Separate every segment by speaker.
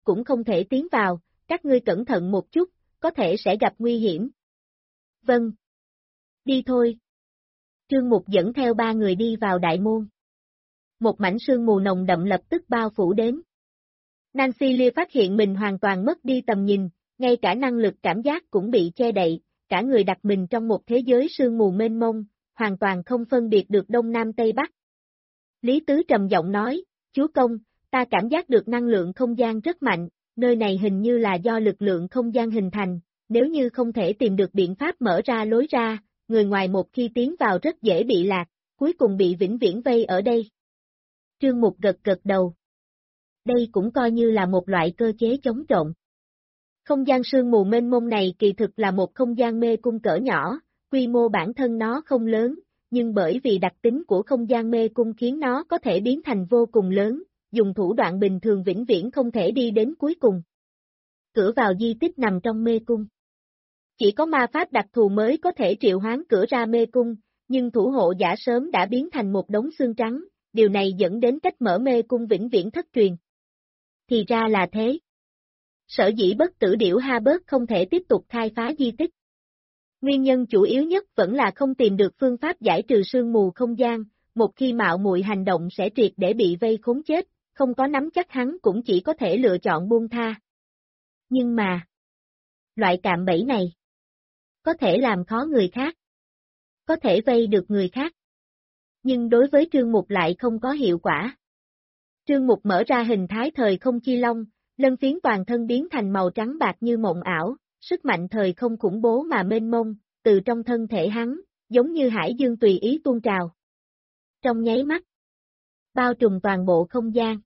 Speaker 1: cũng không thể tiến vào, các ngươi cẩn thận một chút, có thể sẽ gặp nguy hiểm. Vâng. Đi thôi. Trương Mục dẫn theo 3 người đi vào đại môn. Một mảnh sương mù nồng đậm lập tức bao phủ đến. Nancy Lia phát hiện mình hoàn toàn mất đi tầm nhìn, ngay cả năng lực cảm giác cũng bị che đậy, cả người đặt mình trong một thế giới sương mù mênh mông, hoàn toàn không phân biệt được Đông Nam Tây Bắc. Lý Tứ trầm giọng nói, chúa công, ta cảm giác được năng lượng không gian rất mạnh, nơi này hình như là do lực lượng không gian hình thành, nếu như không thể tìm được biện pháp mở ra lối ra, người ngoài một khi tiến vào rất dễ bị lạc, cuối cùng bị vĩnh viễn vây ở đây. Trương Mục gật gật đầu. Đây cũng coi như là một loại cơ chế chống trộn. Không gian sương mù mênh mông này kỳ thực là một không gian mê cung cỡ nhỏ, quy mô bản thân nó không lớn, nhưng bởi vì đặc tính của không gian mê cung khiến nó có thể biến thành vô cùng lớn, dùng thủ đoạn bình thường vĩnh viễn không thể đi đến cuối cùng. Cửa vào di tích nằm trong mê cung. Chỉ có ma pháp đặc thù mới có thể triệu hoán cửa ra mê cung, nhưng thủ hộ giả sớm đã biến thành một đống xương trắng, điều này dẫn đến cách mở mê cung vĩnh viễn thất truyền. Thì ra là thế. Sở dĩ bất tử điểu Habert không thể tiếp tục khai phá di tích. Nguyên nhân chủ yếu nhất vẫn là không tìm được phương pháp giải trừ sương mù không gian, một khi mạo muội hành động sẽ triệt để bị vây khốn chết, không có nắm chắc hắn cũng chỉ có thể lựa chọn buông tha. Nhưng mà, loại cạm bẫy này, có thể làm khó người khác, có thể vây được người khác, nhưng đối với Trương Mục lại không có hiệu quả. Trương Mục mở ra hình thái thời không chi long, lân phiến toàn thân biến thành màu trắng bạc như mộng ảo, sức mạnh thời không khủng bố mà mênh mông, từ trong thân thể hắn, giống như hải dương tùy ý tuôn trào. Trong nháy mắt, bao trùm toàn bộ không gian.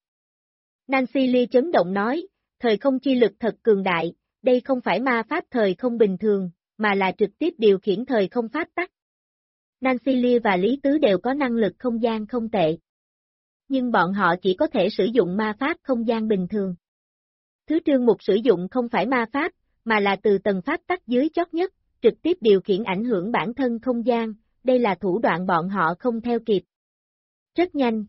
Speaker 1: Nancy Lee chấn động nói, thời không chi lực thật cường đại, đây không phải ma pháp thời không bình thường, mà là trực tiếp điều khiển thời không pháp tắc. Nancy Lee và Lý Tứ đều có năng lực không gian không tệ. Nhưng bọn họ chỉ có thể sử dụng ma pháp không gian bình thường. Thứ Trương Mục sử dụng không phải ma pháp, mà là từ tầng pháp tắc dưới chót nhất, trực tiếp điều khiển ảnh hưởng bản thân không gian, đây là thủ đoạn bọn họ không theo kịp. Rất nhanh.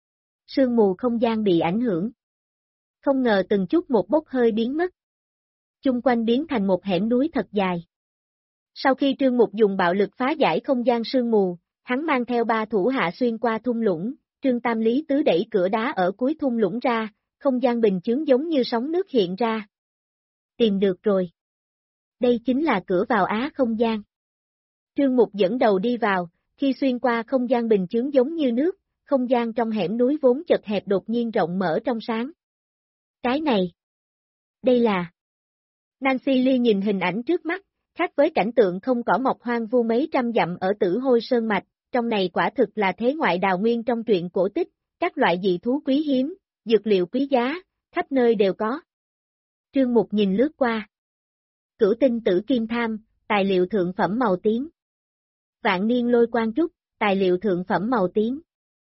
Speaker 1: Sương mù không gian bị ảnh hưởng. Không ngờ từng chút một bốc hơi biến mất. Chung quanh biến thành một hẻm núi thật dài. Sau khi Trương Mục dùng bạo lực phá giải không gian sương mù, hắn mang theo 3 thủ hạ xuyên qua thung lũng, Trương Tam Lý Tứ đẩy cửa đá ở cuối thung lũng ra, không gian bình chướng giống như sóng nước hiện ra. Tìm được rồi. Đây chính là cửa vào Á không gian. Trương Mục dẫn đầu đi vào, khi xuyên qua không gian bình chướng giống như nước, không gian trong hẻm núi vốn chật hẹp đột nhiên rộng mở trong sáng. Cái này. Đây là. Nancy Lee nhìn hình ảnh trước mắt, khác với cảnh tượng không cỏ mọc hoang vu mấy trăm dặm ở Tử Hôi Sơn Mạch, trong này quả thực là thế ngoại đào nguyên trong truyện cổ tích, các loại dị thú quý hiếm, dược liệu quý giá, khắp nơi đều có. Trương Mục nhìn lướt qua. Cửu tinh tử kim tham, tài liệu thượng phẩm màu tím. Vạn niên lôi quan trúc, tài liệu thượng phẩm màu tím.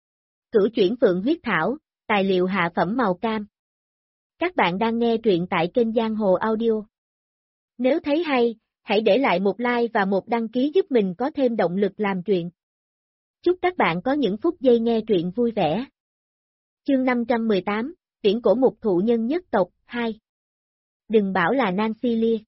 Speaker 1: Cửu chuyển phượng huyết thảo, tài liệu hạ phẩm màu cam. Các bạn đang nghe truyện tại kênh Giang Hồ Audio. Nếu thấy hay, hãy để lại một like và một đăng ký giúp mình có thêm động lực làm truyện. Chúc các bạn có những phút giây nghe truyện vui vẻ. Chương 518, Viễn cổ mục thụ nhân nhất tộc, 2. Đừng bảo là Nancy Lee.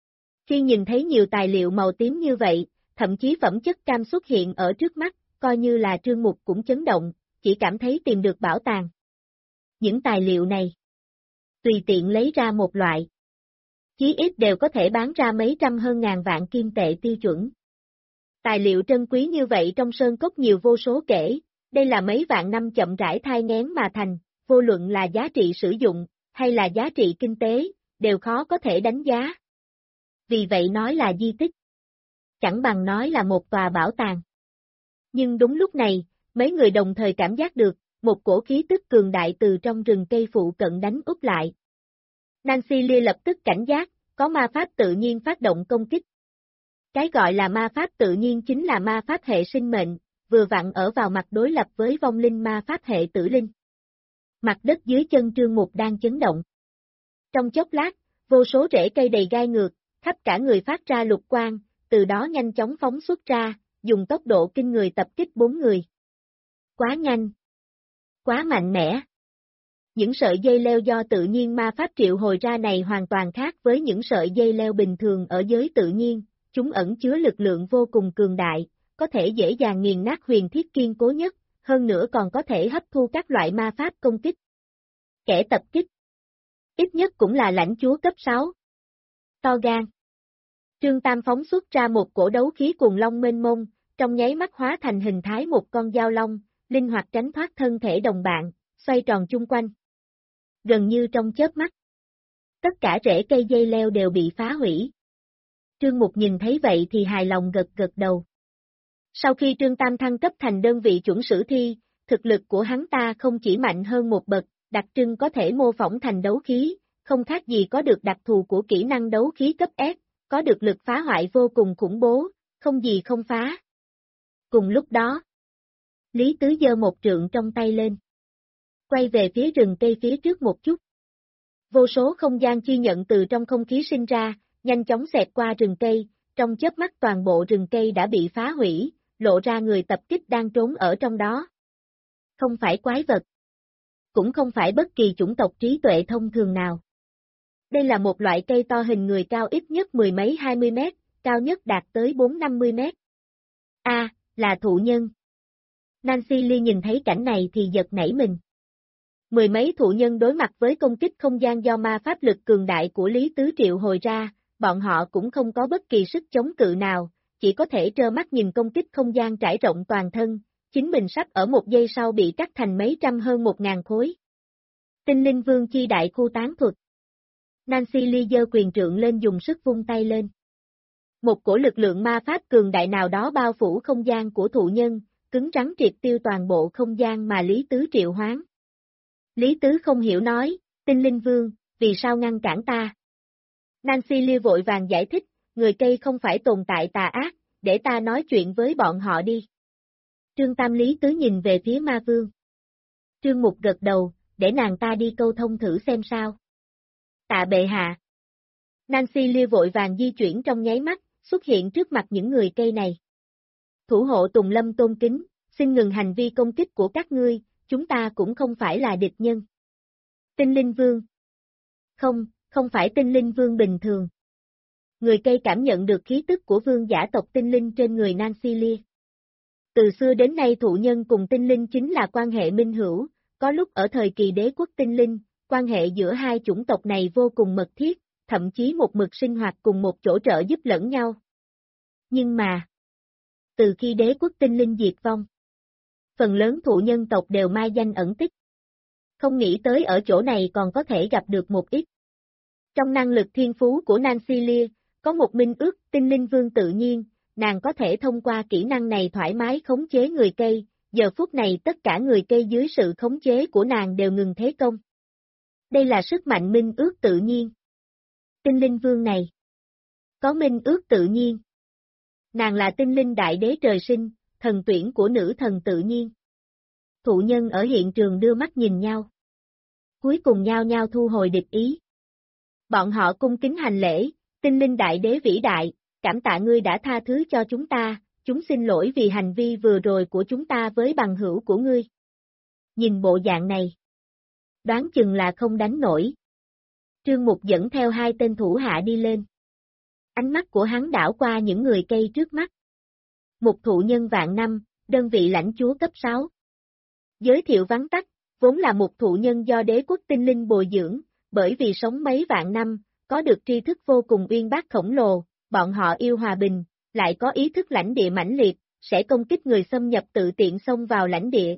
Speaker 1: Khi nhìn thấy nhiều tài liệu màu tím như vậy, thậm chí phẩm chất cam xuất hiện ở trước mắt, coi như là Trương Mục cũng chấn động, chỉ cảm thấy tìm được bảo tàng. Những tài liệu này, tùy tiện lấy ra một loại, chí ít đều có thể bán ra mấy trăm hơn ngàn vạn kim tệ tiêu chuẩn. Tài liệu trân quý như vậy trong sơn cốc nhiều vô số kể, đây là mấy vạn năm chậm rãi thai nghén mà thành, vô luận là giá trị sử dụng, hay là giá trị kinh tế, đều khó có thể đánh giá. Vì vậy nói là di tích, chẳng bằng nói là một tòa bảo tàng. Nhưng đúng lúc này, mấy người đồng thời cảm giác được, một cổ khí tức cường đại từ trong rừng cây phụ cận đánh úp lại. Nancy Lee lập tức cảnh giác, có ma pháp tự nhiên phát động công kích. Cái gọi là ma pháp tự nhiên chính là ma pháp hệ sinh mệnh, vừa vặn ở vào mặt đối lập với vong linh ma pháp hệ tử linh. Mặt đất dưới chân Trương Mục đang chấn động. Trong chốc lát, vô số rễ cây đầy gai ngược, khắp cả người phát ra lục quang, từ đó nhanh chóng phóng xuất ra, dùng tốc độ kinh người tập kích 4 người. Quá nhanh. Quá mạnh mẽ. Những sợi dây leo do tự nhiên ma pháp triệu hồi ra này hoàn toàn khác với những sợi dây leo bình thường ở giới tự nhiên, chúng ẩn chứa lực lượng vô cùng cường đại, có thể dễ dàng nghiền nát huyền thiết kiên cố nhất, hơn nữa còn có thể hấp thu các loại ma pháp công kích. Kẻ tập kích ít nhất cũng là lãnh chúa cấp 6. To gan. Trương Tam phóng xuất ra một cổ đấu khí cuồng long mênh mông, trong nháy mắt hóa thành hình thái một con dao long, linh hoạt tránh thoát thân thể đồng bạn, xoay tròn chung quanh. Gần như trong chớp mắt, tất cả rễ cây dây leo đều bị phá hủy. Trương Mục nhìn thấy vậy thì hài lòng gật gật đầu. Sau khi Trương Tam thăng cấp thành đơn vị chuẩn sử thi, thực lực của hắn ta không chỉ mạnh hơn một bậc, đặc trưng có thể mô phỏng thành đấu khí, không khác gì có được đặc thù của kỹ năng đấu khí cấp S, có được lực phá hoại vô cùng khủng bố, không gì không phá. Cùng lúc đó, Lý Tứ giơ một trượng trong tay lên. Quay về phía rừng cây phía trước một chút. Vô số không gian chi nhận từ trong không khí sinh ra, nhanh chóng xẹt qua rừng cây, trong chớp mắt toàn bộ rừng cây đã bị phá hủy, lộ ra người tập kích đang trốn ở trong đó. Không phải quái vật, cũng không phải bất kỳ chủng tộc trí tuệ thông thường nào. Đây là một loại cây to hình người cao ít nhất mười mấy 20 mét, cao nhất đạt tới 4-50 mét. Là thụ nhân. Nancy Lee nhìn thấy cảnh này thì giật nảy mình. Mười mấy thụ nhân đối mặt với công kích không gian do ma pháp lực cường đại của Lý Tứ triệu hồi ra, bọn họ cũng không có bất kỳ sức chống cự nào, chỉ có thể trơ mắt nhìn công kích không gian trải rộng toàn thân, chính mình sắp ở một giây sau bị cắt thành mấy trăm hơn 1.000 khối. Tinh linh vương chi đại khu tán thuật. Nancy Lee giơ quyền trượng lên dùng sức vung tay lên. Một cổ lực lượng ma pháp cường đại nào đó bao phủ không gian của thụ nhân, cứng rắn triệt tiêu toàn bộ không gian mà Lý Tứ triệu hoán. Lý Tứ không hiểu nói, tinh linh vương, vì sao ngăn cản ta? Nancy Lee vội vàng giải thích, người cây không phải tồn tại tà ác, để ta nói chuyện với bọn họ đi. Trương Tam Lý Tứ nhìn về phía ma vương. Trương Mục gật đầu, để nàng ta đi câu thông thử xem sao. Tạ bệ hạ. Nancy Lee vội vàng di chuyển trong nháy mắt, xuất hiện trước mặt những người cây này. Thủ hộ Tùng Lâm tôn kính, xin ngừng hành vi công kích của các ngươi, chúng ta cũng không phải là địch nhân. Tinh linh vương. Không phải tinh linh vương bình thường. Người cây cảm nhận được khí tức của vương giả tộc tinh linh trên người Nancy Lee. Từ xưa đến nay thụ nhân cùng tinh linh chính là quan hệ minh hữu, có lúc ở thời kỳ đế quốc tinh linh, quan hệ giữa hai chủng tộc này vô cùng mật thiết, thậm chí một mực sinh hoạt cùng một chỗ trợ giúp lẫn nhau. Nhưng mà, từ khi đế quốc tinh linh diệt vong, phần lớn thụ nhân tộc đều mai danh ẩn tích. Không nghĩ tới ở chỗ này còn có thể gặp được một ít. Trong năng lực thiên phú của Nancy Lee, có một minh ước tinh linh vương tự nhiên, nàng có thể thông qua kỹ năng này thoải mái khống chế người cây, giờ phút này tất cả người cây dưới sự khống chế của nàng đều ngừng thế công. Đây là sức mạnh minh ước tự nhiên. Tinh linh vương này có minh ước tự nhiên. Nàng là tinh linh đại đế trời sinh, thần tuyển của nữ thần tự nhiên. Thụ nhân ở hiện trường đưa mắt nhìn nhau. Cuối cùng nhao nhao thu hồi địch ý. Bọn họ cung kính hành lễ, tinh linh đại đế vĩ đại, cảm tạ ngươi đã tha thứ cho chúng xin lỗi vì hành vi vừa rồi của chúng ta với bằng hữu của ngươi. Nhìn bộ dạng này, đoán chừng là không đánh nổi. Trương Mục dẫn theo hai tên thủ hạ đi lên. Ánh mắt của hắn đảo qua những người cây trước mắt. Một thụ nhân vạn năm, đơn vị lãnh chúa cấp 6. Giới thiệu vắn tắt, vốn là một thụ nhân do đế quốc tinh linh bồi dưỡng, bởi vì sống mấy vạn năm, có được tri thức vô cùng uyên bác khổng lồ, bọn họ yêu hòa bình, lại có ý thức lãnh địa mãnh liệt, sẽ công kích người xâm nhập tự tiện xông vào lãnh địa.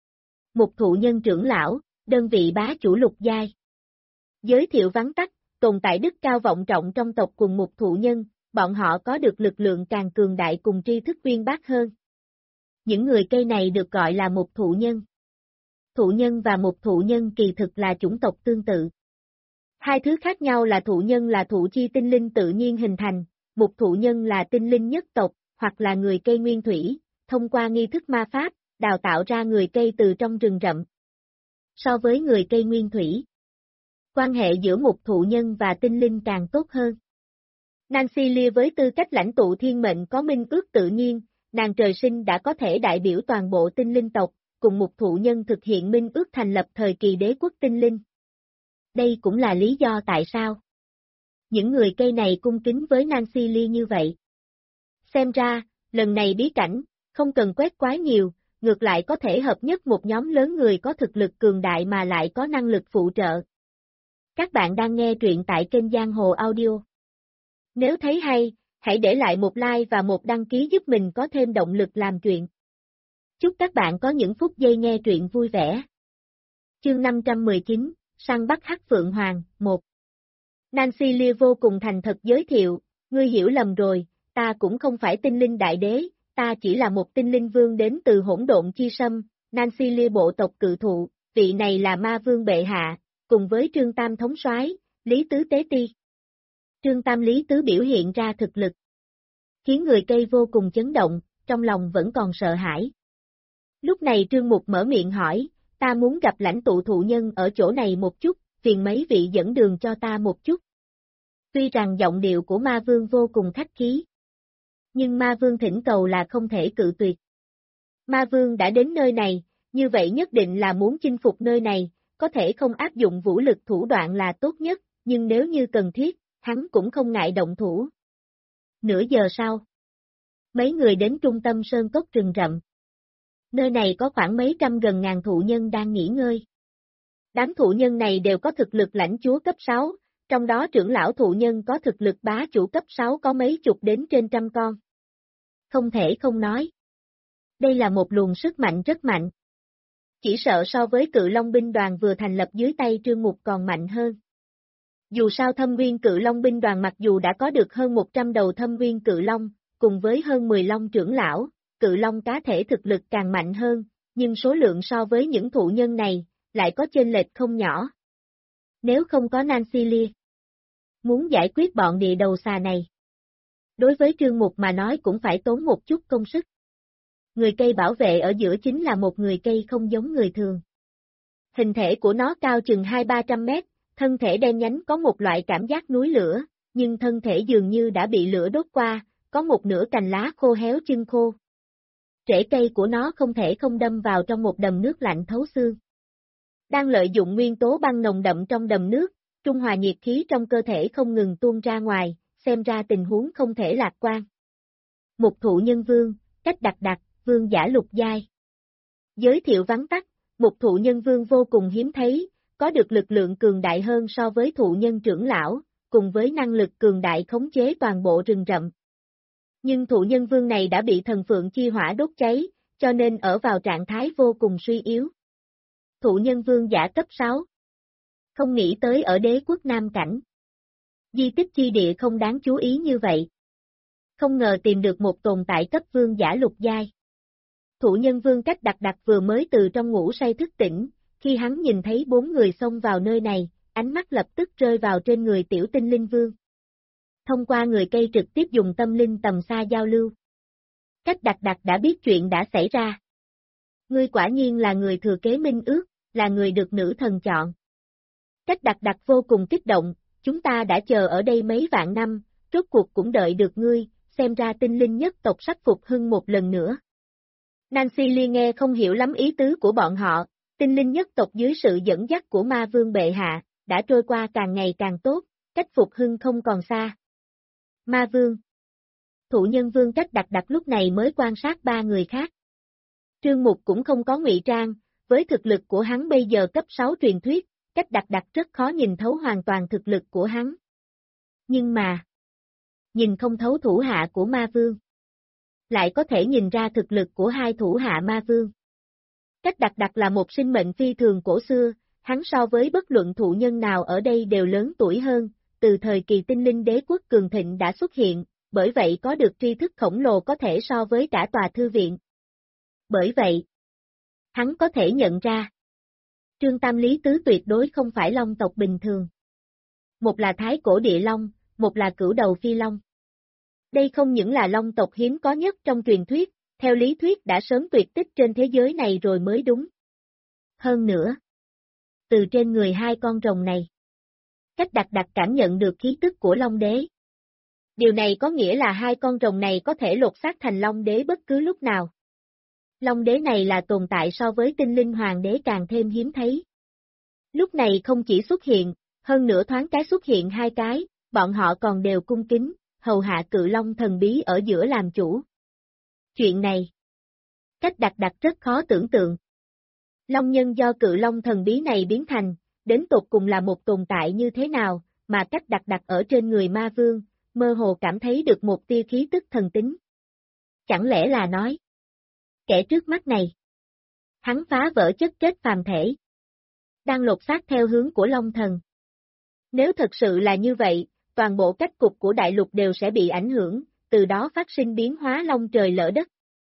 Speaker 1: Một thụ nhân trưởng lão, đơn vị bá chủ lục giai. Giới thiệu vắn tắt, tồn tại đức cao vọng trọng trong tộc cùng một thụ nhân, bọn họ có được lực lượng càng cường đại cùng tri thức uyên bác hơn. Những người cây này được gọi là một thụ nhân. Thụ nhân và một thụ nhân kỳ thực là chủng tộc tương tự. Hai thứ khác nhau là thụ nhân là thụ chi tinh linh tự nhiên hình thành, một thụ nhân là tinh linh nhất tộc, hoặc là người cây nguyên thủy, thông qua nghi thức ma pháp, đào tạo ra người cây từ trong rừng rậm. So với người cây nguyên thủy, quan hệ giữa một thụ nhân và tinh linh càng tốt hơn. Nancy Lee với tư cách lãnh tụ thiên mệnh có minh ước tự nhiên, nàng trời sinh đã có thể đại biểu toàn bộ tinh linh tộc, cùng Mục Thụ Nhân thực hiện minh ước thành lập thời kỳ đế quốc tinh linh. Đây cũng là lý do tại sao những người cây này cung kính với Nancy Lee như vậy. Xem ra, lần này bí cảnh, không cần quét quá nhiều, ngược lại có thể hợp nhất một nhóm lớn người có thực lực cường đại mà lại có năng lực phụ trợ. Các bạn đang nghe truyện tại kênh Giang Hồ Audio. Nếu thấy hay, hãy để lại một like và một đăng ký giúp mình có thêm động lực làm chuyện. Chúc các bạn có những phút giây nghe truyện vui vẻ. Chương 519, Săn bắt Hắc Phượng Hoàng, 1. Nancy Lee vô cùng thành thật giới thiệu, ngươi hiểu lầm rồi, ta cũng không phải tinh linh đại đế, ta chỉ là một tinh linh vương đến từ hỗn độn chi sâm, Nancy Lee bộ tộc cự thụ, vị này là ma vương bệ hạ, cùng với Trương Tam thống soái, Lý Tứ tế ti. Trương Tam Lý Tứ biểu hiện ra thực lực, khiến người cây vô cùng chấn động, trong lòng vẫn còn sợ hãi. Lúc này Trương Mục mở miệng hỏi, ta muốn gặp lãnh tụ thụ nhân ở chỗ này một chút, phiền mấy vị dẫn đường cho ta một chút. Tuy rằng giọng điệu của ma vương vô cùng khách khí, nhưng ma vương thỉnh cầu là không thể cự tuyệt. Ma vương đã đến nơi này, như vậy nhất định là muốn chinh phục nơi này, có thể không áp dụng vũ lực thủ đoạn là tốt nhất, nhưng nếu như cần thiết, hắn cũng không ngại động thủ. Nửa giờ sau, mấy người đến trung tâm sơn cốc rừng rậm. Nơi này có khoảng mấy trăm gần ngàn thụ nhân đang nghỉ ngơi. Đám thụ nhân này đều có thực lực lãnh chúa cấp 6, trong đó trưởng lão thụ nhân có thực lực bá chủ cấp 6 có mấy chục đến trên trăm con. Không thể không nói. Đây là một luồng sức mạnh rất mạnh. Chỉ sợ so với cự long binh đoàn vừa thành lập dưới tay Trương Mục còn mạnh hơn. Dù sao thâm viên cự long binh đoàn mặc dù đã có được hơn 100 đầu thâm viên cự long, cùng với hơn 10 long trưởng lão, cự long cá thể thực lực càng mạnh hơn, nhưng số lượng so với những thụ nhân này, lại có chênh lệch không nhỏ. Nếu không có Nancy Lee, muốn giải quyết bọn địa đầu xà này, đối với Trương Mục mà nói cũng phải tốn một chút công sức. Người cây bảo vệ ở giữa chính là một người cây không giống người thường. Hình thể của nó cao chừng 200-300 mét, thân thể đen nhánh có một loại cảm giác núi lửa, nhưng thân thể dường như đã bị lửa đốt qua, có một nửa cành lá khô héo chân khô. Rễ cây của nó không thể không đâm vào trong một đầm nước lạnh thấu xương. Đang lợi dụng nguyên tố băng nồng đậm trong đầm nước, trung hòa nhiệt khí trong cơ thể không ngừng tuôn ra ngoài, xem ra tình huống không thể lạc quan. Mục Thụ Nhân Vương, cách đặc, vương giả lục giai. Giới thiệu vắn tắt, Mục Thụ Nhân Vương vô cùng hiếm thấy, có được lực lượng cường đại hơn so với thụ nhân trưởng lão, cùng với năng lực cường đại khống chế toàn bộ rừng rậm. Nhưng thụ nhân vương này đã bị thần phượng chi hỏa đốt cháy, cho nên ở vào trạng thái vô cùng suy yếu. Thụ nhân vương giả cấp 6. Không nghĩ tới ở đế quốc Nam Cảnh. Di tích chi địa không đáng chú ý như vậy. Không ngờ tìm được một tồn tại cấp vương giả lục giai. Thụ nhân vương cách đặc vừa mới từ trong ngủ say thức tỉnh, khi hắn nhìn thấy 4 người xông vào nơi này, ánh mắt lập tức rơi vào trên người tiểu tinh linh vương. Thông qua người cây trực tiếp dùng tâm linh tầm xa giao lưu. Cách đặc đã biết chuyện đã xảy ra. Ngươi quả nhiên là người thừa kế minh ước, là người được nữ thần chọn. Cách đặc vô cùng kích động, chúng ta đã chờ ở đây mấy vạn năm, rốt cuộc cũng đợi được ngươi, xem ra tinh linh nhất tộc sắp phục hưng một lần nữa. Nancy Lee nghe không hiểu lắm ý tứ của bọn họ, tinh linh nhất tộc dưới sự dẫn dắt của ma vương bệ hạ, đã trôi qua càng ngày càng tốt, cách phục hưng không còn xa. Ma vương. Thụ nhân vương cách đặc lúc này mới quan sát 3 người khác. Trương Mục cũng không có ngụy trang, với thực lực của hắn bây giờ cấp 6 truyền thuyết, cách đặc rất khó nhìn thấu hoàn toàn thực lực của hắn. Nhưng mà, nhìn không thấu thủ hạ của ma vương. Lại có thể nhìn ra thực lực của hai thủ hạ ma vương. Cách đặc là một sinh mệnh phi thường cổ xưa, hắn so với bất luận thụ nhân nào ở đây đều lớn tuổi hơn, từ thời kỳ tinh linh đế quốc cường thịnh đã xuất hiện, bởi vậy có được tri thức khổng lồ có thể so với cả tòa thư viện. Bởi vậy, hắn có thể nhận ra, Trương Tam Lý Tứ tuyệt đối không phải long tộc bình thường. Một là thái cổ địa long, một là cửu đầu phi long. Đây không những là long tộc hiếm có nhất trong truyền thuyết, theo lý thuyết đã sớm tuyệt tích trên thế giới này rồi mới đúng. Hơn nữa, từ trên người hai con rồng này, cách đặc cảm nhận được khí tức của Long Đế. Điều này có nghĩa là hai con rồng này có thể lột xác thành Long Đế bất cứ lúc nào. Long đế này là tồn tại so với tinh linh hoàng đế càng thêm hiếm thấy. Lúc này không chỉ xuất hiện, hơn nữa thoáng cái xuất hiện hai cái, bọn họ còn đều cung kính, hầu hạ cự long thần bí ở giữa làm chủ. Chuyện này, Cách Đặc Đặc rất khó tưởng tượng. Long nhân do cự long thần bí này biến thành, đến tột cùng là một tồn tại như thế nào, mà Cách Đặc Đặc ở trên người ma vương, mơ hồ cảm thấy được một tia khí tức thần tính. Chẳng lẽ là nói, kẻ trước mắt này, hắn phá vỡ chất kết phàm thể, đang lột xác theo hướng của Long thần. Nếu thật sự là như vậy, toàn bộ cách cục của đại lục đều sẽ bị ảnh hưởng, từ đó phát sinh biến hóa long trời lỡ đất.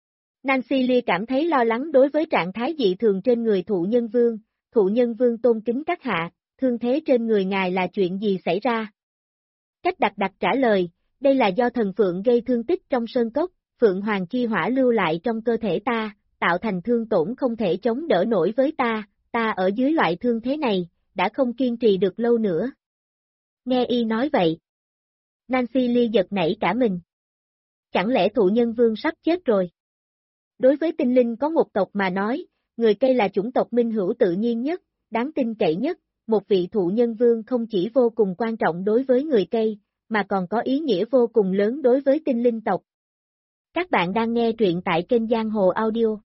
Speaker 1: Nancy Lee cảm thấy lo lắng đối với trạng thái dị thường trên người thụ nhân vương tôn kính các hạ, thương thế trên người ngài là chuyện gì xảy ra? Cách Đặc Đặc trả lời, đây là do thần phượng gây thương tích trong sơn cốc, phượng hoàng chi hỏa lưu lại trong cơ thể ta, tạo thành thương tổn không thể chống đỡ nổi với ta ở dưới loại thương thế này, đã không kiên trì được lâu nữa. Nghe y nói vậy, Nancy Lee giật nảy cả mình. Chẳng lẽ thụ nhân vương sắp chết rồi? Đối với tinh linh có một tộc mà nói, người cây là chủng tộc minh hữu tự nhiên nhất, đáng tin cậy nhất, một vị thụ nhân vương không chỉ vô cùng quan trọng đối với người cây, mà còn có ý nghĩa vô cùng lớn đối với tinh linh tộc. Các bạn đang nghe truyện tại kênh Giang Hồ Audio.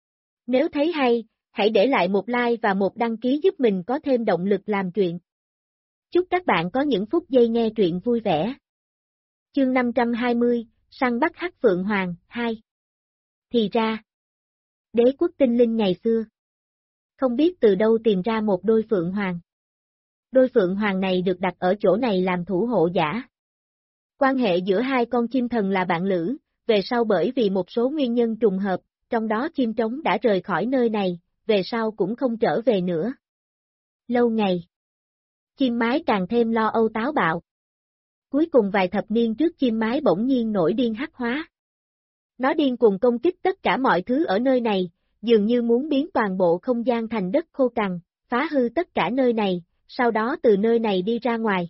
Speaker 1: Nếu thấy hay, hãy để lại một like và một đăng ký giúp mình có thêm động lực làm truyện. Chúc các bạn có những phút giây nghe truyện vui vẻ. Chương 520, Săn bắt Hắc Phượng Hoàng, 2. Thì ra, đế quốc tinh linh ngày xưa, không biết từ đâu tìm ra một đôi phượng hoàng. Đôi phượng hoàng này được đặt ở chỗ này làm thủ hộ giả. Quan hệ giữa hai con chim thần là bạn lữ, về sau bởi vì một số nguyên nhân trùng hợp, trong đó chim trống đã rời khỏi nơi này, về sau cũng không trở về nữa. Lâu ngày, chim mái càng thêm lo âu táo bạo. Cuối cùng vài thập niên trước chim mái bỗng nhiên nổi điên hắc hóa. Nó điên cuồng công kích tất cả mọi thứ ở nơi này, dường như muốn biến toàn bộ không gian thành đất khô cằn, phá hư tất cả nơi này, sau đó từ nơi này đi ra ngoài.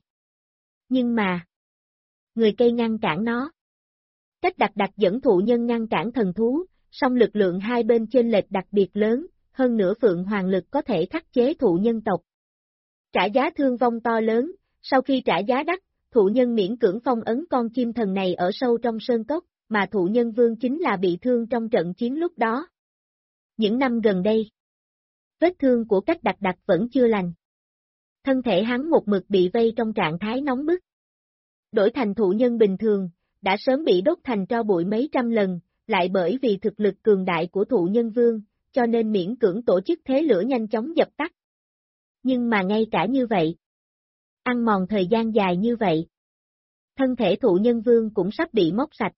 Speaker 1: Nhưng mà, người cây ngăn cản nó. Cách Đặc Đặc dẫn thụ nhân ngăn cản thần thú, song lực lượng hai bên chênh lệch đặc biệt lớn, hơn nữa phượng hoàng lực có thể khắc chế thụ nhân tộc. Trả giá thương vong to lớn, sau khi trả giá đắt, thụ nhân miễn cưỡng phong ấn con chim thần này ở sâu trong sơn cốc, mà thụ nhân vương chính là bị thương trong trận chiến lúc đó. Những năm gần đây, vết thương của Cách Đặc Đặc vẫn chưa lành. Thân thể hắn một mực bị vây trong trạng thái nóng bức. Đổi thành thụ nhân bình thường, đã sớm bị đốt thành tro bụi mấy trăm lần, lại bởi vì thực lực cường đại của thụ nhân vương, cho nên miễn cưỡng tổ chức thế lửa nhanh chóng dập tắt. Nhưng mà ngay cả như vậy, ăn mòn thời gian dài như vậy, thân thể thụ nhân vương cũng sắp bị móc sạch.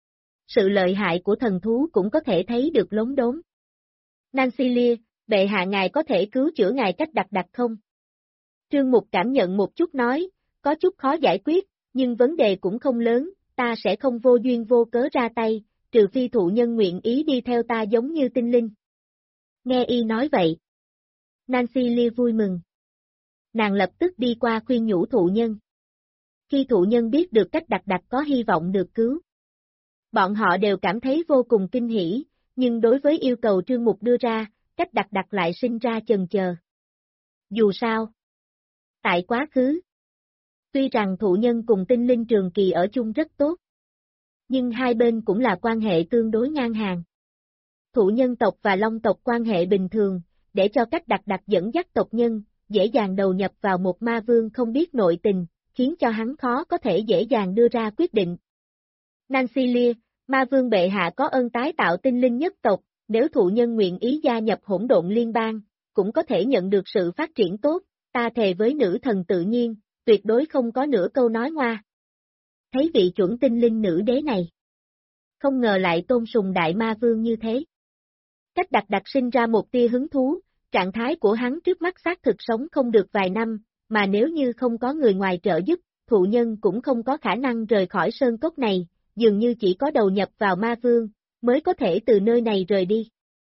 Speaker 1: Sự lợi hại của thần thú cũng có thể thấy được lốm đốm. Nancy Lee, bệ hạ ngài có thể cứu chữa ngài Cách Đặc Đặc không? Trương Mục cảm nhận một chút nói, có chút khó giải quyết, nhưng vấn đề cũng không lớn, ta sẽ không vô duyên vô cớ ra tay, trừ phi thụ nhân nguyện ý đi theo ta giống như tinh linh. Nghe y nói vậy, Nancy Lee vui mừng. Nàng lập tức đi qua khuyên nhủ thụ nhân. Khi thụ nhân biết được Cách Đặc Đặc có hy vọng được cứu, bọn họ đều cảm thấy vô cùng kinh hỉ, nhưng đối với yêu cầu Trương Mục đưa ra, Cách Đặc Đặc lại sinh ra chần chờ. Dù sao, tại quá khứ, tuy rằng thụ nhân cùng tinh linh trường kỳ ở chung rất tốt, nhưng hai bên cũng là quan hệ tương đối ngang hàng. Thụ nhân tộc và long tộc quan hệ bình thường, để cho Cách Đặc Đặc dẫn dắt tộc nhân, dễ dàng đầu nhập vào một ma vương không biết nội tình, khiến cho hắn khó có thể dễ dàng đưa ra quyết định. Nancy Lee, ma vương bệ hạ có ơn tái tạo tinh linh nhất tộc, nếu thụ nhân nguyện ý gia nhập hỗn độn liên bang, cũng có thể nhận được sự phát triển tốt, ta thề với nữ thần tự nhiên, tuyệt đối không có nửa câu nói ngoa. Thấy vị chuẩn tinh linh nữ đế này, không ngờ lại tôn sùng đại ma vương như thế. Cách Đặc Đặc sinh ra một tia hứng thú, trạng thái của hắn trước mắt xác thực sống không được vài năm, mà nếu như không có người ngoài trợ giúp, thụ nhân cũng không có khả năng rời khỏi sơn cốc này, dường như chỉ có đầu nhập vào ma vương, mới có thể từ nơi này rời đi.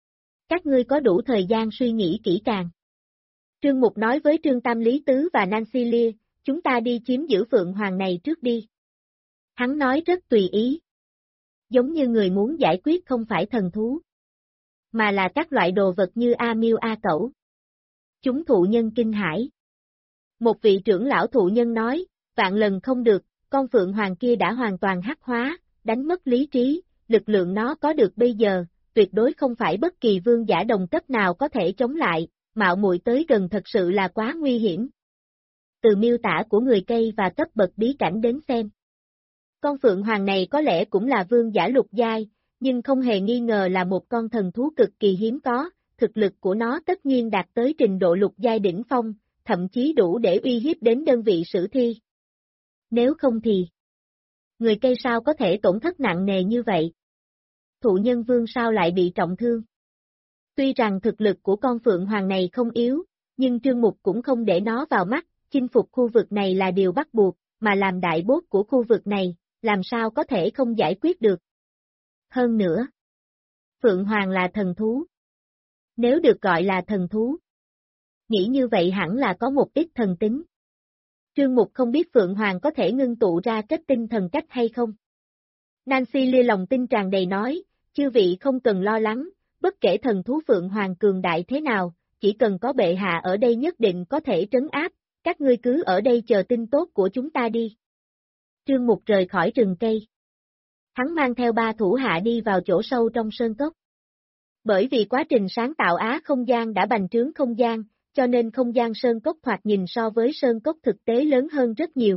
Speaker 1: Các ngươi có đủ thời gian suy nghĩ kỹ càng. Trương Mục nói với Trương Tam Lý Tứ và Nancy Lee, chúng ta đi chiếm giữ Phượng Hoàng này trước đi. Hắn nói rất tùy ý. Giống như người muốn giải quyết không phải thần thú, mà là các loại đồ vật như A Miêu A Cẩu. Chúng thụ nhân kinh hãi. Một vị trưởng lão thụ nhân nói, vạn lần không được, con phượng hoàng kia đã hoàn toàn hắc hóa, đánh mất lý trí, lực lượng nó có được bây giờ, tuyệt đối không phải bất kỳ vương giả đồng cấp nào có thể chống lại, mạo muội tới gần thật sự là quá nguy hiểm. Từ miêu tả của người cây và cấp bậc bí cảnh đến xem. Con phượng hoàng này có lẽ cũng là vương giả lục giai, nhưng không hề nghi ngờ là một con thần thú cực kỳ hiếm có, thực lực của nó tất nhiên đạt tới trình độ lục giai đỉnh phong, thậm chí đủ để uy hiếp đến đơn vị sử thi. Nếu không thì, người cây sao có thể tổn thất nặng nề như vậy? Thụ nhân vương sao lại bị trọng thương? Tuy rằng thực lực của con phượng hoàng này không yếu, nhưng Trương Mục cũng không để nó vào mắt, chinh phục khu vực này là điều bắt buộc, mà làm đại boss của khu vực này, làm sao có thể không giải quyết được. Hơn nữa, phượng hoàng là thần thú. Nếu được gọi là thần thú, nghĩ như vậy hẳn là có một ít thần tính. Trương Mục không biết phượng hoàng có thể ngưng tụ ra kết tinh thần cách hay không. Nancy lia lòng tin tràn đầy nói, chư vị không cần lo lắng, bất kể thần thú phượng hoàng cường đại thế nào, chỉ cần có bệ hạ ở đây nhất định có thể trấn áp, các ngươi cứ ở đây chờ tin tốt của chúng ta đi. Trương Mục rời khỏi rừng cây. Hắn mang theo 3 thủ hạ đi vào chỗ sâu trong sơn cốc. Bởi vì quá trình sáng tạo á không gian đã bành trướng không gian, cho nên không gian sơn cốc thoạt nhìn so với sơn cốc thực tế lớn hơn rất nhiều.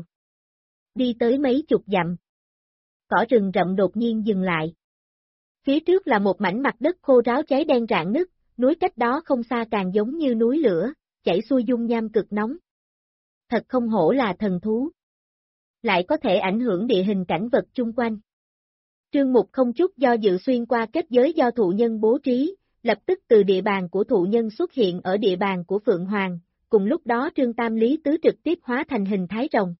Speaker 1: Đi tới mấy chục dặm. Cỏ rừng rậm đột nhiên dừng lại. Phía trước là một mảnh mặt đất khô ráo cháy đen rạn nứt, núi cách đó không xa càng giống như núi lửa, chảy xuôi dung nham cực nóng. Thật không hổ là thần thú. Lại có thể ảnh hưởng địa hình cảnh vật chung quanh. Trương Mục không chút do dự xuyên qua kết giới do thụ nhân bố trí, lập tức từ địa bàn của thụ nhân xuất hiện ở địa bàn của Phượng Hoàng, cùng lúc đó Trương Tam Lý Tứ trực tiếp hóa thành hình thái rồng.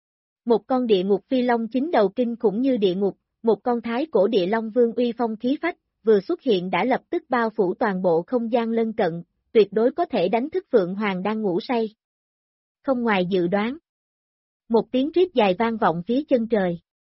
Speaker 1: Một con địa ngục phi long chính đầu kinh khủng như địa ngục, một con thái cổ địa long vương uy phong khí phách, vừa xuất hiện đã lập tức bao phủ toàn bộ không gian lân cận, tuyệt đối có thể đánh thức Phượng Hoàng đang ngủ say. Không ngoài dự đoán. Một tiếng rít dài vang vọng phía chân trời.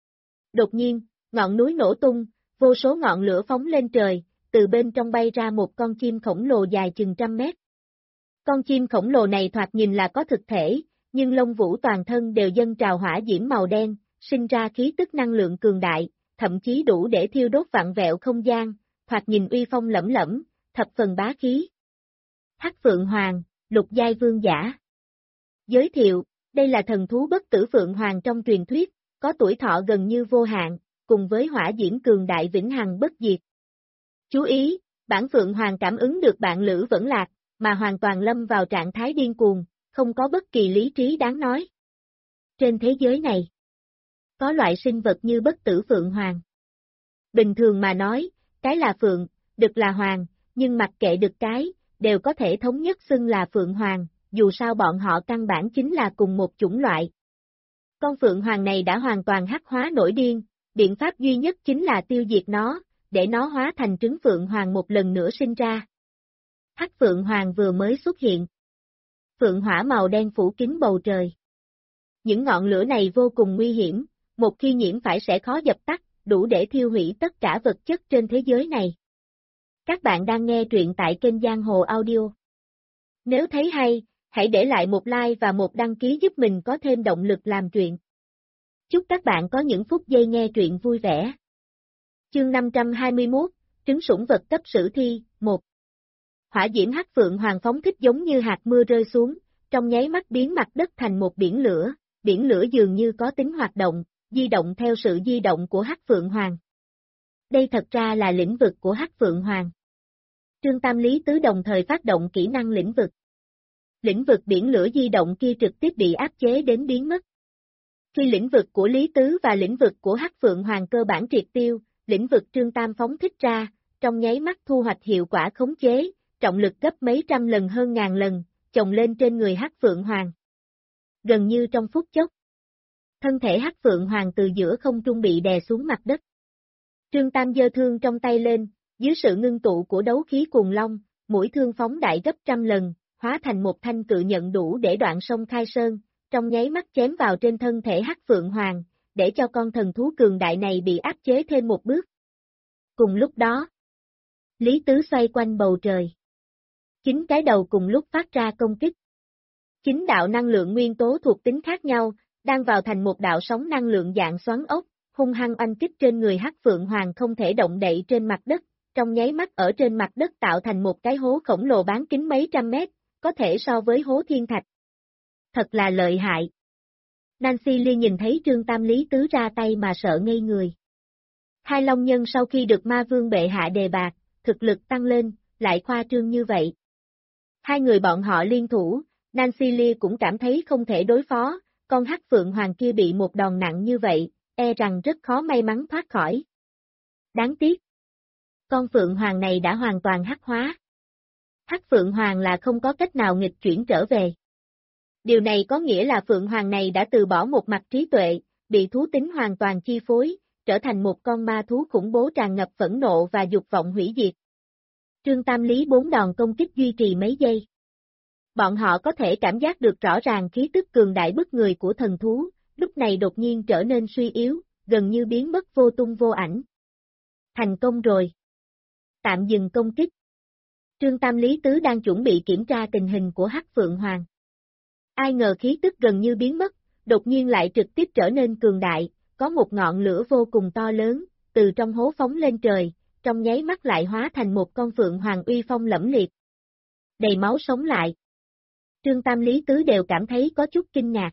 Speaker 1: Đột nhiên, ngọn núi nổ tung, vô số ngọn lửa phóng lên trời, từ bên trong bay ra một con chim khổng lồ dài chừng 100 mét. Con chim khổng lồ này thoạt nhìn là có thực thể, nhưng lông vũ toàn thân đều dâng trào hỏa diễm màu đen, sinh ra khí tức năng lượng cường đại, thậm chí đủ để thiêu đốt vặn vẹo không gian, thoạt nhìn uy phong lẫm lẫm, thập phần bá khí. Hắc Phượng Hoàng, lục giai vương giả. Giới thiệu, đây là thần thú bất tử Phượng Hoàng trong truyền thuyết, có tuổi thọ gần như vô hạn, cùng với hỏa diễm cường đại vĩnh hằng bất diệt. Chú ý, bản Phượng Hoàng cảm ứng được bạn lữ vẫn lạc, mà hoàn toàn lâm vào trạng thái điên cuồng, không có bất kỳ lý trí đáng nói. Trên thế giới này, có loại sinh vật như bất tử Phượng Hoàng. Bình thường mà nói, cái là Phượng, đực là Hoàng, nhưng mặc kệ đực cái, đều có thể thống nhất xưng là Phượng Hoàng, dù sao bọn họ căn bản chính là cùng một chủng loại. Con Phượng Hoàng này đã hoàn toàn hắc hóa nổi điên, biện pháp duy nhất chính là tiêu diệt nó, để nó hóa thành trứng Phượng Hoàng một lần nữa sinh ra. Hắc Phượng Hoàng vừa mới xuất hiện. Phượng hỏa màu đen phủ kín bầu trời. Những ngọn lửa này vô cùng nguy hiểm, một khi nhiễm phải sẽ khó dập tắt, đủ để thiêu hủy tất cả vật chất trên thế giới này. Các bạn đang nghe truyện tại kênh Giang Hồ Audio. Nếu thấy hay, hãy để lại một like và một đăng ký giúp mình có thêm động lực làm truyện. Chúc các bạn có những phút giây nghe truyện vui vẻ. Chương 521, trứng sủng vật cấp sử thi, 1. Hỏa diễm hắc Phượng Hoàng phóng thích giống như hạt mưa rơi xuống, trong nháy mắt biến mặt đất thành một biển lửa dường như có tính hoạt động, di động theo sự di động của hắc Phượng Hoàng. Đây thật ra là lĩnh vực của hắc Phượng Hoàng. Trương Tam Lý Tứ đồng thời phát động kỹ năng lĩnh vực. Lĩnh vực biển lửa di động kia trực tiếp bị áp chế đến biến mất. Khi lĩnh vực của Lý Tứ và lĩnh vực của hắc Phượng Hoàng cơ bản triệt tiêu, lĩnh vực Trương Tam phóng thích ra, trong nháy mắt thu hoạch hiệu quả khống chế, trọng lực gấp mấy trăm lần hơn ngàn lần, chồng lên trên người hắc Phượng Hoàng. Gần như trong phút chốc, thân thể hắc Phượng Hoàng từ giữa không trung bị đè xuống mặt đất. Trương Tam giơ thương trong tay lên, dưới sự ngưng tụ của đấu khí cuồng long, mũi thương phóng đại gấp 100 lần, hóa thành một thanh cự nhận đủ để đoạn sông khai sơn, trong nháy mắt chém vào trên thân thể hắc Phượng Hoàng, để cho con thần thú cường đại này bị áp chế thêm một bước. Cùng lúc đó, Lý Tứ xoay quanh bầu trời. 9 cái đầu cùng lúc phát ra công kích. 9 đạo năng lượng nguyên tố thuộc tính khác nhau, đang vào thành một đạo sóng năng lượng dạng xoắn ốc, hung hăng oanh kích trên người Hắc Phượng Hoàng không thể động đậy trên mặt đất, trong nháy mắt ở trên mặt đất tạo thành một cái hố khổng lồ bán kính mấy trăm mét, có thể so với hố thiên thạch. Thật là lợi hại. Nancy Lee nhìn thấy Trương Tam Lý Tứ ra tay mà sợ ngây người. Hai long nhân sau khi được ma vương bệ hạ đề bạt, thực lực tăng lên, lại khoa trương như vậy. Hai người bọn họ liên thủ, Nancy Lee cũng cảm thấy không thể đối phó, con Hắc Phượng Hoàng kia bị một đòn nặng như vậy, e rằng rất khó may mắn thoát khỏi. Đáng tiếc. Con Phượng Hoàng này đã hoàn toàn hắc hóa. Hắc Phượng Hoàng là không có cách nào nghịch chuyển trở về. Điều này có nghĩa là Phượng Hoàng này đã từ bỏ một mặt trí tuệ, bị thú tính hoàn toàn chi phối, trở thành một con ma thú khủng bố tràn ngập phẫn nộ và dục vọng hủy diệt. Trương Tam Lý 4 đòn công kích duy trì mấy giây. Bọn họ có thể cảm giác được rõ ràng khí tức cường đại bức người của thần thú, lúc này đột nhiên trở nên suy yếu, gần như biến mất vô tung vô ảnh. Thành công rồi. Tạm dừng công kích. Trương Tam Lý Tứ đang chuẩn bị kiểm tra tình hình của Hắc Phượng Hoàng. Ai ngờ khí tức gần như biến mất, đột nhiên lại trực tiếp trở nên cường đại, có một ngọn lửa vô cùng to lớn, từ trong hố phóng lên trời, trong nháy mắt lại hóa thành một con Phượng Hoàng uy phong lẫm liệt. Đầy máu sống lại. Trương Tam Lý Tứ đều cảm thấy có chút kinh ngạc.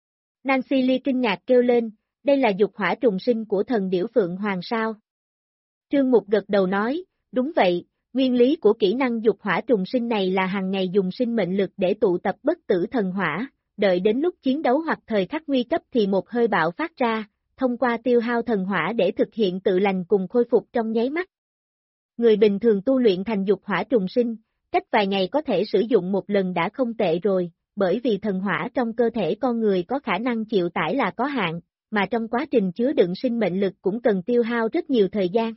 Speaker 1: Nancy Lee kinh ngạc kêu lên, đây là dục hỏa trùng sinh của thần điểu Phượng Hoàng sao? Trương Mục gật đầu nói, đúng vậy, nguyên lý của kỹ năng dục hỏa trùng sinh này là hàng ngày dùng sinh mệnh lực để tụ tập bất tử thần hỏa, đợi đến lúc chiến đấu hoặc thời khắc nguy cấp thì một hơi bạo phát ra, thông qua tiêu hao thần hỏa để thực hiện tự lành cùng khôi phục trong nháy mắt. Người bình thường tu luyện thành dục hỏa trùng sinh, cách vài ngày có thể sử dụng một lần đã không tệ rồi, bởi vì thần hỏa trong cơ thể con người có khả năng chịu tải là có hạn, mà trong quá trình chứa đựng sinh mệnh lực cũng cần tiêu hao rất nhiều thời gian.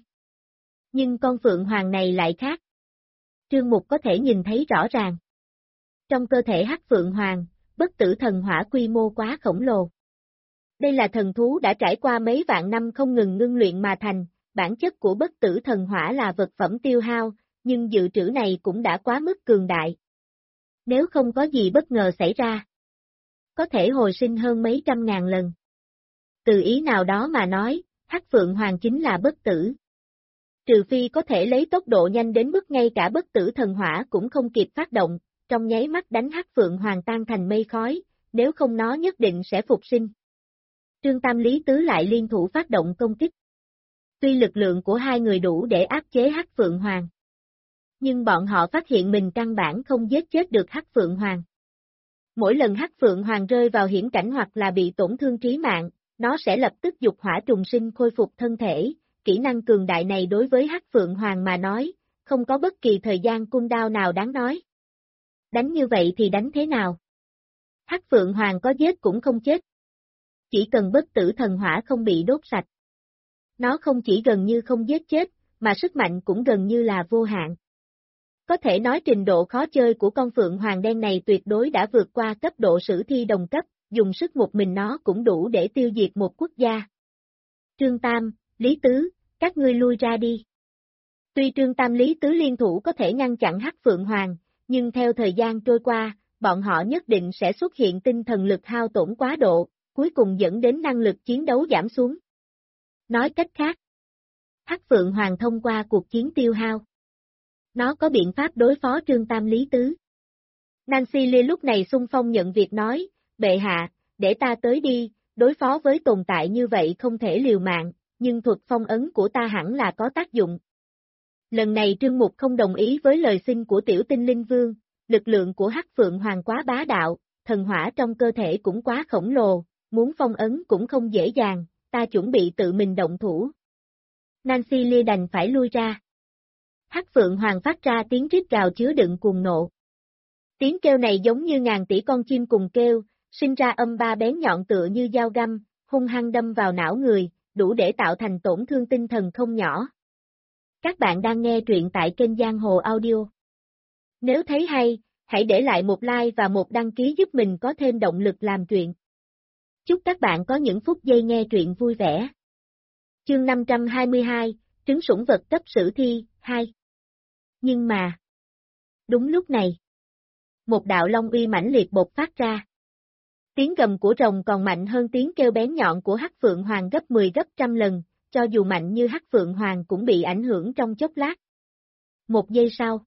Speaker 1: Nhưng con Phượng Hoàng này lại khác. Trương Mục có thể nhìn thấy rõ ràng. Trong cơ thể Hắc Phượng Hoàng, bất tử thần hỏa quy mô quá khổng lồ. Đây là thần thú đã trải qua mấy vạn năm không ngừng ngưng luyện mà thành, bản chất của bất tử thần hỏa là vật phẩm tiêu hao, nhưng dự trữ này cũng đã quá mức cường đại. Nếu không có gì bất ngờ xảy ra, có thể hồi sinh hơn mấy trăm ngàn lần. Từ ý nào đó mà nói, Hắc Phượng Hoàng chính là bất tử. Trừ phi có thể lấy tốc độ nhanh đến mức ngay cả bất tử thần hỏa cũng không kịp phát động, trong nháy mắt đánh Hắc Phượng Hoàng tan thành mây khói, nếu không nó nhất định sẽ phục sinh. Trương Tam Lý Tứ lại liên thủ phát động công kích. Tuy lực lượng của hai người đủ để áp chế Hắc Phượng Hoàng, nhưng bọn họ phát hiện mình căn bản không giết chết được Hắc Phượng Hoàng. Mỗi lần Hắc Phượng Hoàng rơi vào hiểm cảnh hoặc là bị tổn thương trí mạng, nó sẽ lập tức dục hỏa trùng sinh khôi phục thân thể. Kỹ năng cường đại này đối với Hắc Phượng Hoàng mà nói, không có bất kỳ thời gian cooldown nào đáng nói. Đánh như vậy thì đánh thế nào? Hắc Phượng Hoàng có giết cũng không chết. Chỉ cần bất tử thần hỏa không bị đốt sạch. Nó không chỉ gần như không giết chết, mà sức mạnh cũng gần như là vô hạn. Có thể nói trình độ khó chơi của con Phượng Hoàng đen này tuyệt đối đã vượt qua cấp độ sử thi đồng cấp, dùng sức một mình nó cũng đủ để tiêu diệt một quốc gia. Trương Tam, Lý Tứ, các ngươi lui ra đi. Tuy Trương Tam Lý Tứ liên thủ có thể ngăn chặn Hắc Phượng Hoàng, nhưng theo thời gian trôi qua, bọn họ nhất định sẽ xuất hiện tinh thần lực hao tổn quá độ, cuối cùng dẫn đến năng lực chiến đấu giảm xuống. Nói cách khác, Hắc Phượng Hoàng thông qua cuộc chiến tiêu hao. Nó có biện pháp đối phó Trương Tam Lý Tứ. Nancy Lee lúc này xung phong nhận việc nói, bệ hạ, để ta tới đi, đối phó với tồn tại như vậy không thể liều mạng, nhưng thuật phong ấn của ta hẳn là có tác dụng. Lần này Trương Mục không đồng ý với lời xin của Tiểu Tinh Linh Vương, lực lượng của Hắc Phượng Hoàng quá bá đạo, thần hỏa trong cơ thể cũng quá khổng lồ, muốn phong ấn cũng không dễ dàng, ta chuẩn bị tự mình động thủ. Nancy Lee đành phải lui ra. Hắc Phượng Hoàng phát ra tiếng rít gào chứa đựng cuồng nộ. Tiếng kêu này giống như ngàn tỷ con chim cùng kêu, sinh ra âm ba bén nhọn tựa như dao găm, hung hăng đâm vào não người, đủ để tạo thành tổn thương tinh thần không nhỏ. Các bạn đang nghe truyện tại kênh Giang Hồ Audio. Nếu thấy hay, hãy để lại một like và một đăng ký giúp mình có thêm động lực làm truyện. Chúc các bạn có những phút giây nghe truyện vui vẻ. Chương 522, Trứng sủng vật cấp sử thi, 2. Nhưng mà, đúng lúc này, một đạo long uy mãnh liệt bộc phát ra. Tiếng gầm của rồng còn mạnh hơn tiếng kêu bén nhọn của Hắc Phượng Hoàng gấp 10 gấp trăm lần, cho dù mạnh như Hắc Phượng Hoàng cũng bị ảnh hưởng trong chốc lát. Một giây sau,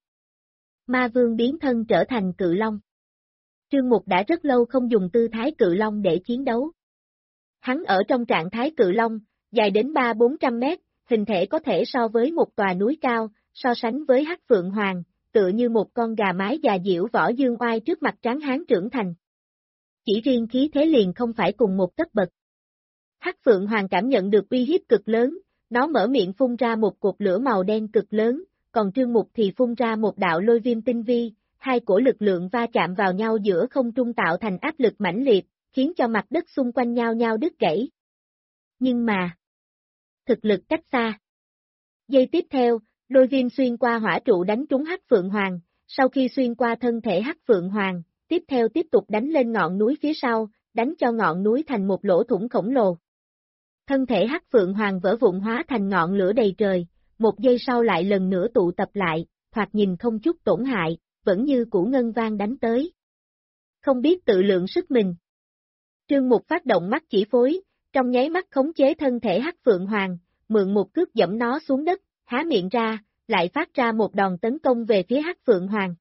Speaker 1: Ma Vương biến thân trở thành cự long. Trương Mục đã rất lâu không dùng tư thái cự long để chiến đấu. Hắn ở trong trạng thái cự long, dài đến 3-400 mét, hình thể có thể so với một tòa núi cao, so sánh với Hắc Phượng Hoàng, tựa như một con gà mái già diễu võ dương oai trước mặt tráng hán trưởng thành. Chỉ riêng khí thế liền không phải cùng một cấp bậc. Hắc Phượng Hoàng cảm nhận được uy hiếp cực lớn, nó mở miệng phun ra một cột lửa màu đen cực lớn, còn Trương Mục thì phun ra một đạo lôi viêm tinh vi, hai cổ lực lượng va chạm vào nhau giữa không trung tạo thành áp lực mãnh liệt, khiến cho mặt đất xung quanh nhau nhau đứt gãy. Nhưng mà, thực lực cách xa. Giây tiếp theo, lôi viêm xuyên qua hỏa trụ đánh trúng Hắc Phượng Hoàng, sau khi xuyên qua thân thể Hắc Phượng Hoàng, tiếp theo tiếp tục đánh lên ngọn núi phía sau, đánh cho ngọn núi thành một lỗ thủng khổng lồ. Thân thể Hắc Phượng Hoàng vỡ vụn hóa thành ngọn lửa đầy trời, một giây sau lại lần nữa tụ tập lại, thoạt nhìn không chút tổn hại, vẫn như cũ ngân vang đánh tới. Không biết tự lượng sức mình. Trương Mục phát động mắt chỉ phối, trong nháy mắt khống chế thân thể Hắc Phượng Hoàng, mượn một cước dẫm nó xuống đất, há miệng ra, lại phát ra một đòn tấn công về phía Hắc Phượng Hoàng.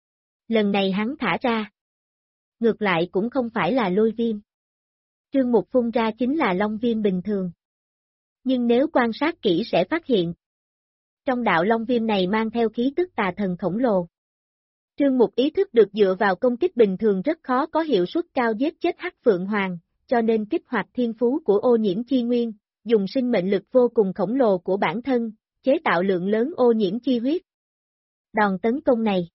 Speaker 1: Lần này hắn thả ra. Ngược lại cũng không phải là lôi viêm. Trương Mục phun ra chính là long viêm bình thường. Nhưng nếu quan sát kỹ sẽ phát hiện. Trong đạo long viêm này mang theo khí tức tà thần khổng lồ. Trương Mục ý thức được dựa vào công kích bình thường rất khó có hiệu suất cao giết chết Hắc Phượng Hoàng, cho nên kích hoạt thiên phú của ô nhiễm chi nguyên, dùng sinh mệnh lực vô cùng khổng lồ của bản thân, chế tạo lượng lớn ô nhiễm chi huyết. Đòn tấn công này,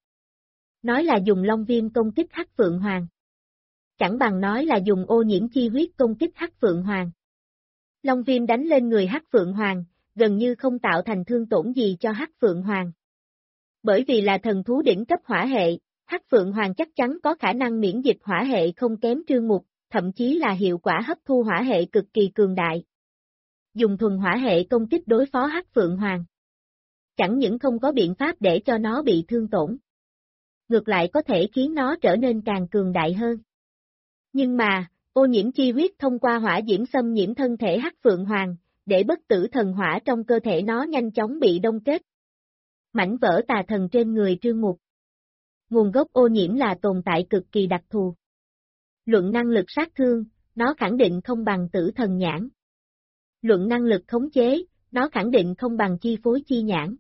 Speaker 1: nói là dùng long viêm công kích Hắc Phượng Hoàng. Chẳng bằng nói là dùng ô nhiễm chi huyết công kích Hắc Phượng Hoàng. Long viêm đánh lên người Hắc Phượng Hoàng, gần như không tạo thành thương tổn gì cho Hắc Phượng Hoàng. Bởi vì là thần thú đỉnh cấp hỏa hệ, Hắc Phượng Hoàng chắc chắn có khả năng miễn dịch hỏa hệ không kém Trương Mục, thậm chí là hiệu quả hấp thu hỏa hệ cực kỳ cường đại. Dùng thuần hỏa hệ công kích đối phó Hắc Phượng Hoàng. Chẳng những không có biện pháp để cho nó bị thương tổn. Ngược lại có thể khiến nó trở nên càng cường đại hơn. Nhưng mà, ô nhiễm chi huyết thông qua hỏa diễm xâm nhiễm thân thể Hắc Phượng Hoàng, để bất tử thần hỏa trong cơ thể nó nhanh chóng bị đông kết. Mảnh vỡ tà thần trên người Trương Mục. Nguồn gốc ô nhiễm là tồn tại cực kỳ đặc thù. Luận năng lực sát thương, nó khẳng định không bằng tử thần nhãn. Luận năng lực khống chế, nó khẳng định không bằng chi phối chi nhãn.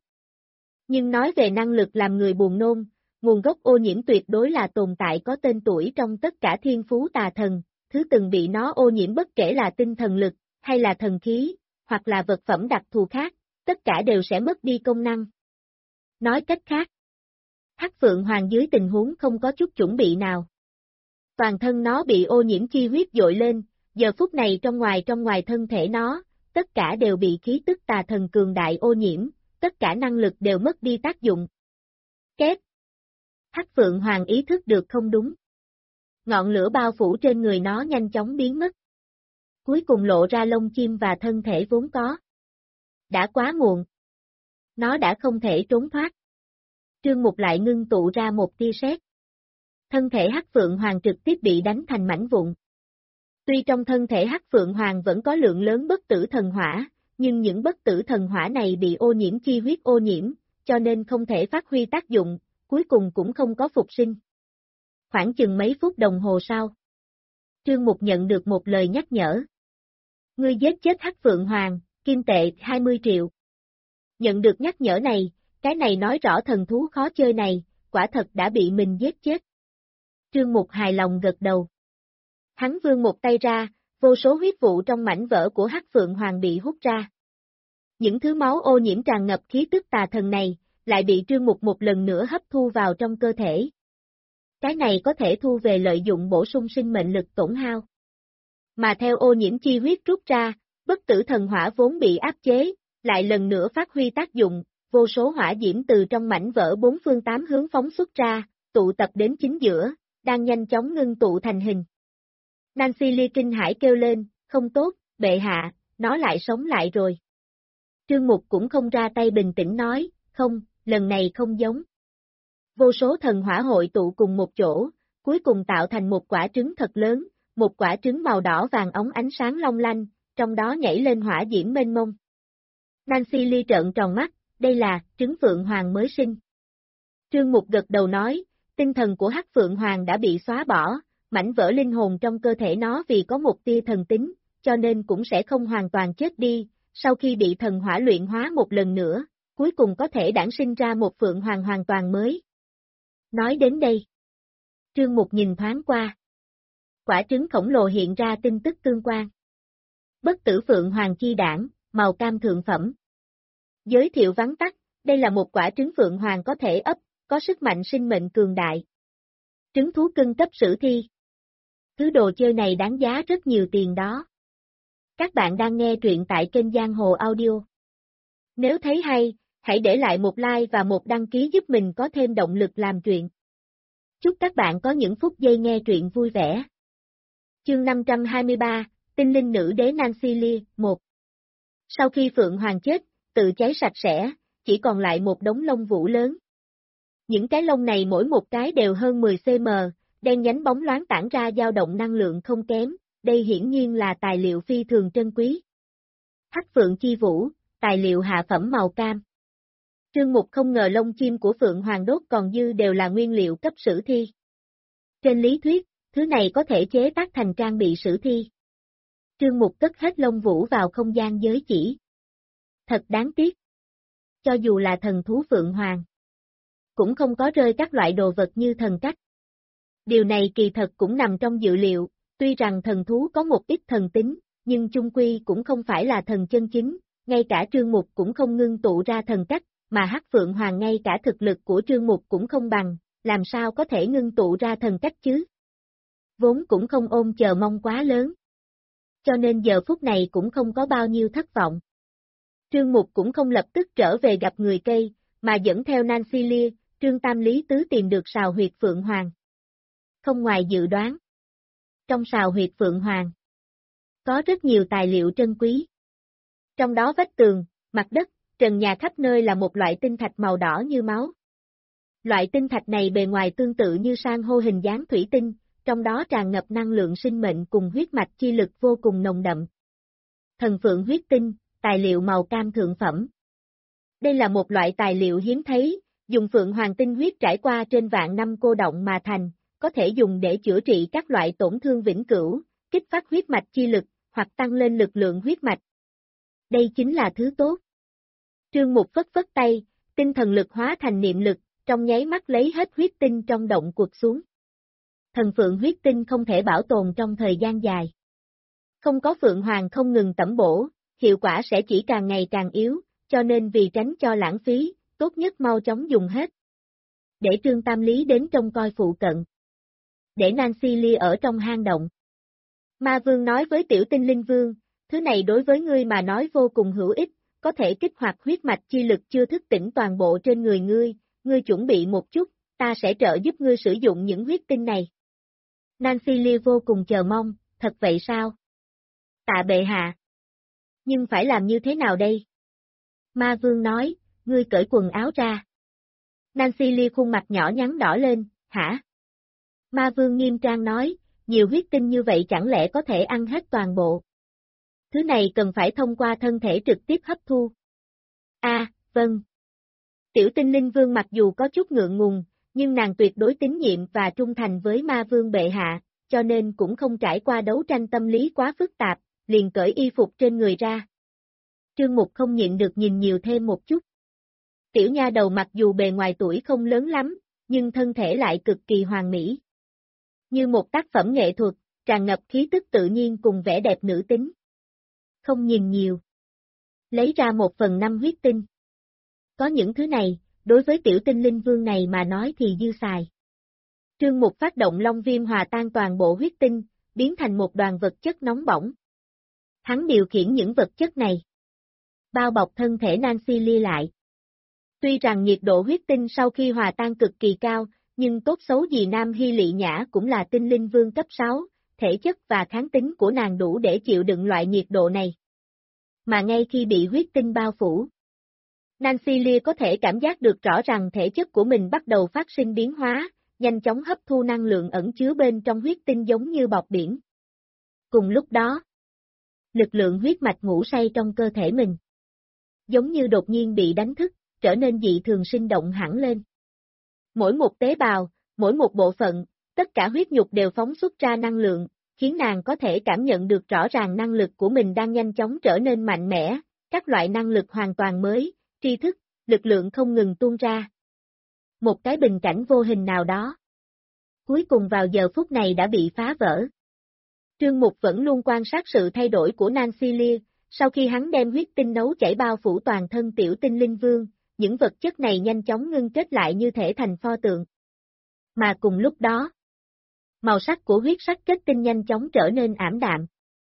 Speaker 1: Nhưng nói về năng lực làm người buồn nôn, nguồn gốc ô nhiễm tuyệt đối là tồn tại có tên tuổi trong tất cả thiên phú tà thần, thứ từng bị nó ô nhiễm bất kể là tinh thần lực, hay là thần khí, hoặc là vật phẩm đặc thù khác, tất cả đều sẽ mất đi công năng. Nói cách khác, Hắc Phượng Hoàng dưới tình huống không có chút chuẩn bị nào. Toàn thân nó bị ô nhiễm chi huyết dội lên, giờ phút này trong ngoài thân thể nó, tất cả đều bị khí tức tà thần cường đại ô nhiễm, tất cả năng lực đều mất đi tác dụng. Két. Hắc Phượng Hoàng ý thức được không đúng. Ngọn lửa bao phủ trên người nó nhanh chóng biến mất. Cuối cùng lộ ra lông chim và thân thể vốn có. Đã quá muộn. Nó đã không thể trốn thoát. Trương Mục lại ngưng tụ ra một tia sét. Thân thể Hắc Phượng Hoàng trực tiếp bị đánh thành mảnh vụn. Tuy trong thân thể Hắc Phượng Hoàng vẫn có lượng lớn bất tử thần hỏa, nhưng những bất tử thần hỏa này bị ô nhiễm chi huyết ô nhiễm, cho nên không thể phát huy tác dụng, cuối cùng cũng không có phục sinh. Khoảng chừng mấy phút đồng hồ sau, Trương Mục nhận được một lời nhắc nhở. Ngươi giết chết Hắc Phượng Hoàng, kim tệ 20 triệu. Nhận được nhắc nhở này, cái này nói rõ thần thú khó chơi này, quả thật đã bị mình giết chết. Trương Mục hài lòng gật đầu. Hắn vươn một tay ra, vô số huyết vụ trong mảnh vỡ của Hắc Phượng Hoàng bị hút ra. Những thứ máu ô nhiễm tràn ngập khí tức tà thần này, lại bị Trương Mục một lần nữa hấp thu vào trong cơ thể. Cái này có thể thu về lợi dụng bổ sung sinh mệnh lực tổn hao. Mà theo ô nhiễm chi huyết rút ra, bất tử thần hỏa vốn bị áp chế, lại lần nữa phát huy tác dụng, vô số hỏa diễm từ trong mảnh vỡ bốn phương tám hướng phóng xuất ra, tụ tập đến chính giữa, đang nhanh chóng ngưng tụ thành hình. Nancy Lee kinh hãi kêu lên, không tốt, bệ hạ, nó lại sống lại rồi. Trương Mục cũng không ra tay bình tĩnh nói, không, lần này không giống. Vô số thần hỏa hội tụ cùng một chỗ, cuối cùng tạo thành một quả trứng thật lớn, một quả trứng màu đỏ vàng óng ánh sáng long lanh, trong đó nhảy lên hỏa diễm mênh mông. Nancy Lee trợn tròn mắt, đây là trứng Phượng Hoàng mới sinh. Trương Mục gật đầu nói, tinh thần của Hắc Phượng Hoàng đã bị xóa bỏ, mảnh vỡ linh hồn trong cơ thể nó vì có một tia thần tính, cho nên cũng sẽ không hoàn toàn chết đi, sau khi bị thần hỏa luyện hóa một lần nữa, cuối cùng có thể đản sinh ra một Phượng Hoàng hoàn toàn mới. Nói đến đây, Trương Mục nhìn thoáng qua. Quả trứng khổng lồ hiện ra tin tức tương quan. Bất tử Phượng Hoàng chi đản, màu cam thượng phẩm. Giới thiệu vắn tắt, đây là một quả trứng Phượng Hoàng có thể ấp, có sức mạnh sinh mệnh cường đại. Trứng thú cưng cấp sử thi. Thứ đồ chơi này đáng giá rất nhiều tiền đó. Các bạn đang nghe truyện tại kênh Giang Hồ Audio. Nếu thấy hay, hãy để lại một like và một đăng ký giúp mình có thêm động lực làm truyện. Chúc các bạn có những phút giây nghe truyện vui vẻ. Chương 523, Tinh linh nữ đế Nancy Lee, 1. Sau khi Phượng Hoàng chết, tự cháy sạch sẽ, chỉ còn lại một đống lông vũ lớn. Những cái lông này mỗi một cái đều hơn 10 cm, đen nhánh bóng loáng tản ra dao động năng lượng không kém, đây hiển nhiên là tài liệu phi thường trân quý. Hắc Phượng chi vũ, tài liệu hạ phẩm màu cam. Trương Mục không ngờ lông chim của Phượng Hoàng đốt còn dư đều là nguyên liệu cấp sử thi. Trên lý thuyết, thứ này có thể chế tác thành trang bị sử thi. Trương Mục cất hết lông vũ vào không gian giới chỉ. Thật đáng tiếc. Cho dù là thần thú Phượng Hoàng, cũng không có rơi các loại đồ vật như thần cách. Điều này kỳ thật cũng nằm trong dự liệu, tuy rằng thần thú có một ít thần tính, nhưng chung quy cũng không phải là thần chân chính, ngay cả Trương Mục cũng không ngưng tụ ra thần cách, mà Hắc Phượng Hoàng ngay cả thực lực của Trương Mục cũng không bằng, làm sao có thể ngưng tụ ra thần cách chứ? Vốn cũng không ôm chờ mong quá lớn. Cho nên giờ phút này cũng không có bao nhiêu thất vọng. Trương Mục cũng không lập tức trở về gặp người cây, mà dẫn theo Nancy Lee, Trương Tam Lý Tứ tìm được sào huyệt Phượng Hoàng. Không ngoài dự đoán. Trong sào huyệt Phượng Hoàng, có rất nhiều tài liệu trân quý. Trong đó vách tường, mặt đất, trần nhà khắp nơi là một loại tinh thạch màu đỏ như máu. Loại tinh thạch này bề ngoài tương tự như san hô hình dáng thủy tinh, trong đó tràn ngập năng lượng sinh mệnh cùng huyết mạch chi lực vô cùng nồng đậm. Thần Phượng huyết tinh, tài liệu màu cam thượng phẩm. Đây là một loại tài liệu hiếm thấy, dùng Phượng Hoàng tinh huyết trải qua trên vạn năm cô đọng mà thành, có thể dùng để chữa trị các loại tổn thương vĩnh cửu, kích phát huyết mạch chi lực, hoặc tăng lên lực lượng huyết mạch. Đây chính là thứ tốt. Trương Mục phất phất tay, tinh thần lực hóa thành niệm lực, trong nháy mắt lấy hết huyết tinh trong động quật xuống. Thần Phượng huyết tinh không thể bảo tồn trong thời gian dài. Không có Phượng Hoàng không ngừng tẩm bổ, hiệu quả sẽ chỉ càng ngày càng yếu, cho nên vì tránh cho lãng phí, tốt nhất mau chóng dùng hết. Để Trương Tam Lý đến trông coi phụ cận. Để Nancy Lee ở trong hang động. Ma Vương nói với Tiểu Tinh Linh Vương, thứ này đối với ngươi mà nói vô cùng hữu ích, có thể kích hoạt huyết mạch chi lực chưa thức tỉnh toàn bộ trên người ngươi chuẩn bị một chút, ta sẽ trợ giúp ngươi sử dụng những huyết tinh này. Nancy Lee vô cùng chờ mong, thật vậy sao? Tạ bệ hạ. Nhưng phải làm như thế nào đây? Ma Vương nói, ngươi cởi quần áo ra. Nancy Lee khuôn mặt nhỏ nhắn đỏ lên, hả? Ma Vương nghiêm trang nói, nhiều huyết tinh như vậy chẳng lẽ có thể ăn hết toàn bộ? Thứ này cần phải thông qua thân thể trực tiếp hấp thu. Vâng. Tiểu Tinh Linh Vương mặc dù có chút ngượng ngùng, nhưng nàng tuyệt đối tín nhiệm và trung thành với Ma Vương bệ hạ, cho nên cũng không trải qua đấu tranh tâm lý quá phức tạp, liền cởi y phục trên người ra. Trương Mục không nhịn được nhìn nhiều thêm một chút. Tiểu nha đầu mặc dù bề ngoài tuổi không lớn lắm, nhưng thân thể lại cực kỳ hoàn mỹ. Như một tác phẩm nghệ thuật, tràn ngập khí tức tự nhiên cùng vẻ đẹp nữ tính. Không nhìn nhiều. Lấy ra 1/5 huyết tinh. Có những thứ này, đối với Tiểu Tinh Linh Vương này mà nói thì dư xài. Trương Mục phát động long viêm hòa tan toàn bộ huyết tinh, biến thành một đoàn vật chất nóng bỏng. Hắn điều khiển những vật chất này. Bao bọc thân thể Nancy Lee lại. Tuy rằng nhiệt độ huyết tinh sau khi hòa tan cực kỳ cao, nhưng tốt xấu gì Nam Hy Lị Nhã cũng là tinh linh vương cấp 6, thể chất và kháng tính của nàng đủ để chịu đựng loại nhiệt độ này. Mà ngay khi bị huyết tinh bao phủ, Nancy Lee có thể cảm giác được rõ rằng thể chất của mình bắt đầu phát sinh biến hóa, nhanh chóng hấp thu năng lượng ẩn chứa bên trong huyết tinh giống như bọt biển. Cùng lúc đó, lực lượng huyết mạch ngủ say trong cơ thể mình, giống như đột nhiên bị đánh thức, trở nên dị thường sinh động hẳn lên. Mỗi một tế bào, mỗi một bộ phận, tất cả huyết nhục đều phóng xuất ra năng lượng, khiến nàng có thể cảm nhận được rõ ràng năng lực của mình đang nhanh chóng trở nên mạnh mẽ, các loại năng lực hoàn toàn mới, tri thức, lực lượng không ngừng tuôn ra. Một cái bình cảnh vô hình nào đó, cuối cùng vào giờ phút này đã bị phá vỡ. Trương Mục vẫn luôn quan sát sự thay đổi của Nancy Lee, sau khi hắn đem huyết tinh nấu chảy bao phủ toàn thân tiểu tinh linh vương, những vật chất này nhanh chóng ngưng kết lại như thể thành pho tượng. Mà cùng lúc đó, màu sắc của huyết sắc kết tinh nhanh chóng trở nên ảm đạm.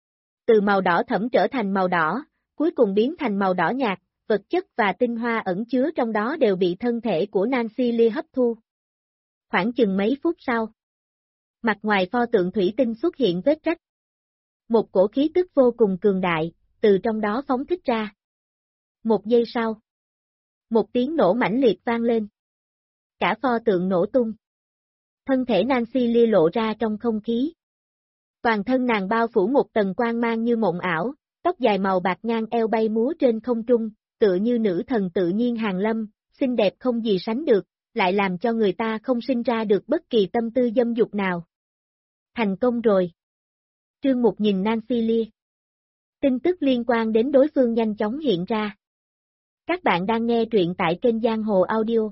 Speaker 1: Từ màu đỏ thẫm trở thành màu đỏ, cuối cùng biến thành màu đỏ nhạt, vật chất và tinh hoa ẩn chứa trong đó đều bị thân thể của Nancy Lee hấp thu. Khoảng chừng mấy phút sau, mặt ngoài pho tượng thủy tinh xuất hiện vết rách. Một cổ khí tức vô cùng cường đại, từ trong đó phóng thích ra. Một giây sau, một tiếng nổ mãnh liệt vang lên. Cả pho tượng nổ tung. Thân thể Nancy Lee lộ ra trong không khí. Toàn thân nàng bao phủ một tầng quang mang như mộng ảo, tóc dài màu bạc ngang eo bay múa trên không trung, tựa như nữ thần tự nhiên hàng lâm, xinh đẹp không gì sánh được, lại làm cho người ta không sinh ra được bất kỳ tâm tư dâm dục nào. Thành công rồi. Trương Mục nhìn Nancy Lee. Tin tức liên quan đến đối phương nhanh chóng hiện ra. Các bạn đang nghe truyện tại kênh Giang Hồ Audio.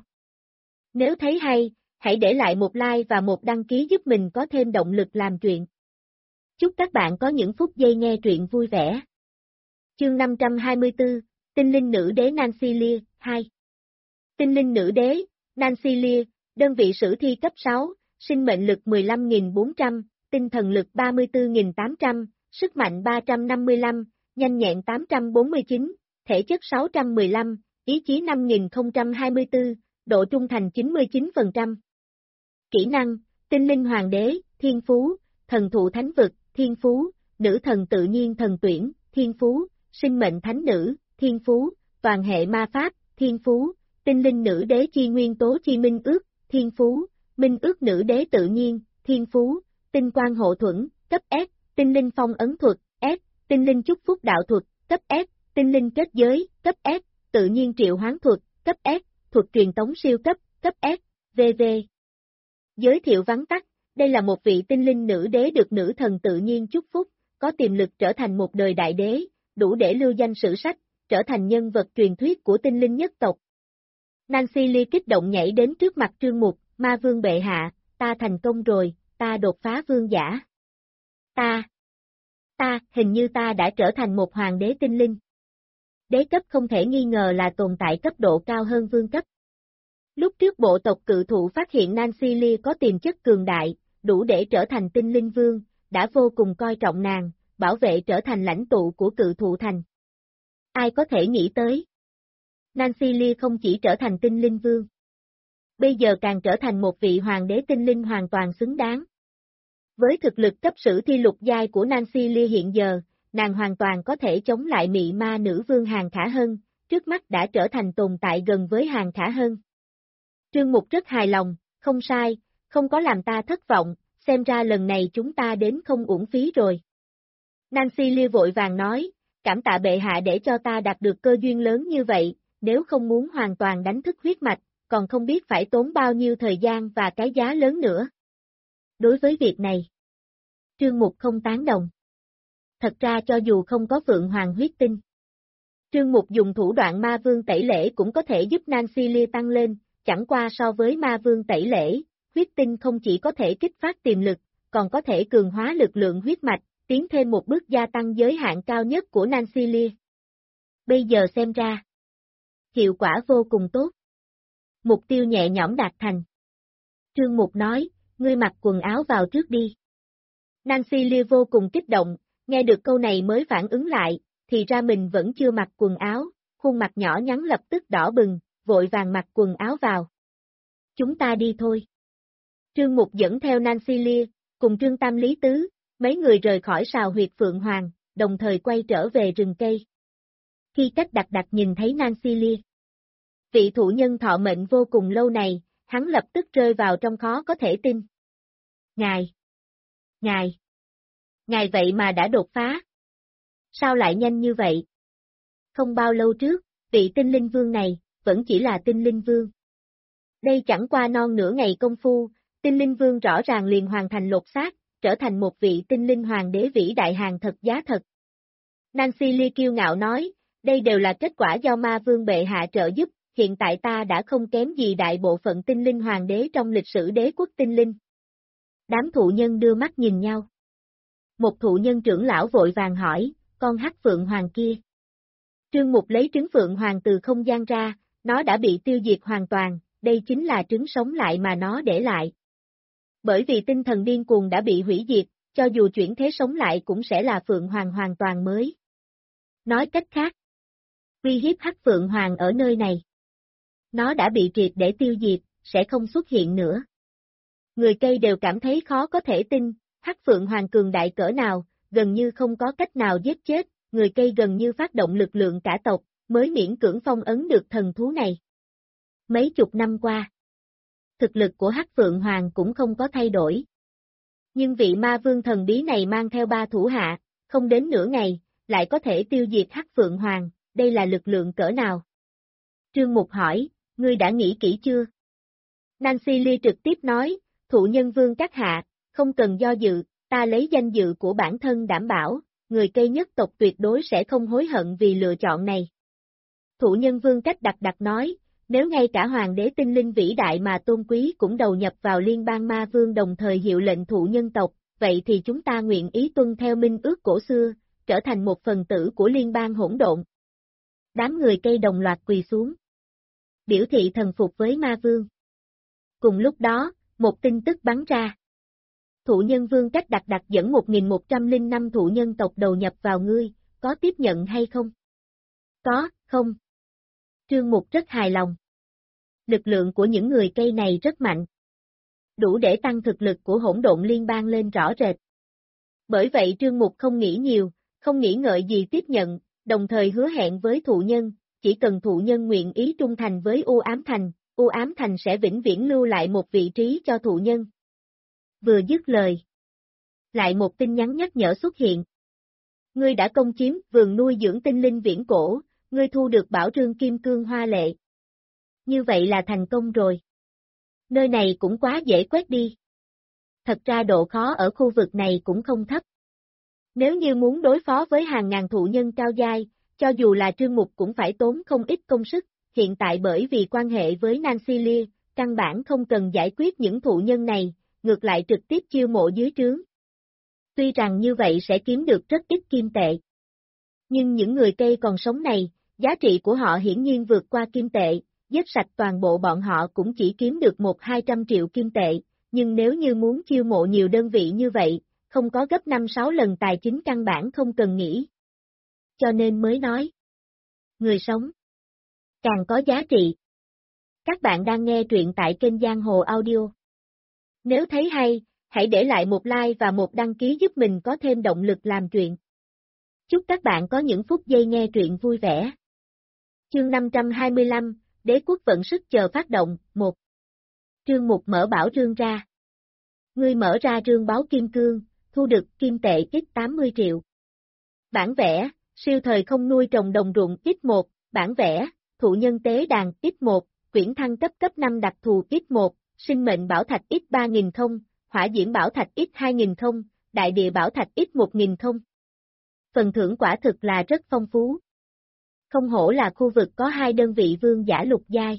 Speaker 1: Nếu thấy hay, hãy để lại một like và một đăng ký giúp mình có thêm động lực làm truyện. Chúc các bạn có những phút giây nghe truyện vui vẻ. Chương 524, Tinh linh nữ đế Nancy Lee, 2. Tinh linh nữ đế, Nancy Lee, đơn vị sử thi cấp 6, sinh mệnh lực 15.400, tinh thần lực 34.800, sức mạnh 355, nhanh nhẹn 849, thể chất 615, ý chí 5024, độ trung thành 99%. Kỹ năng, tinh linh hoàng đế, thiên phú, thần thụ thánh vực, thiên phú, nữ thần tự nhiên thần tuyển, thiên phú, sinh mệnh thánh nữ, thiên phú, toàn hệ ma pháp, thiên phú, tinh linh nữ đế chi nguyên tố chi minh ước, thiên phú, minh ước nữ đế tự nhiên, thiên phú, tinh quang hộ thuẫn, cấp S, tinh linh phong ấn thuật, S, tinh linh chúc phúc đạo thuật, cấp S, tinh linh kết giới, cấp S, tự nhiên triệu hoán thuật, cấp S, thuật truyền tống siêu cấp S, VV. Giới thiệu vắn tắt, đây là một vị tinh linh nữ đế được nữ thần tự nhiên chúc phúc, có tiềm lực trở thành một đời đại đế, đủ để lưu danh sử sách, trở thành nhân vật truyền thuyết của tinh linh nhất tộc. Nancy Lee kích động nhảy đến trước mặt Trương Mục, ma vương bệ hạ, ta thành công rồi, ta đột phá vương giả. Hình như ta đã trở thành một hoàng đế tinh linh. Đế cấp không thể nghi ngờ là tồn tại cấp độ cao hơn vương cấp. Lúc trước bộ tộc cự thụ phát hiện Nancy Lee có tiềm chất cường đại, đủ để trở thành tinh linh vương, đã vô cùng coi trọng nàng, bảo vệ trở thành lãnh tụ của cự thụ thành. Ai có thể nghĩ tới? Nancy Lee không chỉ trở thành tinh linh vương, bây giờ càng trở thành một vị hoàng đế tinh linh hoàn toàn xứng đáng. Với thực lực cấp sử thi lục giai của Nancy Lee hiện giờ, nàng hoàn toàn có thể chống lại mị ma nữ vương Hàng Khả Hân, trước mắt đã trở thành tồn tại gần với Hàng Khả Hân. Trương Mục rất hài lòng, không sai, không có làm ta thất vọng, xem ra lần này chúng ta đến không uổng phí rồi. Nancy Lee vội vàng nói, cảm tạ bệ hạ để cho ta đạt được cơ duyên lớn như vậy, nếu không muốn hoàn toàn đánh thức huyết mạch, còn không biết phải tốn bao nhiêu thời gian và cái giá lớn nữa. Đối với việc này, Trương Mục không tán đồng. Thật ra cho dù không có Phượng Hoàng huyết tinh, Trương Mục dùng thủ đoạn ma vương tẩy lễ cũng có thể giúp Nancy Lee tăng lên, chẳng qua so với ma vương tẩy lễ, huyết tinh không chỉ có thể kích phát tiềm lực, còn có thể cường hóa lực lượng huyết mạch, tiến thêm một bước gia tăng giới hạn cao nhất của Nancy Lee. Bây giờ xem ra, hiệu quả vô cùng tốt. Mục tiêu nhẹ nhõm đạt thành. Trương Mục nói, ngươi mặc quần áo vào trước đi. Nancy Lee vô cùng kích động, nghe được câu này mới phản ứng lại, thì ra mình vẫn chưa mặc quần áo, khuôn mặt nhỏ nhắn lập tức đỏ bừng, vội vàng mặc quần áo vào. Chúng ta đi thôi. Trương Mục dẫn theo Nancy Lee, cùng Trương Tam Lý Tứ, mấy người rời khỏi sào huyệt Phượng Hoàng, đồng thời quay trở về rừng cây. Khi cách đặc nhìn thấy Nancy Lee, Vị thụ nhân thọ mệnh vô cùng lâu này, hắn lập tức rơi vào trong khó có thể tin. Ngài! Ngài vậy mà đã đột phá. Sao lại nhanh như vậy? Không bao lâu trước, vị tinh linh vương này, vẫn chỉ là tinh linh vương. Đây chẳng qua non nửa ngày công phu, tinh linh vương rõ ràng liền hoàn thành lột xác, trở thành một vị tinh linh hoàng đế vĩ đại hàng thật giá thật. Nancy Lee kiêu ngạo nói, đây đều là kết quả do ma vương bệ hạ trợ giúp, hiện tại ta đã không kém gì đại bộ phận tinh linh hoàng đế trong lịch sử đế quốc tinh linh. Đám thụ nhân đưa mắt nhìn nhau. Một thụ nhân trưởng lão vội vàng hỏi, con hắc phượng hoàng kia. Trương Mục lấy trứng phượng hoàng từ không gian ra, nó đã bị tiêu diệt hoàn toàn, đây chính là trứng sống lại mà nó để lại. Bởi vì tinh thần điên cuồng đã bị hủy diệt, cho dù chuyển thế sống lại cũng sẽ là phượng hoàng hoàn toàn mới. Nói cách khác, uy hiếp hắc phượng hoàng ở nơi này. Nó đã bị triệt để tiêu diệt, sẽ không xuất hiện nữa. Người cây đều cảm thấy khó có thể tin, hắc phượng hoàng cường đại cỡ nào, gần như không có cách nào giết chết, người cây gần như phát động lực lượng cả tộc, mới miễn cưỡng phong ấn được thần thú này. Mấy chục năm qua, thực lực của hắc phượng hoàng cũng không có thay đổi. Nhưng vị ma vương thần bí này mang theo 3 thủ hạ, không đến nửa ngày, lại có thể tiêu diệt hắc phượng hoàng, đây là lực lượng cỡ nào? Trương Mục hỏi, ngươi đã nghĩ kỹ chưa? Nancy Lee trực tiếp nói, thụ nhân vương các hạ, không cần do dự, ta lấy danh dự của bản thân đảm bảo, người cây nhất tộc tuyệt đối sẽ không hối hận vì lựa chọn này. Thụ nhân vương cách đặc nói, nếu ngay cả hoàng đế tinh linh vĩ đại mà tôn quý cũng đầu nhập vào liên bang ma vương đồng thời hiệu lệnh thụ nhân tộc, vậy thì chúng ta nguyện ý tuân theo minh ước cổ xưa, trở thành một phần tử của liên bang hỗn độn. Đám người cây đồng loạt quỳ xuống. Biểu thị thần phục với ma vương. Cùng lúc đó, một tin tức bắn ra. Thụ nhân vương cách đặc dẫn 1105 thụ nhân tộc đầu nhập vào ngươi, có tiếp nhận hay không? Có, không? Trương Mục rất hài lòng. Lực lượng của những người cây này rất mạnh. Đủ để tăng thực lực của hỗn độn liên bang lên rõ rệt. Bởi vậy Trương Mục không nghĩ nhiều, không nghĩ ngợi gì tiếp nhận, đồng thời hứa hẹn với thụ nhân, chỉ cần thụ nhân nguyện ý trung thành với U Ám Thành sẽ vĩnh viễn lưu lại một vị trí cho thụ nhân. Vừa dứt lời. Lại một tin nhắn nhắc nhở xuất hiện. Ngươi đã công chiếm vườn nuôi dưỡng tinh linh viễn cổ, ngươi thu được bảo trương kim cương hoa lệ. Như vậy là thành công rồi. Nơi này cũng quá dễ quét đi. Thật ra độ khó ở khu vực này cũng không thấp. Nếu như muốn đối phó với hàng ngàn thụ nhân cao giai, cho dù là Trương Mục cũng phải tốn không ít công sức, hiện tại bởi vì quan hệ với Nancy Lee, căn bản không cần giải quyết những thụ nhân này, ngược lại trực tiếp chiêu mộ dưới trướng. Tuy rằng như vậy sẽ kiếm được rất ít kim tệ. Nhưng những người cây còn sống này, giá trị của họ hiển nhiên vượt qua kim tệ, giết sạch toàn bộ bọn họ cũng chỉ kiếm được 1-200 triệu kim tệ, nhưng nếu như muốn chiêu mộ nhiều đơn vị như vậy, không có gấp 5-6 lần tài chính căn bản không cần nghĩ. Cho nên mới nói, người sống càng có giá trị. Các bạn đang nghe truyện tại kênh Giang Hồ Audio. Nếu thấy hay, hãy để lại một like và một đăng ký giúp mình có thêm động lực làm truyện. Chúc các bạn có những phút giây nghe truyện vui vẻ. Chương 525, Đế quốc vận sức chờ phát động, 1. Trương Mục mở bảo rương ra. Ngươi mở ra rương báo kim cương, thu được kim tệ ít 80 triệu. Bản vẽ, siêu thời không nuôi trồng đồng ruộng X1, bản vẽ, thụ nhân tế đàn X1, quyển thăng cấp 5 đặc thù X1, sinh mệnh bảo thạch X3000, hỏa diễm bảo thạch X2000, đại địa bảo thạch X1000. Phần thưởng quả thực là rất phong phú. Không hổ là khu vực có 2 đơn vị vương giả lục giai.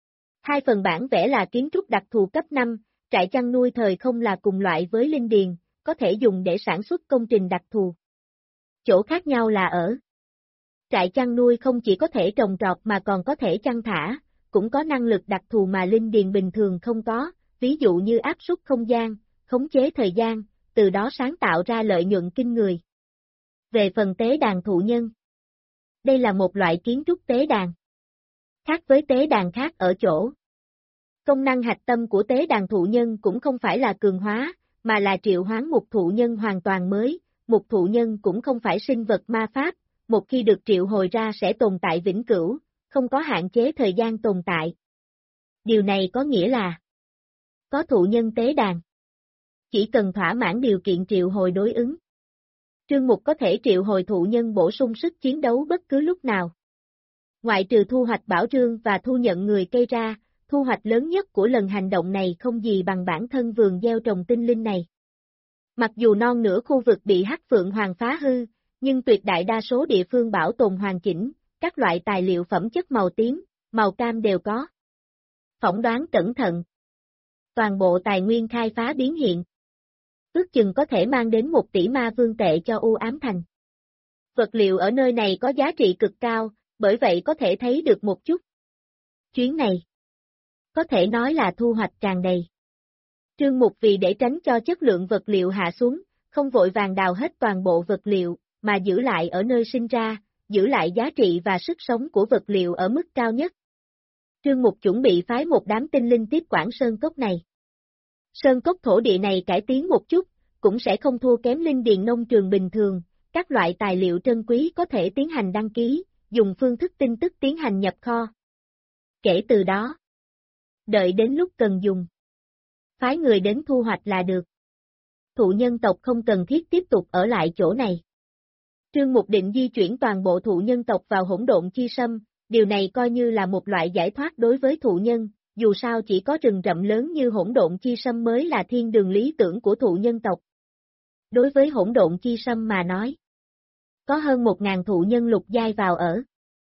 Speaker 1: 2 phần bản vẽ là kiến trúc đặc thù cấp 5, trại chăn nuôi thời không là cùng loại với linh điền, có thể dùng để sản xuất công trình đặc thù. Chỗ khác nhau là ở. Trại chăn nuôi không chỉ có thể trồng trọt mà còn có thể chăn thả, cũng có năng lực đặc thù mà linh điền bình thường không có, ví dụ như áp suất không gian, khống chế thời gian, từ đó sáng tạo ra lợi nhuận kinh người. Về phần tế đàn thụ nhân, đây là một loại kiến trúc tế đàn. Khác với tế đàn khác ở chỗ. Công năng hạch tâm của tế đàn thụ nhân cũng không phải là cường hóa, mà là triệu hoán một thụ nhân hoàn toàn mới, một thụ nhân cũng không phải sinh vật ma pháp, một khi được triệu hồi ra sẽ tồn tại vĩnh cửu, không có hạn chế thời gian tồn tại. Điều này có nghĩa là có thụ nhân tế đàn. Chỉ cần thỏa mãn điều kiện triệu hồi đối ứng. Trương Mục có thể triệu hồi thụ nhân bổ sung sức chiến đấu bất cứ lúc nào. Ngoại trừ thu hoạch bảo trương và thu nhận người cây ra, thu hoạch lớn nhất của lần hành động này không gì bằng bản thân vườn gieo trồng tinh linh này. Mặc dù non nửa khu vực bị Hắc Phượng Hoàng phá hư, nhưng tuyệt đại đa số địa phương bảo tồn hoàn chỉnh, các loại tài liệu phẩm chất màu tím, màu cam đều có. Phỏng đoán cẩn thận. Toàn bộ tài nguyên khai phá biến hiện. Ước chừng có thể mang đến 1 tỷ ma vương tệ cho U Ám Thành. Vật liệu ở nơi này có giá trị cực cao, bởi vậy có thể thấy được một chút. Chuyến này, có thể nói là thu hoạch tràn đầy. Trương Mục vì để tránh cho chất lượng vật liệu hạ xuống, không vội vàng đào hết toàn bộ vật liệu, mà giữ lại ở nơi sinh ra, giữ lại giá trị và sức sống của vật liệu ở mức cao nhất. Trương Mục chuẩn bị phái một đám tinh linh tiếp quản sơn cốc này. Sơn cốc thổ địa này cải tiến một chút, cũng sẽ không thua kém linh điền nông trường bình thường, các loại tài liệu trân quý có thể tiến hành đăng ký, dùng phương thức tin tức tiến hành nhập kho. Kể từ đó, đợi đến lúc cần dùng, phái người đến thu hoạch là được. Thụ nhân tộc không cần thiết tiếp tục ở lại chỗ này. Trương Mục định di chuyển toàn bộ thụ nhân tộc vào hỗn độn chi sâm, điều này coi như là một loại giải thoát đối với thụ nhân, dù sao chỉ có rừng rậm lớn như hỗn độn chi sâm mới là thiên đường lý tưởng của thụ nhân tộc. Đối với hỗn độn chi sâm mà nói, có hơn 1.000 thụ nhân lục giai vào ở.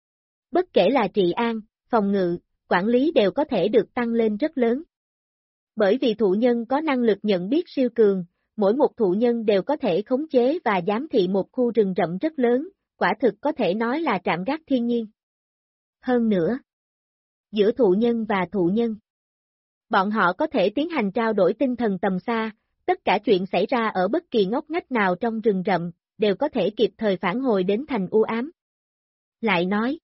Speaker 1: Bất kể là trị an, phòng ngự, quản lý đều có thể được tăng lên rất lớn. Bởi vì thụ nhân có năng lực nhận biết siêu cường, mỗi một thụ nhân đều có thể khống chế và giám thị một khu rừng rậm rất lớn, quả thực có thể nói là trạm gác thiên nhiên. Hơn nữa, giữa thụ nhân và thụ nhân, bọn họ có thể tiến hành trao đổi tinh thần tầm xa, tất cả chuyện xảy ra ở bất kỳ ngóc ngách nào trong rừng rậm, đều có thể kịp thời phản hồi đến thành u ám. Lại nói,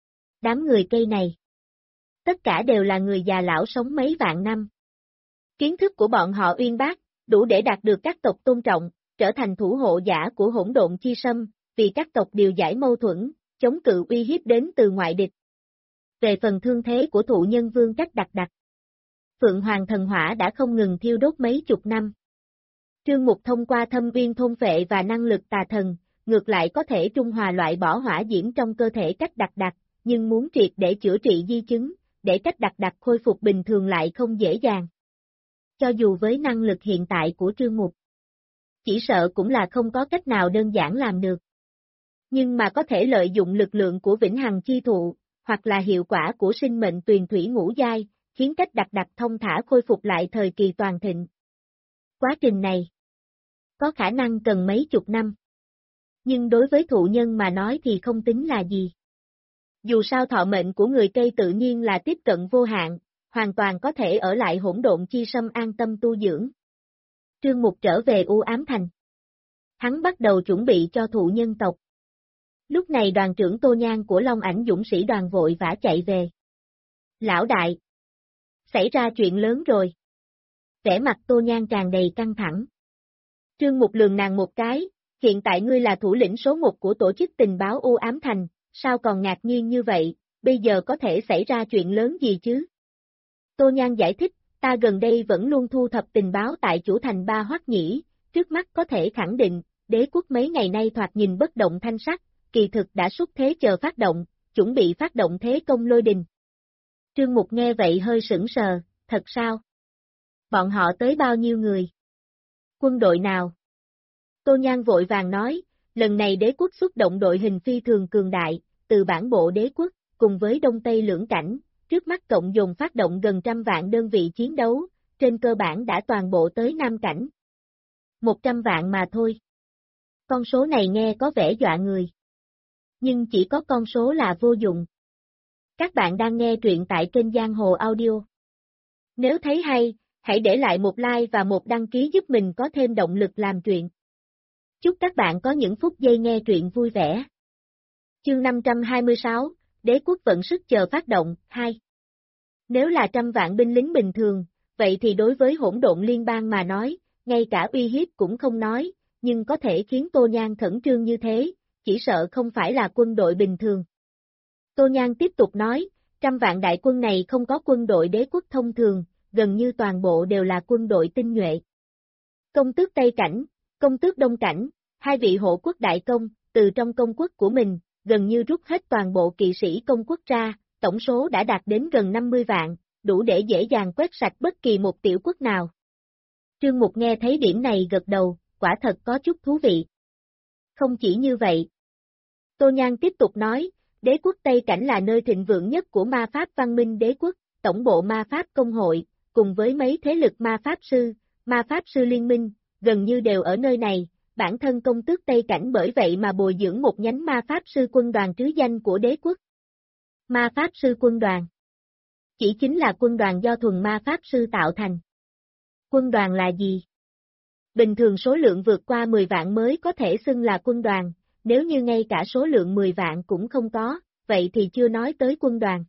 Speaker 1: đám người cây này, tất cả đều là người già lão sống mấy vạn năm. Kiến thức của bọn họ uyên bác, đủ để đạt được các tộc tôn trọng, trở thành thủ hộ giả của hỗn độn chi sâm, vì các tộc điều giải mâu thuẫn, chống cự uy hiếp đến từ ngoại địch. Về phần thương thế của thụ nhân vương cách đặc, Phượng Hoàng thần hỏa đã không ngừng thiêu đốt mấy chục năm. Trương Mục thông qua thâm uyên thôn phệ và năng lực tà thần, ngược lại có thể trung hòa loại bỏ hỏa diễm trong cơ thể cách đặc, nhưng muốn triệt để chữa trị di chứng, để cách đặc khôi phục bình thường lại không dễ dàng. Cho dù với năng lực hiện tại của Trương Mục, chỉ sợ cũng là không có cách nào đơn giản làm được. Nhưng mà có thể lợi dụng lực lượng của vĩnh hằng chi thụ, hoặc là hiệu quả của sinh mệnh tuyền thủy ngũ giai, khiến cách đặc thông thả khôi phục lại thời kỳ toàn thịnh. Quá trình này có khả năng cần mấy chục năm. Nhưng đối với thụ nhân mà nói thì không tính là gì. Dù sao thọ mệnh của người cây tự nhiên là tiếp cận vô hạn, hoàn toàn có thể ở lại hỗn độn chi sâm an tâm tu dưỡng. Trương Mục trở về U Ám Thành. Hắn bắt đầu chuẩn bị cho thụ nhân tộc. Lúc này đoàn trưởng Tô Nhan của Long Ảnh Dũng Sĩ đoàn vội vã chạy về. Lão đại! Xảy ra chuyện lớn rồi. Vẻ mặt Tô Nhan tràn đầy căng thẳng. Trương Mục lườm nàng một cái, hiện tại ngươi là thủ lĩnh số 1 của tổ chức tình báo U Ám Thành, sao còn ngạc nhiên như vậy, bây giờ có thể xảy ra chuyện lớn gì chứ? Tô Nhan giải thích, ta gần đây vẫn luôn thu thập tình báo tại chủ thành Ba Hoắc Nhĩ, trước mắt có thể khẳng định, đế quốc mấy ngày nay thoạt nhìn bất động thanh sắc, kỳ thực đã xuất thế chờ phát động, chuẩn bị phát động thế công lôi đình. Trương Mục nghe vậy hơi sững sờ, thật sao? Bọn họ tới bao nhiêu người? Quân đội nào? Tô Nhan vội vàng nói, lần này đế quốc xuất động đội hình phi thường cường đại, từ bản bộ đế quốc, cùng với Đông Tây lưỡng cảnh, trước mắt cộng dồn phát động gần 100 vạn đơn vị chiến đấu, trên cơ bản đã toàn bộ tới Nam cảnh. 100 vạn mà thôi. Con số này nghe có vẻ dọa người. Nhưng chỉ có con số là vô dụng. Các bạn đang nghe truyện tại kênh Giang Hồ Audio. Nếu thấy hay, hãy để lại một like và một đăng ký giúp mình có thêm động lực làm truyện. Chúc các bạn có những phút giây nghe truyện vui vẻ. Chương 526, Đế quốc vận sức chờ phát động, 2. Nếu là 100 vạn binh lính bình thường, vậy thì đối với hỗn độn liên bang mà nói, ngay cả uy hiếp cũng không nói, nhưng có thể khiến Tô Nhan khẩn trương như thế, chỉ sợ không phải là quân đội bình thường. Tô Nhan tiếp tục nói, 100 vạn đại quân này không có quân đội đế quốc thông thường, gần như toàn bộ đều là quân đội tinh nhuệ. Công tước Tây Cảnh, công tước Đông Cảnh, hai vị hộ quốc đại công, từ trong công quốc của mình, gần như rút hết toàn bộ kỵ sĩ công quốc ra, tổng số đã đạt đến gần 50 vạn, đủ để dễ dàng quét sạch bất kỳ một tiểu quốc nào. Trương Mục nghe thấy điểm này gật đầu, quả thật có chút thú vị. Không chỉ như vậy. Tô Nhan tiếp tục nói, đế quốc Tây Cảnh là nơi thịnh vượng nhất của ma pháp văn minh đế quốc, tổng bộ ma pháp công hội, cùng với mấy thế lực ma pháp sư liên minh, gần như đều ở nơi này, bản thân công tước Tây Cảnh bởi vậy mà bồi dưỡng một nhánh ma pháp sư quân đoàn trứ danh của đế quốc. Ma pháp sư quân đoàn chỉ chính là quân đoàn do thuần ma pháp sư tạo thành. Quân đoàn là gì? Bình thường số lượng vượt qua 10 vạn mới có thể xưng là quân đoàn, nếu như ngay cả số lượng 10 vạn cũng không có, vậy thì chưa nói tới quân đoàn.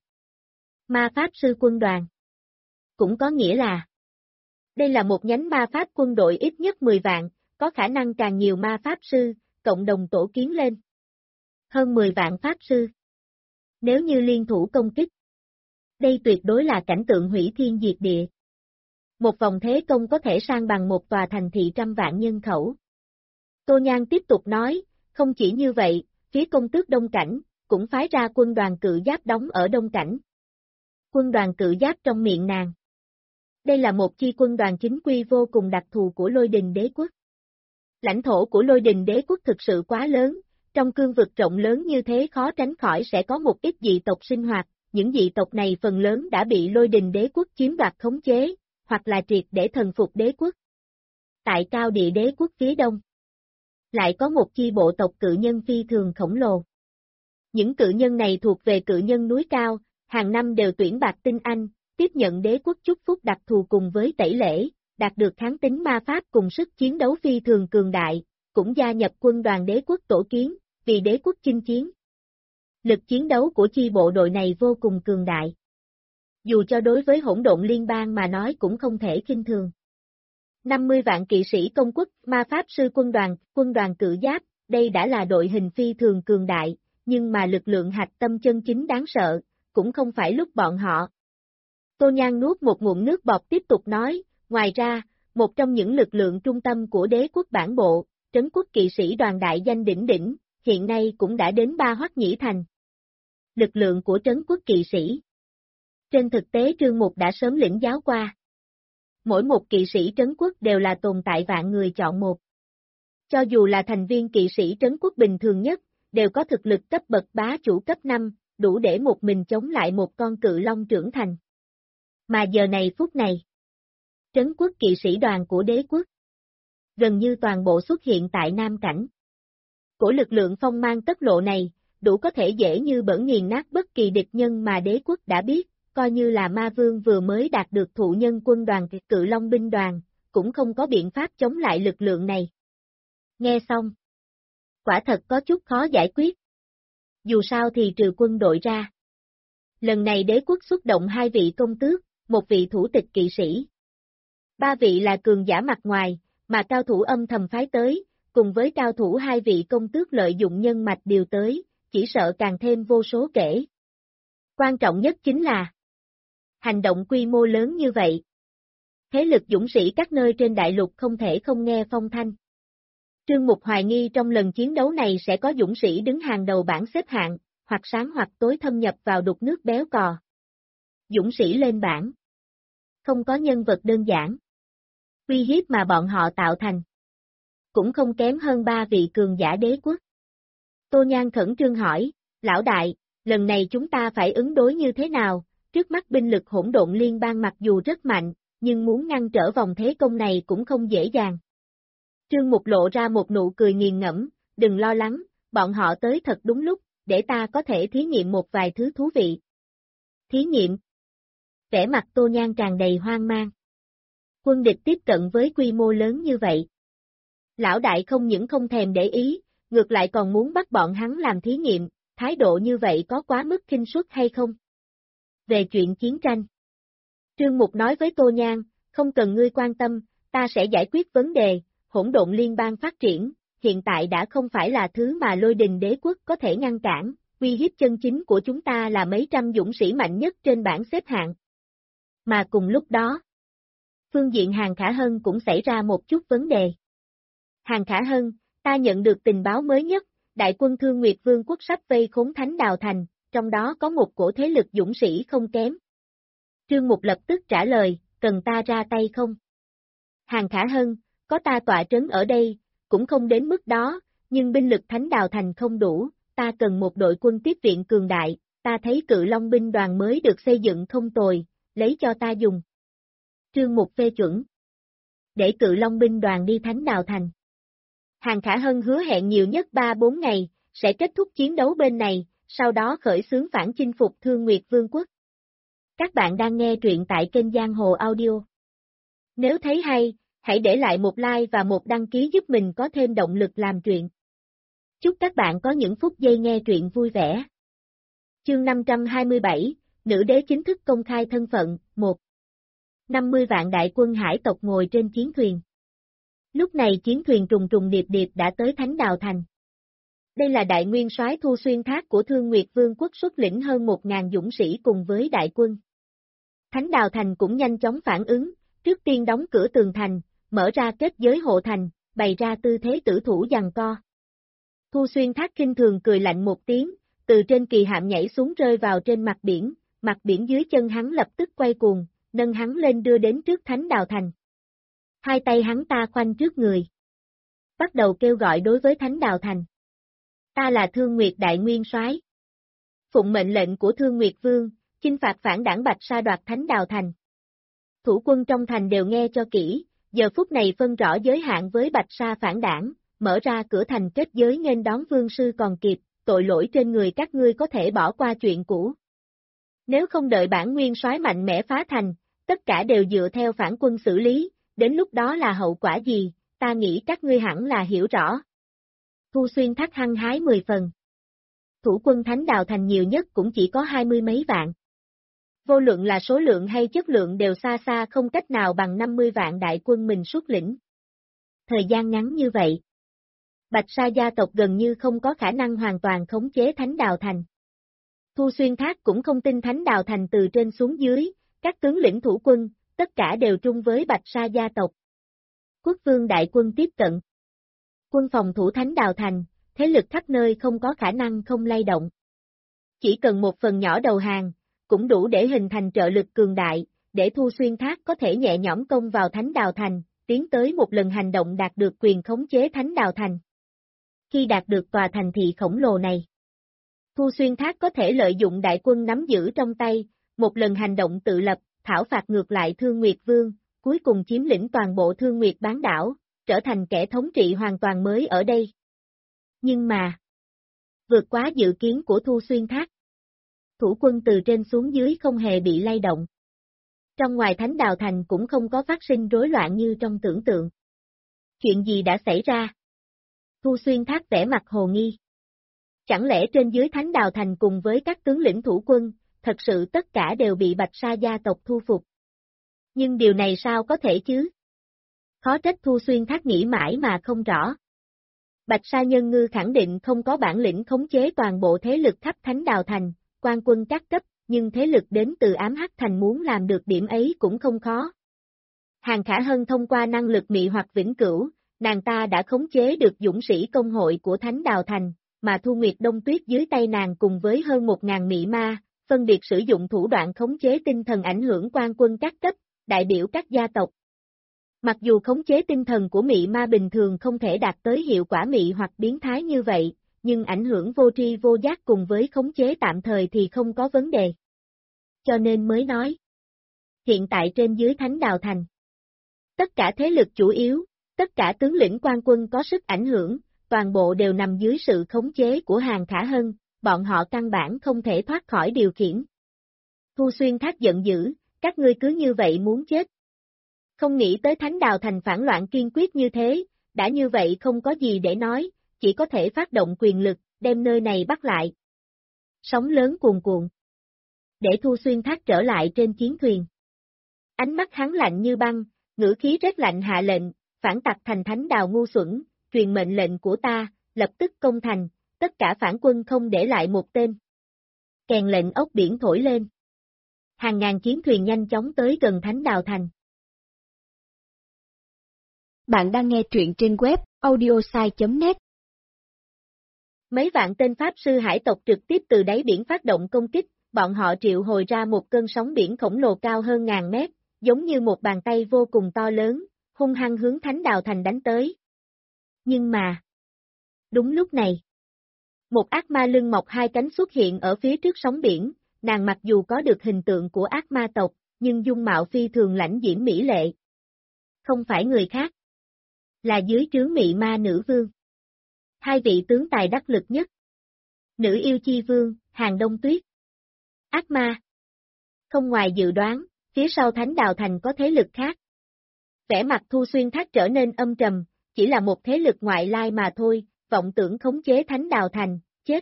Speaker 1: Ma pháp sư quân đoàn cũng có nghĩa là đây là một nhánh ma pháp quân đội ít nhất 10 vạn, có khả năng càng nhiều ma pháp sư, cộng đồng tổ kiến lên. Hơn 10 vạn pháp sư. Nếu như liên thủ công kích, đây tuyệt đối là cảnh tượng hủy thiên diệt địa. Một vòng thế công có thể san bằng một tòa thành thị 100 vạn nhân khẩu. Tô Nhan tiếp tục nói, không chỉ như vậy, phía công tước Đông Cảnh, cũng phái ra quân đoàn cự giáp đóng ở Đông Cảnh. Quân đoàn cự giáp trong miệng nàng. Đây là một chi quân đoàn chính quy vô cùng đặc thù của Lôi Đình Đế Quốc. Lãnh thổ của Lôi Đình Đế Quốc thực sự quá lớn, trong cương vực rộng lớn như thế khó tránh khỏi sẽ có một ít dị tộc sinh hoạt, những dị tộc này phần lớn đã bị Lôi Đình Đế Quốc chiếm đoạt khống chế, hoặc là triệt để thần phục đế quốc. Tại cao địa đế quốc phía đông, lại có một chi bộ tộc cự nhân phi thường khổng lồ. Những cự nhân này thuộc về cự nhân núi cao, hàng năm đều tuyển bạt tinh anh, tiếp nhận đế quốc chúc phúc đặc thù cùng với tẩy lễ, đạt được kháng tính ma pháp cùng sức chiến đấu phi thường cường đại, cũng gia nhập quân đoàn đế quốc tổ kiến, vì đế quốc chinh chiến. Lực chiến đấu của chi bộ đội này vô cùng cường đại. Dù cho đối với hỗn độn liên bang mà nói cũng không thể khinh thường. 50 vạn kỵ sĩ công quốc, ma pháp sư quân đoàn cự giáp, đây đã là đội hình phi thường cường đại, nhưng mà lực lượng hạch tâm chân chính đáng sợ, cũng không phải lúc bọn họ. Tô Nhan nuốt một ngụm nước bọt tiếp tục nói, ngoài ra, một trong những lực lượng trung tâm của đế quốc bản bộ, trấn quốc kỵ sĩ đoàn đại danh đỉnh đỉnh, hiện nay cũng đã đến Ba Hoắc Nhĩ Thành. Lực lượng của trấn quốc kỵ sĩ. Trên thực tế Trương Mục đã sớm lĩnh giáo qua. Mỗi một kỵ sĩ trấn quốc đều là tồn tại vạn người chọn một. Cho dù là thành viên kỵ sĩ trấn quốc bình thường nhất, đều có thực lực cấp bậc bá chủ cấp 5, đủ để một mình chống lại một con cự long trưởng thành. Mà giờ này phút này, trấn quốc kỵ sĩ đoàn của đế quốc, gần như toàn bộ xuất hiện tại Nam Cảnh. Của lực lượng phong mang tất lộ này, đủ có thể dễ như bỡn nghiền nát bất kỳ địch nhân mà đế quốc đã biết, coi như là ma vương vừa mới đạt được thụ nhân quân đoàn cự long binh đoàn, cũng không có biện pháp chống lại lực lượng này. Nghe xong, quả thật có chút khó giải quyết. Dù sao thì trừ quân đội ra. Lần này đế quốc xuất động 2 vị công tước, 1 vị thủ tịch kỵ sĩ. 3 vị là cường giả mặt ngoài, mà cao thủ âm thầm phái tới, cùng với cao thủ 2 vị công tước lợi dụng nhân mạch điều tới, chỉ sợ càng thêm vô số kể. Quan trọng nhất chính là hành động quy mô lớn như vậy. Thế lực dũng sĩ các nơi trên đại lục không thể không nghe phong thanh. Trương Mục hoài nghi trong lần chiến đấu này sẽ có dũng sĩ đứng hàng đầu bảng xếp hạng, hoặc sáng hoặc tối thâm nhập vào đục nước béo cò. Dũng sĩ lên bảng. Không có nhân vật đơn giản. Uy hiếp mà bọn họ tạo thành. Cũng không kém hơn 3 vị cường giả đế quốc. Tô Nhan khẩn trương hỏi, lão đại, lần này chúng ta phải ứng đối như thế nào? Trước mắt binh lực hỗn độn liên bang mặc dù rất mạnh, nhưng muốn ngăn trở vòng thế công này cũng không dễ dàng. Trương Mục lộ ra một nụ cười nghiền ngẫm, đừng lo lắng, bọn họ tới thật đúng lúc, để ta có thể thí nghiệm một vài thứ thú vị. Thí nghiệm? Vẻ mặt Tô Nhan tràn đầy hoang mang. Quân địch tiếp cận với quy mô lớn như vậy. Lão đại không những không thèm để ý, ngược lại còn muốn bắt bọn hắn làm thí nghiệm, thái độ như vậy có quá mức khinh suất hay không? Về chuyện chiến tranh. Trương Mục nói với Tô Nhan, không cần ngươi quan tâm, ta sẽ giải quyết vấn đề, hỗn độn liên bang phát triển, hiện tại đã không phải là thứ mà Lôi Đình Đế Quốc có thể ngăn cản, uy hiếp chân chính của chúng ta là mấy trăm dũng sĩ mạnh nhất trên bảng xếp hạng. Mà cùng lúc đó, phương diện Hàn Khả Hân cũng xảy ra một chút vấn đề. Hàn Khả Hân, ta nhận được tình báo mới nhất, đại quân Thương Nguyệt Vương quốc sắp vây khốn Thánh Đào Thành, trong đó có một cổ thế lực dũng sĩ không kém. Trương Mục lập tức trả lời, cần ta ra tay không? Hàn Khả Hân, có ta tọa trấn ở đây, cũng không đến mức đó, nhưng binh lực Thánh Đào Thành không đủ, ta cần một đội quân tiếp viện cường đại, ta thấy Cự Long binh đoàn mới được xây dựng không tồi, lấy cho ta dùng. Trương Mục phê chuẩn. Để Cự Long binh đoàn đi Thánh Đào Thành. Hàn Khả Hân hứa hẹn nhiều nhất 3-4 ngày, sẽ kết thúc chiến đấu bên này, sau đó khởi xướng phản chinh phục Thương Nguyệt Vương quốc. Các bạn đang nghe truyện tại kênh Giang Hồ Audio. Nếu thấy hay, hãy để lại một like và một đăng ký giúp mình có thêm động lực làm truyện. Chúc các bạn có những phút giây nghe truyện vui vẻ. Chương 527, Nữ đế chính thức công khai thân phận, 1. 50 vạn đại quân hải tộc ngồi trên chiến thuyền. Lúc này chiến thuyền trùng trùng điệp điệp đã tới Thánh Đào Thành. Đây là đại nguyên soái Thu Xuyên Thác của Thương Nguyệt Vương quốc xuất lĩnh hơn 1.000 dũng sĩ cùng với đại quân. Thánh Đào Thành cũng nhanh chóng phản ứng, trước tiên đóng cửa tường thành, mở ra kết giới hộ thành, bày ra tư thế tử thủ giằng co. Thu Xuyên Thác khinh thường cười lạnh một tiếng, từ trên kỳ hạm nhảy xuống rơi vào trên mặt biển dưới chân hắn lập tức quay cuồng, nâng hắn lên đưa đến trước Thánh Đào Thành. Hai tay hắn ta khoanh trước người. Bắt đầu kêu gọi đối với Thánh Đào Thành. Ta là Thương Nguyệt Đại Nguyên Soái. Phụng mệnh lệnh của Thương Nguyệt Vương, chinh phạt phản đảng Bạch Sa đoạt Thánh Đào Thành. Thủ quân trong thành đều nghe cho kỹ, giờ phút này phân rõ giới hạn với Bạch Sa phản đảng, mở ra cửa thành kết giới nghênh đón vương sư còn kịp, tội lỗi trên người các ngươi có thể bỏ qua chuyện cũ. Nếu không đợi bản nguyên soái mạnh mẽ phá thành, tất cả đều dựa theo phản quân xử lý, đến lúc đó là hậu quả gì, ta nghĩ các ngươi hẳn là hiểu rõ. Thu Xuyên Thác hăng hái 10 phần. Thủ quân Thánh Đào Thành nhiều nhất cũng chỉ có 20 mấy vạn. Vô luận là số lượng hay chất lượng đều xa xa không cách nào bằng 50 vạn đại quân mình xuất lĩnh. Thời gian ngắn như vậy, Bạch Sa gia tộc gần như không có khả năng hoàn toàn khống chế Thánh Đào Thành. Thu Xuyên Thác cũng không tin Thánh Đào Thành từ trên xuống dưới, các tướng lĩnh thủ quân, tất cả đều trung với Bạch Sa gia tộc. Quốc vương đại quân tiếp cận. Quân phòng thủ Thánh Đào Thành, thế lực khắp nơi không có khả năng không lay động. Chỉ cần một phần nhỏ đầu hàng, cũng đủ để hình thành trợ lực cường đại, để Thu Xuyên Thác có thể nhẹ nhõm công vào Thánh Đào Thành, tiến tới một lần hành động đạt được quyền khống chế Thánh Đào Thành. Khi đạt được tòa thành thị khổng lồ này, Thu Xuyên Thác có thể lợi dụng đại quân nắm giữ trong tay, một lần hành động tự lập, thảo phạt ngược lại Thương Nguyệt Vương, cuối cùng chiếm lĩnh toàn bộ Thương Nguyệt bán đảo, trở thành kẻ thống trị hoàn toàn mới ở đây. Nhưng mà, vượt quá dự kiến của Thu Xuyên Thác. Thủ quân từ trên xuống dưới không hề bị lay động. Trong ngoài Thánh Đào Thành cũng không có phát sinh rối loạn như trong tưởng tượng. Chuyện gì đã xảy ra? Thu Xuyên Thác vẻ mặt hồ nghi. Chẳng lẽ trên dưới Thánh Đào Thành cùng với các tướng lĩnh thủ quân, thật sự tất cả đều bị Bạch Sa gia tộc thu phục? Nhưng điều này sao có thể chứ? Khó trách Thu Xuyên Thác nghĩ mãi mà không rõ. Bạch Sa Nhân Ngư khẳng định không có bản lĩnh khống chế toàn bộ thế lực khắp Thánh Đào Thành, quan quân các cấp, nhưng thế lực đến từ Ám Hắc Thành muốn làm được điểm ấy cũng không khó. Hàn Khả Hân thông qua năng lực mị hoặc vĩnh cửu, nàng ta đã khống chế được dũng sĩ công hội của Thánh Đào Thành, mà Thu Nguyệt Đông Tuyết dưới tay nàng cùng với hơn 1.000 mị ma, phân biệt sử dụng thủ đoạn khống chế tinh thần ảnh hưởng quan quân các cấp, đại biểu các gia tộc. Mặc dù khống chế tinh thần của mị ma bình thường không thể đạt tới hiệu quả mị hoặc biến thái như vậy, nhưng ảnh hưởng vô tri vô giác cùng với khống chế tạm thời thì không có vấn đề. Cho nên mới nói, hiện tại trên dưới Thánh Đào Thành, tất cả thế lực chủ yếu, tất cả tướng lĩnh quan quân có sức ảnh hưởng, toàn bộ đều nằm dưới sự khống chế của Hàn Khả Hân, bọn họ căn bản không thể thoát khỏi điều khiển. Thu Xuyên Thác giận dữ, các ngươi cứ như vậy muốn chết. Không nghĩ tới Thánh Đào Thành phản loạn kiên quyết như thế, đã như vậy không có gì để nói, chỉ có thể phát động quyền lực, đem nơi này bắt lại. Sóng lớn cuồn cuộn. Để Thu Xuyên Thác trở lại trên chiến thuyền. Ánh mắt hắn lạnh như băng, ngữ khí rét lạnh hạ lệnh, phản tặc thành Thánh Đào ngu xuẩn, truyền mệnh lệnh của ta, lập tức công thành, tất cả phản quân không để lại một tên. Kèn lệnh ốc biển thổi lên. Hàng ngàn chiến thuyền nhanh chóng tới gần Thánh Đào Thành.
Speaker 2: Bạn đang nghe truyện trên web audiosai.net.
Speaker 1: Mấy vạn tên Pháp sư hải tộc trực tiếp từ đáy biển phát động công kích, bọn họ triệu hồi ra một cơn sóng biển khổng lồ cao hơn ngàn mét, giống như một bàn tay vô cùng to lớn, hung hăng hướng Thánh Đào Thành đánh tới. Nhưng mà, đúng lúc này, một ác ma lưng mọc hai cánh xuất hiện ở phía trước sóng biển, nàng mặc dù có được hình tượng của ác ma tộc, nhưng dung mạo phi thường lãnh diễm mỹ lệ. Không phải người khác, là dưới trướng Mị Ma Nữ Vương. Hai vị tướng tài đắc lực nhất. Nữ yêu chi vương, Hàng Đông Tuyết. Ác ma. Không ngoài dự đoán, phía sau Thánh Đào Thành có thế lực khác. Vẻ mặt Thu Xuyên Thác trở nên âm trầm, chỉ là một thế lực ngoại lai mà thôi, vọng tưởng khống chế Thánh Đào Thành, chết.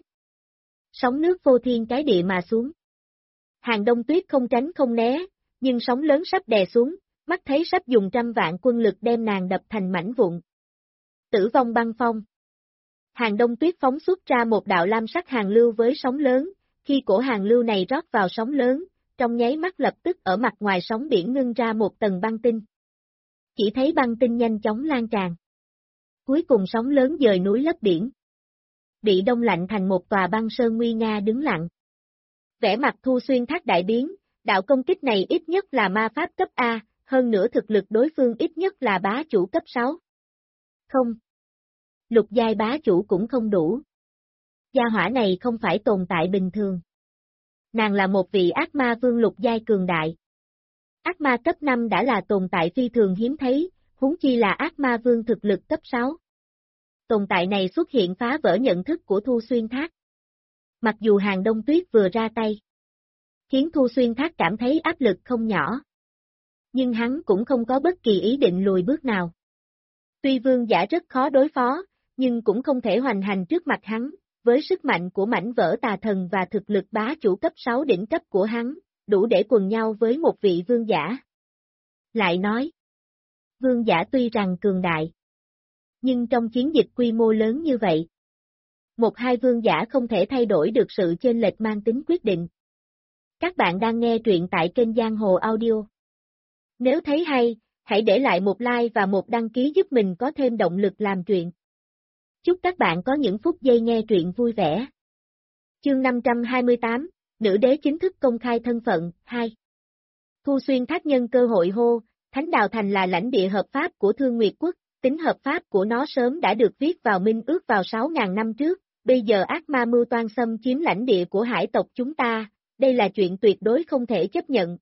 Speaker 1: Sóng nước vô thiên cái địa mà xuống. Hàng Đông Tuyết không tránh không né, nhưng sóng lớn sắp đè xuống, mắt thấy sắp dùng trăm vạn quân lực đem nàng đập thành mảnh vụn. Tử vong băng phong. Hàng Đông Tuyết phóng xuất ra một đạo lam sắc hàng lưu với sóng lớn, khi cổ hàng lưu này rót vào sóng lớn, trong nháy mắt lập tức ở mặt ngoài sóng biển ngưng ra một tầng băng tinh. Chỉ thấy băng tinh nhanh chóng lan tràn. Cuối cùng sóng lớn dời núi lấp biển. Bị đông lạnh thành một tòa băng sơn nguy nga đứng lặng. Vẻ mặt Thu Xuyên Thác đại biến, đạo công kích này ít nhất là ma pháp cấp A, hơn nữa thực lực đối phương ít nhất là bá chủ cấp 6. Không. Lục giai bá chủ cũng không đủ. Gia hỏa này không phải tồn tại bình thường. Nàng là một vị ác ma vương lục giai cường đại. Ác ma cấp 5 đã là tồn tại phi thường hiếm thấy, huống chi là ác ma vương thực lực cấp 6. Tồn tại này xuất hiện phá vỡ nhận thức của Thu Xuyên Thác. Mặc dù Hàng Đông Tuyết vừa ra tay, khiến Thu Xuyên Thác cảm thấy áp lực không nhỏ. Nhưng hắn cũng không có bất kỳ ý định lùi bước nào. Tuy vương giả rất khó đối phó, nhưng cũng không thể hoành hành trước mặt hắn, với sức mạnh của mảnh vỡ tà thần và thực lực bá chủ cấp 6 đỉnh cấp của hắn, đủ để quần nhau với một vị vương giả. Lại nói, vương giả tuy rằng cường đại, nhưng trong chiến dịch quy mô lớn như vậy, một hai vương giả không thể thay đổi được sự chênh lệch mang tính quyết định. Các bạn đang nghe truyện tại kênh Giang Hồ Audio. Nếu thấy hay, hãy để lại một like và một đăng ký giúp mình có thêm động lực làm truyện. Chúc các bạn có những phút giây nghe truyện vui vẻ. Chương 528, Nữ đế chính thức công khai thân phận, 2. Thu Xuyên Thác nhân cơ hội hô, Thánh Đào Thành là lãnh địa hợp pháp của Thương Nguyệt Quốc, tính hợp pháp của nó sớm đã được viết vào minh ước vào 6.000 năm trước, bây giờ ác ma mưu toan xâm chiếm lãnh địa của hải tộc chúng ta, đây là chuyện tuyệt đối không thể chấp nhận.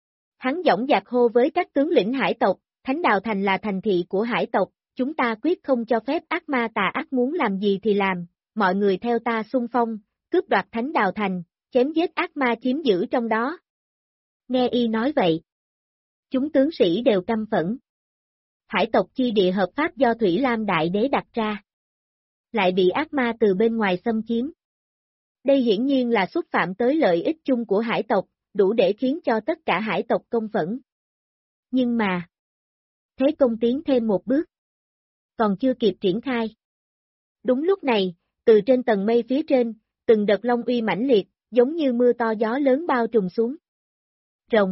Speaker 1: Hắn dõng dạc hô với các tướng lĩnh hải tộc, Thánh Đào Thành là thành thị của hải tộc, chúng ta quyết không cho phép ác ma tà ác muốn làm gì thì làm, mọi người theo ta xung phong, cướp đoạt Thánh Đào Thành, chém giết ác ma chiếm giữ trong đó. Nghe y nói vậy, chúng tướng sĩ đều căm phẫn. Hải tộc chi địa hợp pháp do Thủy Lam Đại Đế đặt ra, lại bị ác ma từ bên ngoài xâm chiếm. Đây hiển nhiên là xúc phạm tới lợi ích chung của hải tộc, đủ để khiến cho tất cả hải tộc công phẫn. Nhưng mà, thế công tiến thêm một bước, còn chưa kịp triển khai. Đúng lúc này, từ trên tầng mây phía trên, từng đợt long uy mãnh liệt, giống như mưa to gió lớn bao trùm xuống. Rồng.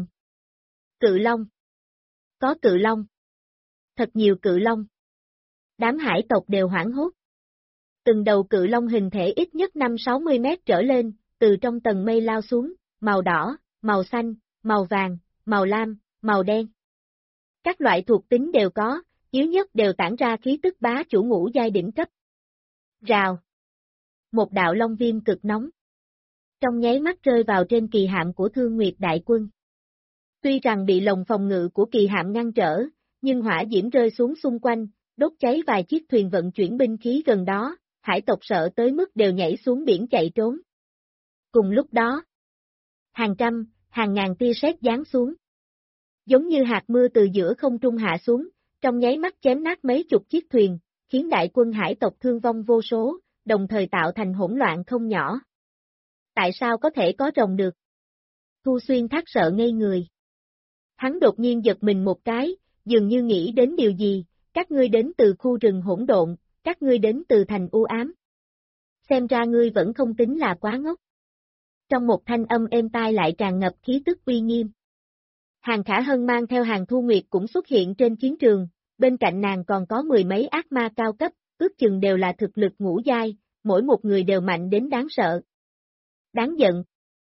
Speaker 1: Cự long. Có cự long. Thật nhiều cự long. Đám hải tộc đều hoảng hốt. Từng đầu cự long hình thể ít nhất 5-60 mét trở lên, từ trong tầng mây lao xuống, màu đỏ, màu xanh, màu vàng, màu lam, màu đen. Các loại thuộc tính đều có, yếu nhất đều tản ra khí tức bá chủ ngũ giai đỉnh cấp. Rào. Một đạo long viêm cực nóng. Trong nháy mắt rơi vào trên kỳ hạm của Thương Nguyệt đại quân. Tuy rằng bị lồng phòng ngự của kỳ hạm ngăn trở, nhưng hỏa diễm rơi xuống xung quanh, đốt cháy vài chiếc thuyền vận chuyển binh khí gần đó, hải tộc sợ tới mức đều nhảy xuống biển chạy trốn. Cùng lúc đó, hàng trăm, hàng ngàn tia sét giáng xuống. Giống như hạt mưa từ giữa không trung hạ xuống, trong nháy mắt chém nát mấy chục chiếc thuyền, khiến đại quân hải tộc thương vong vô số, đồng thời tạo thành hỗn loạn không nhỏ. Tại sao có thể có rồng được? Thu Xuyên Thác sợ ngây người. Hắn đột nhiên giật mình một cái, dường như nghĩ đến điều gì, các ngươi đến từ khu rừng hỗn độn, các ngươi đến từ thành u ám. Xem ra ngươi vẫn không tính là quá ngốc. Trong một thanh âm êm tai lại tràn ngập khí tức uy nghiêm. Hàng Khả Hân mang theo Hàng Thu Nguyệt cũng xuất hiện trên chiến trường, bên cạnh nàng còn có mười mấy ác ma cao cấp, ước chừng đều là thực lực ngũ giai, mỗi một người đều mạnh đến đáng sợ. Đáng giận.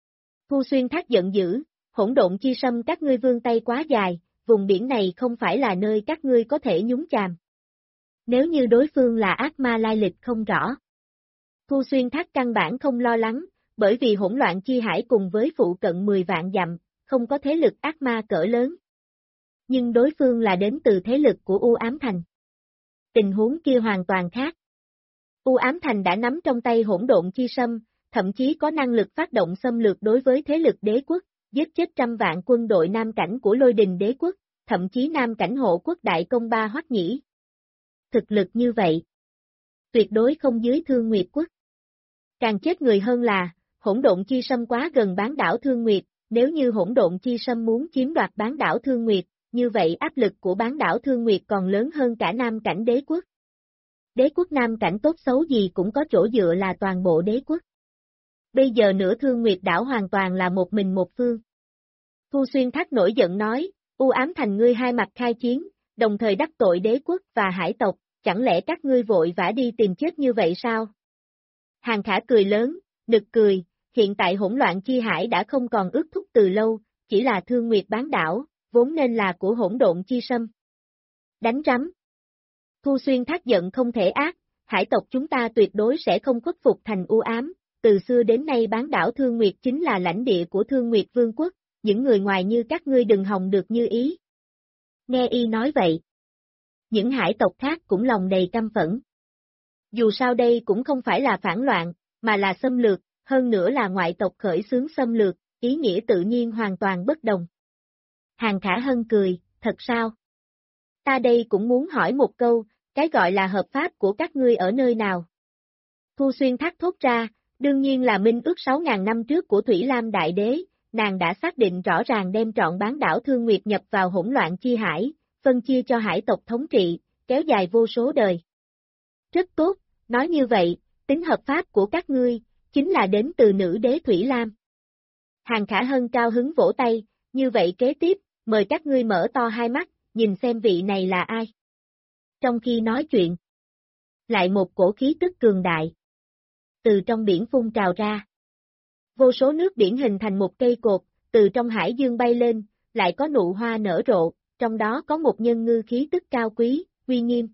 Speaker 1: Thu Xuyên Thác giận dữ, hỗn độn chi sâm các ngươi vươn tay quá dài, vùng biển này không phải là nơi các ngươi có thể nhúng chàm. Nếu như đối phương là ác ma lai lịch không rõ. Thu Xuyên Thác căn bản không lo lắng, bởi vì hỗn loạn chi hải cùng với phụ cận 10 vạn dặm, không có thế lực ác ma cỡ lớn. Nhưng đối phương là đến từ thế lực của U Ám Thành. Tình huống kia hoàn toàn khác. U Ám Thành đã nắm trong tay hỗn độn chi sâm, thậm chí có năng lực phát động xâm lược đối với thế lực đế quốc, giết chết trăm vạn quân đội nam cảnh của Lôi Đình đế quốc, thậm chí nam cảnh hộ quốc đại công ba Hoắc Nhĩ. Thực lực như vậy, tuyệt đối không dưới Thương Nguyệt quốc. Càng chết người hơn là, hỗn độn chi sâm quá gần bán đảo Thương Nguyệt, nếu như hỗn độn chi sâm muốn chiếm đoạt bán đảo Thương Nguyệt, như vậy áp lực của bán đảo Thương Nguyệt còn lớn hơn cả nam cảnh đế quốc. Đế quốc nam cảnh tốt xấu gì cũng có chỗ dựa là toàn bộ đế quốc. Bây giờ nửa Thương Nguyệt đảo hoàn toàn là một mình một phương. Thu Xuyên Thác nổi giận nói, U Ám Thành ngươi hai mặt khai chiến, đồng thời đắc tội đế quốc và hải tộc, chẳng lẽ các ngươi vội vã đi tìm chết như vậy sao? Hàng Khả cười lớn, nực cười, hiện tại hỗn loạn chi hải đã không còn ước thúc từ lâu, chỉ là Thương Nguyệt bán đảo, vốn nên là của hỗn độn chi sâm. Đánh rắm. Thu Xuyên Thác giận không thể ác, hải tộc chúng ta tuyệt đối sẽ không khuất phục thành u ám, từ xưa đến nay bán đảo Thương Nguyệt chính là lãnh địa của Thương Nguyệt Vương quốc, những người ngoài như các ngươi đừng hòng được như ý. Nghe y nói vậy. Những hải tộc khác cũng lòng đầy căm phẫn. Dù sao đây cũng không phải là phản loạn, mà là xâm lược, hơn nữa là ngoại tộc khởi xướng xâm lược, ý nghĩa tự nhiên hoàn toàn bất đồng. Hàng Khả Hân cười, thật sao? Ta đây cũng muốn hỏi một câu, cái gọi là hợp pháp của các ngươi ở nơi nào? Thu Xuyên Thác thốt ra, đương nhiên là minh ước 6.000 năm trước của Thủy Lam Đại Đế, nàng đã xác định rõ ràng đem trọn bán đảo Thương Nguyệt nhập vào hỗn loạn chi hải, phân chia cho hải tộc thống trị, kéo dài vô số đời. Rất tốt, nói như vậy, tính hợp pháp của các ngươi, chính là đến từ nữ đế Thủy Lam. Hàng Khả Hân cao hứng vỗ tay, như vậy kế tiếp, mời các ngươi mở to hai mắt, nhìn xem vị này là ai. Trong khi nói chuyện, lại một cổ khí tức cường đại. Từ trong biển phun trào ra. Vô số nước biển hình thành một cây cột, từ trong hải dương bay lên, lại có nụ hoa nở rộ, trong đó có một nhân ngư khí tức cao quý, uy nghiêm.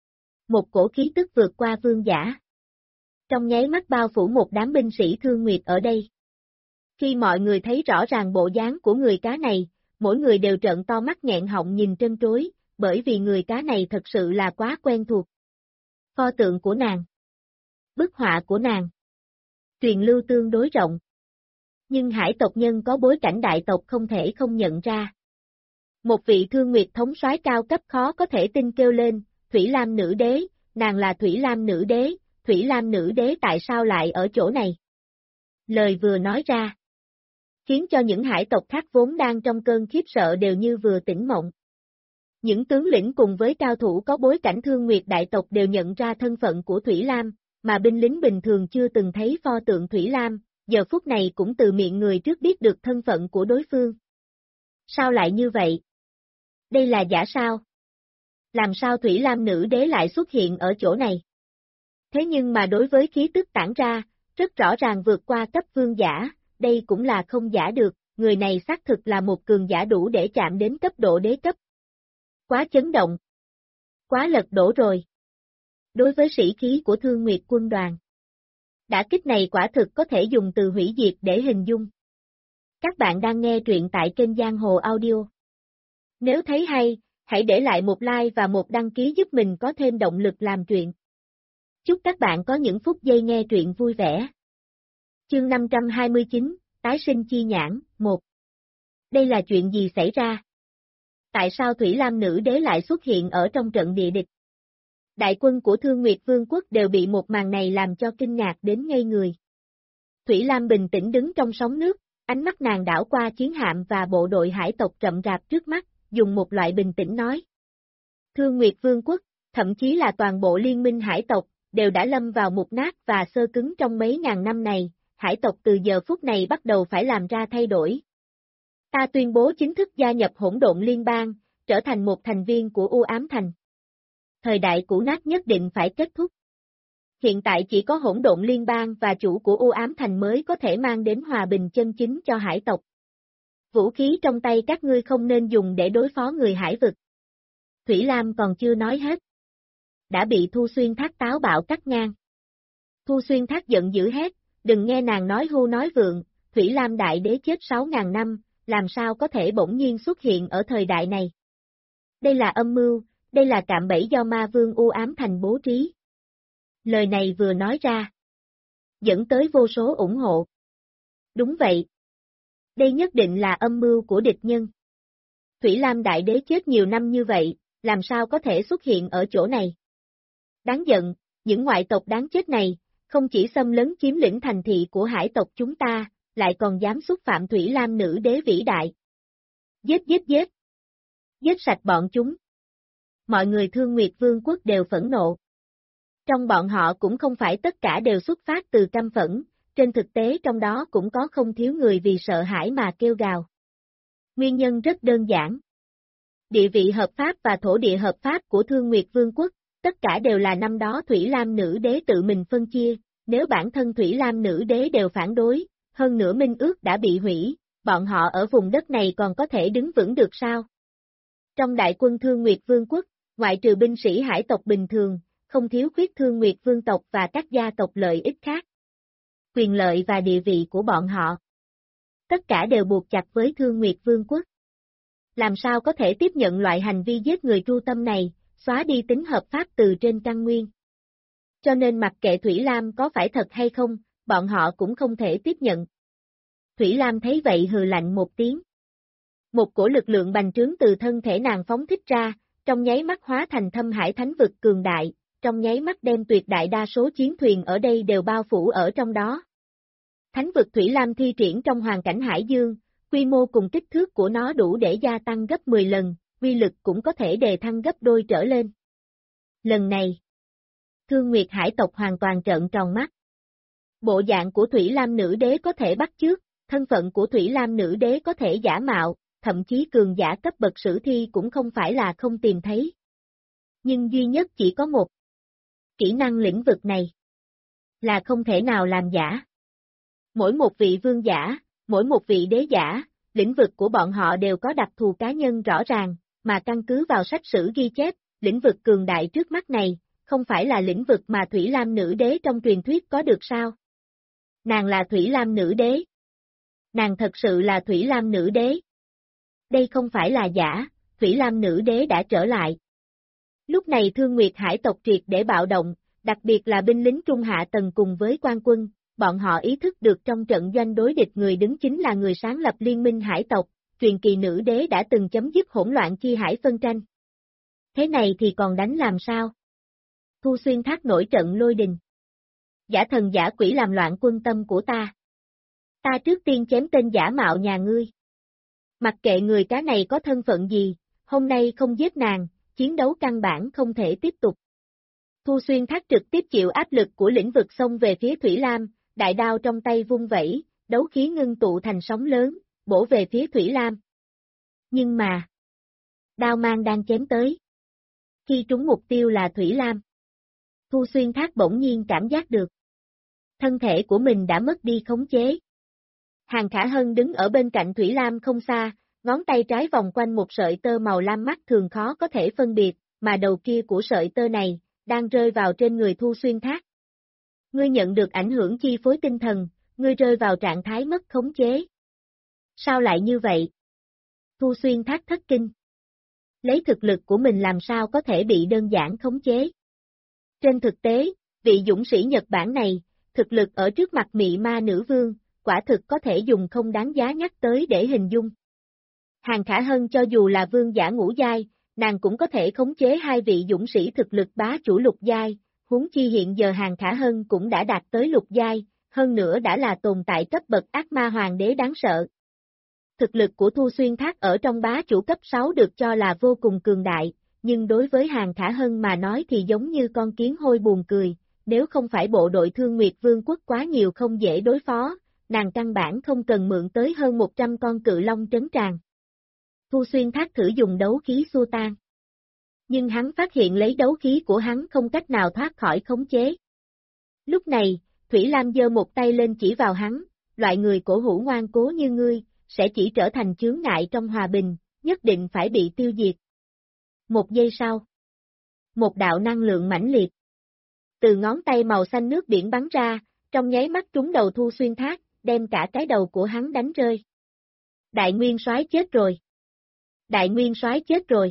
Speaker 1: Một cổ khí tức vượt qua vương giả. Trong nháy mắt bao phủ một đám binh sĩ Thương Nguyệt ở đây. Khi mọi người thấy rõ ràng bộ dáng của người cá này, mỗi người đều trợn to mắt nghẹn họng nhìn trân trối, bởi vì người cá này thật sự là quá quen thuộc. Pho tượng của nàng. Bức họa của nàng. Truyền lưu tương đối rộng. Nhưng hải tộc nhân có bối cảnh đại tộc không thể không nhận ra. Một vị Thương Nguyệt thống soái cao cấp khó có thể tin kêu lên, Thủy Lam nữ đế, nàng là Thủy Lam nữ đế, Thủy Lam nữ đế tại sao lại ở chỗ này? Lời vừa nói ra, khiến cho những hải tộc khác vốn đang trong cơn khiếp sợ đều như vừa tỉnh mộng. Những tướng lĩnh cùng với cao thủ có bối cảnh Thương Nguyệt đại tộc đều nhận ra thân phận của Thủy Lam, mà binh lính bình thường chưa từng thấy pho tượng Thủy Lam, giờ phút này cũng từ miệng người trước biết được thân phận của đối phương. Sao lại như vậy? Đây là giả sao? Làm sao Thủy Lam nữ đế lại xuất hiện ở chỗ này? Thế nhưng mà đối với khí tức tản ra, rất rõ ràng vượt qua cấp vương giả, đây cũng là không giả được, người này xác thực là một cường giả đủ để chạm đến cấp độ đế cấp. Quá chấn động. Quá lật đổ rồi. Đối với sĩ khí của Thương Nguyệt quân đoàn. Đả kích này quả thực có thể dùng từ hủy diệt để hình dung. Các bạn đang nghe truyện tại kênh Giang Hồ Audio. Nếu thấy hay, hãy để lại một like và một đăng ký giúp mình có thêm động lực làm truyện. Chúc các bạn có những phút giây nghe truyện vui vẻ. Chương 529, Tái sinh chi nhãn, 1. Đây là chuyện gì xảy ra? Tại sao Thủy Lam nữ đế lại xuất hiện ở trong trận địa địch? Đại quân của Thương Nguyệt Vương quốc đều bị một màn này làm cho kinh ngạc đến ngây người. Thủy Lam bình tĩnh đứng trong sóng nước, ánh mắt nàng đảo qua chiến hạm và bộ đội hải tộc rậm rạp trước mắt, dùng một loại bình tĩnh nói. Thương Nguyệt Vương quốc, thậm chí là toàn bộ liên minh hải tộc, đều đã lâm vào mục nát và xơ cứng trong mấy ngàn năm này, hải tộc từ giờ phút này bắt đầu phải làm ra thay đổi. Ta tuyên bố chính thức gia nhập hỗn độn liên bang, trở thành một thành viên của U Ám Thành. Thời đại cũ nát nhất định phải kết thúc. Hiện tại chỉ có hỗn độn liên bang và chủ của U Ám Thành mới có thể mang đến hòa bình chân chính cho hải tộc. Vũ khí trong tay các ngươi không nên dùng để đối phó người hải vực. Thủy Lam còn chưa nói hết. Đã bị Thu Xuyên Thác táo bạo cắt ngang. Thu Xuyên Thác giận dữ hét, đừng nghe nàng nói hưu nói vượng, Thủy Lam đại đế chết 6.000 năm, làm sao có thể bỗng nhiên xuất hiện ở thời đại này. Đây là âm mưu, đây là cạm bẫy do ma vương U Ám Thành bố trí. Lời này vừa nói ra, dẫn tới vô số ủng hộ. Đúng vậy. Đây nhất định là âm mưu của địch nhân. Thủy Lam đại đế chết nhiều năm như vậy, làm sao có thể xuất hiện ở chỗ này? Đáng giận, những ngoại tộc đáng chết này, không chỉ xâm lấn chiếm lĩnh thành thị của hải tộc chúng ta, lại còn dám xúc phạm Thủy Lam nữ đế vĩ đại. Giết giết giết! Giết sạch bọn chúng! Mọi người Thương Nguyệt Vương quốc đều phẫn nộ. Trong bọn họ cũng không phải tất cả đều xuất phát từ căm phẫn, trên thực tế trong đó cũng có không thiếu người vì sợ hãi mà kêu gào. Nguyên nhân rất đơn giản. Địa vị hợp pháp và thổ địa hợp pháp của Thương Nguyệt Vương quốc, tất cả đều là năm đó Thủy Lam nữ đế tự mình phân chia, nếu bản thân Thủy Lam nữ đế đều phản đối, hơn nữa minh ước đã bị hủy, bọn họ ở vùng đất này còn có thể đứng vững được sao? Trong đại quân Thương Nguyệt Vương quốc, ngoại trừ binh sĩ hải tộc bình thường, không thiếu khuyết Thương Nguyệt Vương tộc và các gia tộc lợi ích khác. Quyền lợi và địa vị của bọn họ. Tất cả đều buộc chặt với Thương Nguyệt Vương quốc. Làm sao có thể tiếp nhận loại hành vi giết người tru tâm này, xóa đi tính hợp pháp từ trên căn nguyên. Cho nên mặc kệ Thủy Lam có phải thật hay không, bọn họ cũng không thể tiếp nhận. Thủy Lam thấy vậy hừ lạnh một tiếng. Một cổ lực lượng bành trướng từ thân thể nàng phóng thích ra, trong nháy mắt hóa thành thâm hải thánh vực cường đại, trong nháy mắt đem tuyệt đại đa số chiến thuyền ở đây đều bao phủ ở trong đó. Thánh vực Thủy Lam thi triển trong hoàn cảnh hải dương, quy mô cùng kích thước của nó đủ để gia tăng gấp 10 lần, uy lực cũng có thể đề thăng gấp đôi trở lên. Lần này, Thương Nguyệt hải tộc hoàn toàn trợn tròn mắt. Bộ dạng của Thủy Lam nữ đế có thể bắt chước, thân phận của Thủy Lam nữ đế có thể giả mạo, thậm chí cường giả cấp bậc sử thi cũng không phải là không tìm thấy. Nhưng duy nhất chỉ có một. Kỹ năng lĩnh vực này là không thể nào làm giả. Mỗi một vị vương giả, mỗi một vị đế giả, lĩnh vực của bọn họ đều có đặc thù cá nhân rõ ràng, mà căn cứ vào sách sử ghi chép, lĩnh vực cường đại trước mắt này, không phải là lĩnh vực mà Thủy Lam nữ đế trong truyền thuyết có được sao? Nàng là Thủy Lam nữ đế. Nàng thật sự là Thủy Lam nữ đế. Đây không phải là giả, Thủy Lam nữ đế đã trở lại. Lúc này Thương Nguyệt hải tộc triệt để bạo động, đặc biệt là binh lính trung hạ tầng cùng với quan quân, bọn họ ý thức được trong trận doanh đối địch người đứng chính là người sáng lập liên minh hải tộc, truyền kỳ nữ đế đã từng chấm dứt hỗn loạn chi hải phân tranh. Thế này thì còn đánh làm sao? Thu Xuyên Thác nổi trận lôi đình. Giả thần giả quỷ làm loạn quân tâm của ta. Ta trước tiên chém tên giả mạo nhà ngươi. Mặc kệ người cá này có thân phận gì, hôm nay không giết nàng, chiến đấu căn bản không thể tiếp tục. Thu Xuyên Thác trực tiếp chịu áp lực của lĩnh vực xông về phía Thủy Lam, đại đao trong tay vung vẩy, đấu khí ngưng tụ thành sóng lớn, bổ về phía Thủy Lam. Nhưng mà, đao mang đang chém tới. Khi trúng mục tiêu là Thủy Lam, Thu Xuyên Thác bỗng nhiên cảm giác được. Thân thể của mình đã mất đi khống chế. Hàng Khả Hân đứng ở bên cạnh Thủy Lam không xa, ngón tay trái vòng quanh một sợi tơ màu lam mắt thường khó có thể phân biệt, mà đầu kia của sợi tơ này, đang rơi vào trên người Thu Xuyên Thác. Ngươi nhận được ảnh hưởng chi phối tinh thần, ngươi rơi vào trạng thái mất khống chế. Sao lại như vậy? Thu Xuyên Thác thất kinh. Lấy thực lực của mình làm sao có thể bị đơn giản khống chế? Trên thực tế, vị dũng sĩ Nhật Bản này, thực lực ở trước mặt mị ma nữ vương, quả thực có thể dùng không đáng giá nhắc tới để hình dung. Hàng Khả Hân cho dù là vương giả ngũ giai, nàng cũng có thể khống chế hai vị dũng sĩ thực lực bá chủ lục giai, huống chi hiện giờ Hàng Khả Hân cũng đã đạt tới lục giai, hơn nữa đã là tồn tại cấp bậc ác ma hoàng đế đáng sợ. Thực lực của Thu Xuyên Thác ở trong bá chủ cấp 6 được cho là vô cùng cường đại, nhưng đối với Hàng Khả Hân mà nói thì giống như con kiến hôi buồn cười, nếu không phải bộ đội Thương Nguyệt Vương quốc quá nhiều không dễ đối phó, nàng căn bản không cần mượn tới hơn 100 con cự long trấn tràng. Thu Xuyên Thác thử dùng đấu khí xua tan. Nhưng hắn phát hiện lấy đấu khí của hắn không cách nào thoát khỏi khống chế. Lúc này, Thủy Lam giơ một tay lên chỉ vào hắn, loại người cổ hủ ngoan cố như ngươi, sẽ chỉ trở thành chướng ngại trong hòa bình, nhất định phải bị tiêu diệt. Một giây sau, một đạo năng lượng mãnh liệt từ ngón tay màu xanh nước biển bắn ra, trong nháy mắt trúng đầu Thu Xuyên Thác, đem cả cái đầu của hắn đánh rơi. Đại Nguyên Soái chết rồi. Đại Nguyên Soái chết rồi.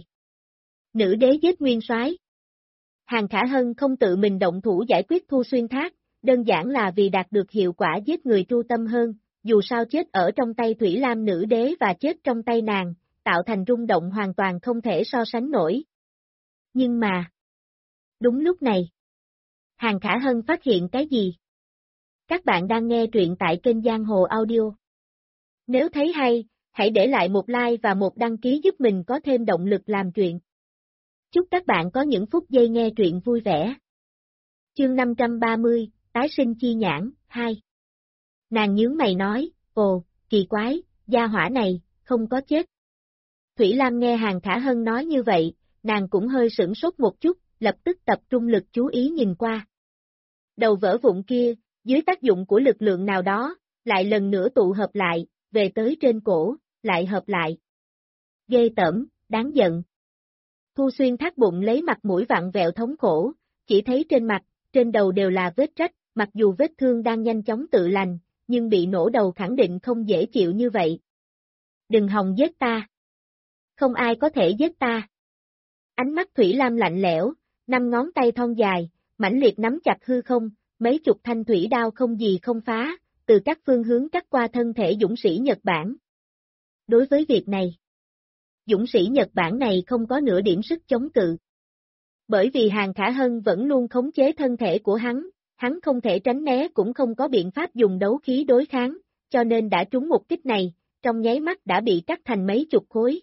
Speaker 1: Nữ đế giết Nguyên Soái. Hàng Khả Hân không tự mình động thủ giải quyết Thu Xuyên Thác, đơn giản là vì đạt được hiệu quả giết người tru tâm hơn, dù sao chết ở trong tay Thủy Lam nữ đế và chết trong tay nàng, tạo thành rung động hoàn toàn không thể so sánh nổi. Nhưng mà, đúng lúc này, Hàng Khả Hân phát hiện cái gì? Các bạn đang nghe truyện tại kênh Giang Hồ Audio. Nếu thấy hay, hãy để lại một like và một đăng ký giúp mình có thêm động lực làm truyện. Chúc các bạn có những phút giây nghe truyện vui vẻ. Chương 530, Tái sinh chi nhãn, 2. Nàng nhướng mày nói, ồ, kỳ quái, gia hỏa này, không có chết. Thủy Lam nghe Hàng Khả Hân nói như vậy, nàng cũng hơi sửng sốt một chút, lập tức tập trung lực chú ý nhìn qua. Đầu vỡ vụn kia, dưới tác dụng của lực lượng nào đó, lại lần nữa tụ hợp lại, về tới trên cổ, lại hợp lại. Ghê tởm, đáng giận. Thu Xuyên Thác bụng lấy mặt mũi vặn vẹo thống khổ, chỉ thấy trên mặt, trên đầu đều là vết rách, mặc dù vết thương đang nhanh chóng tự lành, nhưng bị nổ đầu khẳng định không dễ chịu như vậy. Đừng hòng giết ta. Không ai có thể giết ta. Ánh mắt Thủy Lam lạnh lẽo, 5 ngón tay thon dài, mãnh liệt nắm chặt hư không, mấy chục thanh thủy đao không gì không phá, từ các phương hướng cắt qua thân thể dũng sĩ Nhật Bản. Đối với việc này, dũng sĩ Nhật Bản này không có nửa điểm sức chống cự. Bởi vì Hàng Khả Hân vẫn luôn khống chế thân thể của hắn không thể tránh né cũng không có biện pháp dùng đấu khí đối kháng, cho nên đã trúng một kích này, trong nháy mắt đã bị cắt thành mấy chục khối.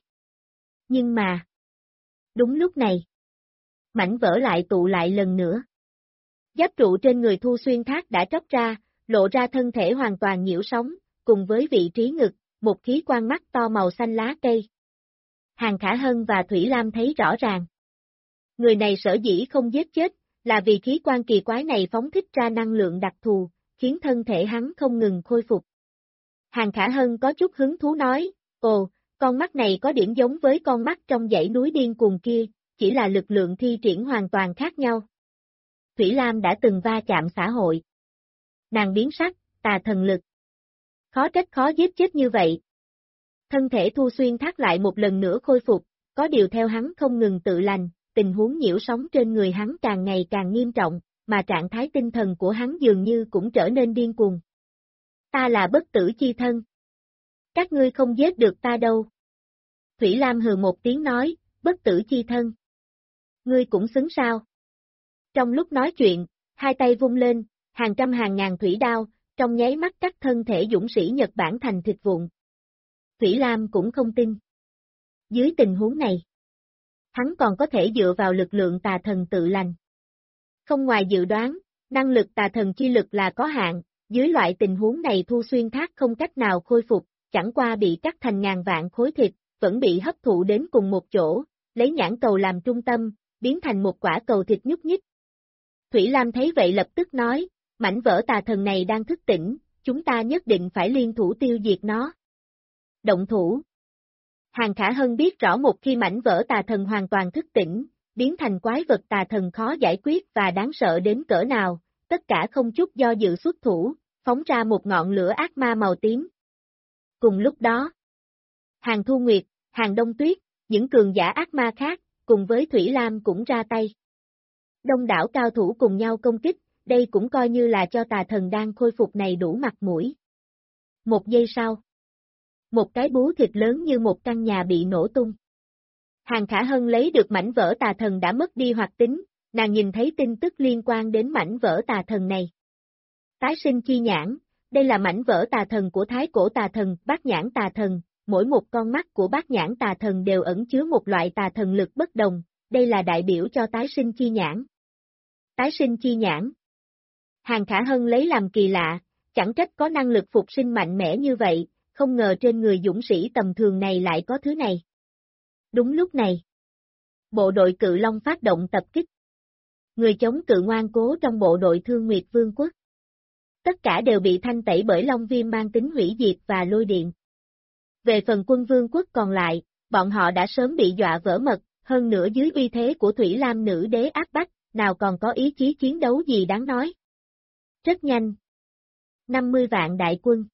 Speaker 1: Nhưng mà, đúng lúc này, mảnh vỡ lại tụ lại lần nữa. Giáp trụ trên người Thu Xuyên Thác đã tróc ra, lộ ra thân thể hoàn toàn nhiễu sóng, cùng với vị trí ngực, một khí quan mắt to màu xanh lá cây. Hàng Khả Hân và Thủy Lam thấy rõ ràng. Người này sở dĩ không giết chết, là vì khí quan kỳ quái này phóng thích ra năng lượng đặc thù, khiến thân thể hắn không ngừng khôi phục. Hàng Khả Hân có chút hứng thú nói, ồ, con mắt này có điểm giống với con mắt trong dãy núi điên cuồng kia, chỉ là lực lượng thi triển hoàn toàn khác nhau. Thủy Lam đã từng va chạm xã hội. Nàng biến sắc, tà thần lực. Khó trách khó giết chết như vậy. Thân thể Thu Xuyên Thác lại một lần nữa khôi phục, có điều theo hắn không ngừng tự lành, tình huống nhiễu sóng trên người hắn càng ngày càng nghiêm trọng, mà trạng thái tinh thần của hắn dường như cũng trở nên điên cuồng. Ta là bất tử chi thân. Các ngươi không giết được ta đâu. Thủy Lam hừ một tiếng nói, bất tử chi thân. Ngươi cũng xứng sao? Trong lúc nói chuyện, hai tay vung lên, hàng trăm hàng ngàn thủy đao, trong nháy mắt cắt thân thể dũng sĩ Nhật Bản thành thịt vụn. Thủy Lam cũng không tin. Dưới tình huống này, hắn còn có thể dựa vào lực lượng tà thần tự lành. Không ngoài dự đoán, năng lực tà thần chi lực là có hạn, dưới loại tình huống này Thu Xuyên Thác không cách nào khôi phục, chẳng qua bị cắt thành ngàn vạn khối thịt, vẫn bị hấp thụ đến cùng một chỗ, lấy nhãn cầu làm trung tâm, biến thành một quả cầu thịt nhúc nhích. Thủy Lam thấy vậy lập tức nói, mảnh vỡ tà thần này đang thức tỉnh, chúng ta nhất định phải liên thủ tiêu diệt nó. Động thủ. Hàng Khả Hân biết rõ một khi mảnh vỡ tà thần hoàn toàn thức tỉnh, biến thành quái vật tà thần khó giải quyết và đáng sợ đến cỡ nào, tất cả không chút do dự xuất thủ, phóng ra một ngọn lửa ác ma màu tím. Cùng lúc đó, Hàng Thu Nguyệt, Hàng Đông Tuyết, những cường giả ác ma khác, cùng với Thủy Lam cũng ra tay. Đông đảo cao thủ cùng nhau công kích, đây cũng coi như là cho tà thần đang khôi phục này đủ mặt mũi. Một giây sau, một cái bú thịt lớn như một căn nhà bị nổ tung. Hàng Khả Hân lấy được mảnh vỡ tà thần đã mất đi hoạt tính, nàng nhìn thấy tin tức liên quan đến mảnh vỡ tà thần này. Tái sinh chi nhãn, đây là mảnh vỡ tà thần của thái cổ tà thần, bát nhãn tà thần, mỗi một con mắt của bát nhãn tà thần đều ẩn chứa một loại tà thần lực bất đồng, đây là đại biểu cho tái sinh chi nhãn. Tái sinh chi nhãn. Hàng Khả Hân lấy làm kỳ lạ, chẳng trách có năng lực phục sinh mạnh mẽ như vậy, không ngờ trên người dũng sĩ tầm thường này lại có thứ này. Đúng lúc này, bộ đội Cự Long phát động tập kích. Người chống cự ngoan cố trong bộ đội Thương Nguyệt Vương quốc. Tất cả đều bị thanh tẩy bởi Long Viêm mang tính hủy diệt và lôi điện. Về phần quân Vương quốc còn lại, bọn họ đã sớm bị dọa vỡ mật, hơn nữa dưới uy thế của Thủy Lam nữ đế áp bách, nào còn có ý chí chiến đấu gì đáng nói. Rất nhanh. 50 vạn đại quân.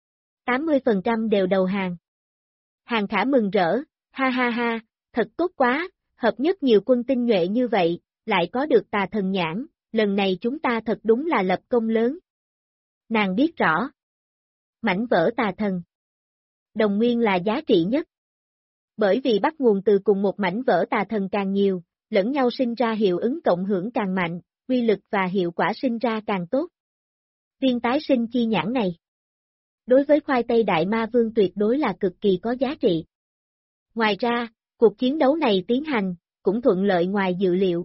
Speaker 1: 80% đều đầu hàng. Hàng Khả mừng rỡ, ha ha ha, thật tốt quá, hợp nhất nhiều quân tinh nhuệ như vậy, lại có được tà thần nhãn, lần này chúng ta thật đúng là lập công lớn. Nàng biết rõ. Mảnh vỡ tà thần. Đồng nguyên là giá trị nhất. Bởi vì bắt nguồn từ cùng một mảnh vỡ tà thần càng nhiều, lẫn nhau sinh ra hiệu ứng cộng hưởng càng mạnh, uy lực và hiệu quả sinh ra càng tốt. Viên tái sinh chi nhãn này. Đối với khoai tây đại ma vương tuyệt đối là cực kỳ có giá trị. Ngoài ra, cuộc chiến đấu này tiến hành, cũng thuận lợi ngoài dự liệu.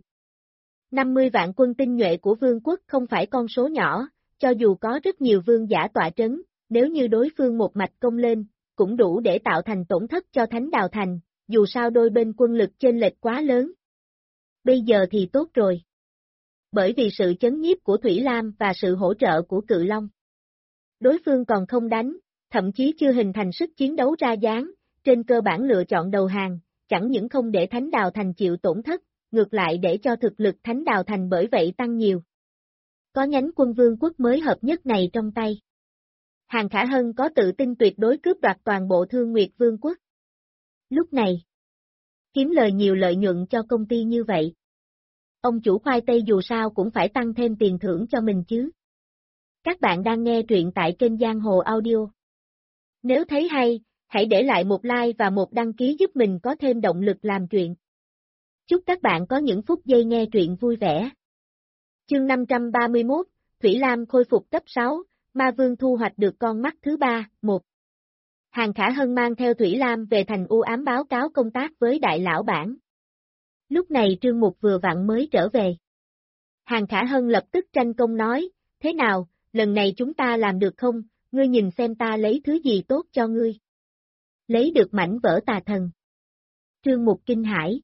Speaker 1: 50 vạn quân tinh nhuệ của vương quốc không phải con số nhỏ, cho dù có rất nhiều vương giả tọa trấn, nếu như đối phương một mạch công lên, cũng đủ để tạo thành tổn thất cho Thánh Đào Thành, dù sao đôi bên quân lực chênh lệch quá lớn. Bây giờ thì tốt rồi. Bởi vì sự chấn nhiếp của Thủy Lam và sự hỗ trợ của Cự Long. Đối phương còn không đánh, thậm chí chưa hình thành sức chiến đấu ra dáng, trên cơ bản lựa chọn đầu hàng, chẳng những không để Thánh Đào Thành chịu tổn thất, ngược lại để cho thực lực Thánh Đào Thành bởi vậy tăng nhiều. Có nhánh quân vương quốc mới hợp nhất này trong tay. Hàng Khả Hân có tự tin tuyệt đối cướp đoạt toàn bộ Thương Nguyệt Vương quốc. Lúc này, kiếm lời nhiều lợi nhuận cho công ty như vậy. Ông chủ khoai tây dù sao cũng phải tăng thêm tiền thưởng cho mình chứ. Các bạn đang nghe truyện tại kênh Giang Hồ Audio. Nếu thấy hay, hãy để lại một like và một đăng ký giúp mình có thêm động lực làm chuyện. Chúc các bạn có những phút giây nghe truyện vui vẻ. Chương 531, Thủy Lam khôi phục cấp 6, Ma Vương thu hoạch được con mắt thứ 3, 1. Hàng Khả Hân mang theo Thủy Lam về thành u ám báo cáo công tác với đại lão bản. Lúc này Trương Mục vừa vặn mới trở về. Hàng Khả Hân lập tức tranh công nói, thế nào, lần này chúng ta làm được không, ngươi nhìn xem ta lấy thứ gì tốt cho ngươi. Lấy được mảnh vỡ tà thần. Trương Mục kinh hãi.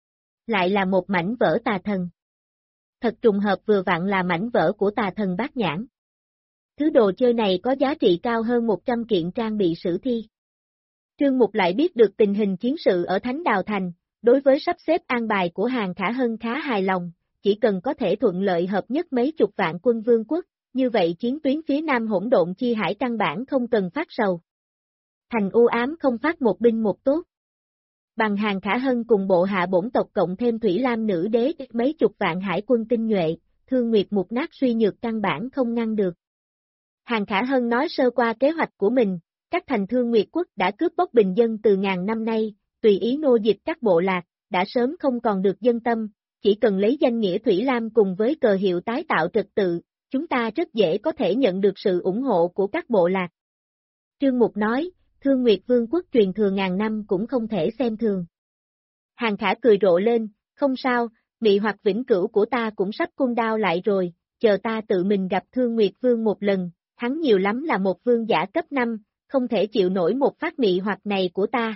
Speaker 1: Lại là một mảnh vỡ tà thần. Thật trùng hợp vừa vặn là mảnh vỡ của tà thần Bát Nhãn. Thứ đồ chơi này có giá trị cao hơn 100 kiện trang bị sử thi. Trương Mục lại biết được tình hình chiến sự ở Thánh Đào Thành, đối với sắp xếp an bài của Hàng Khả Hân khá hài lòng, chỉ cần có thể thuận lợi hợp nhất mấy chục vạn quân vương quốc, như vậy chiến tuyến phía Nam Hỗn Độn Chi Hải căn bản không cần phát sầu. Thành u ám không phát một binh một tốt. Bằng Hàng Khả Hân cùng bộ hạ bổn tộc cộng thêm Thủy Lam nữ đế mấy chục vạn hải quân tinh nhuệ, Thương Nguyệt mục nát suy nhược căn bản không ngăn được. Hàng Khả Hân nói sơ qua kế hoạch của mình, các thành Thương Nguyệt quốc đã cướp bóc bình dân từ ngàn năm nay, tùy ý nô dịch các bộ lạc, đã sớm không còn được dân tâm, chỉ cần lấy danh nghĩa Thủy Lam cùng với cờ hiệu tái tạo trật tự, chúng ta rất dễ có thể nhận được sự ủng hộ của các bộ lạc. Trương Mục nói, Thương Nguyệt Vương quốc truyền thừa ngàn năm cũng không thể xem thường. Hàng Khả cười rộ lên, không sao, mị hoặc vĩnh cửu của ta cũng sắp cung đao lại rồi, chờ ta tự mình gặp Thương Nguyệt Vương một lần, hắn nhiều lắm là một vương giả cấp 5, không thể chịu nổi một phát mị hoặc này của ta.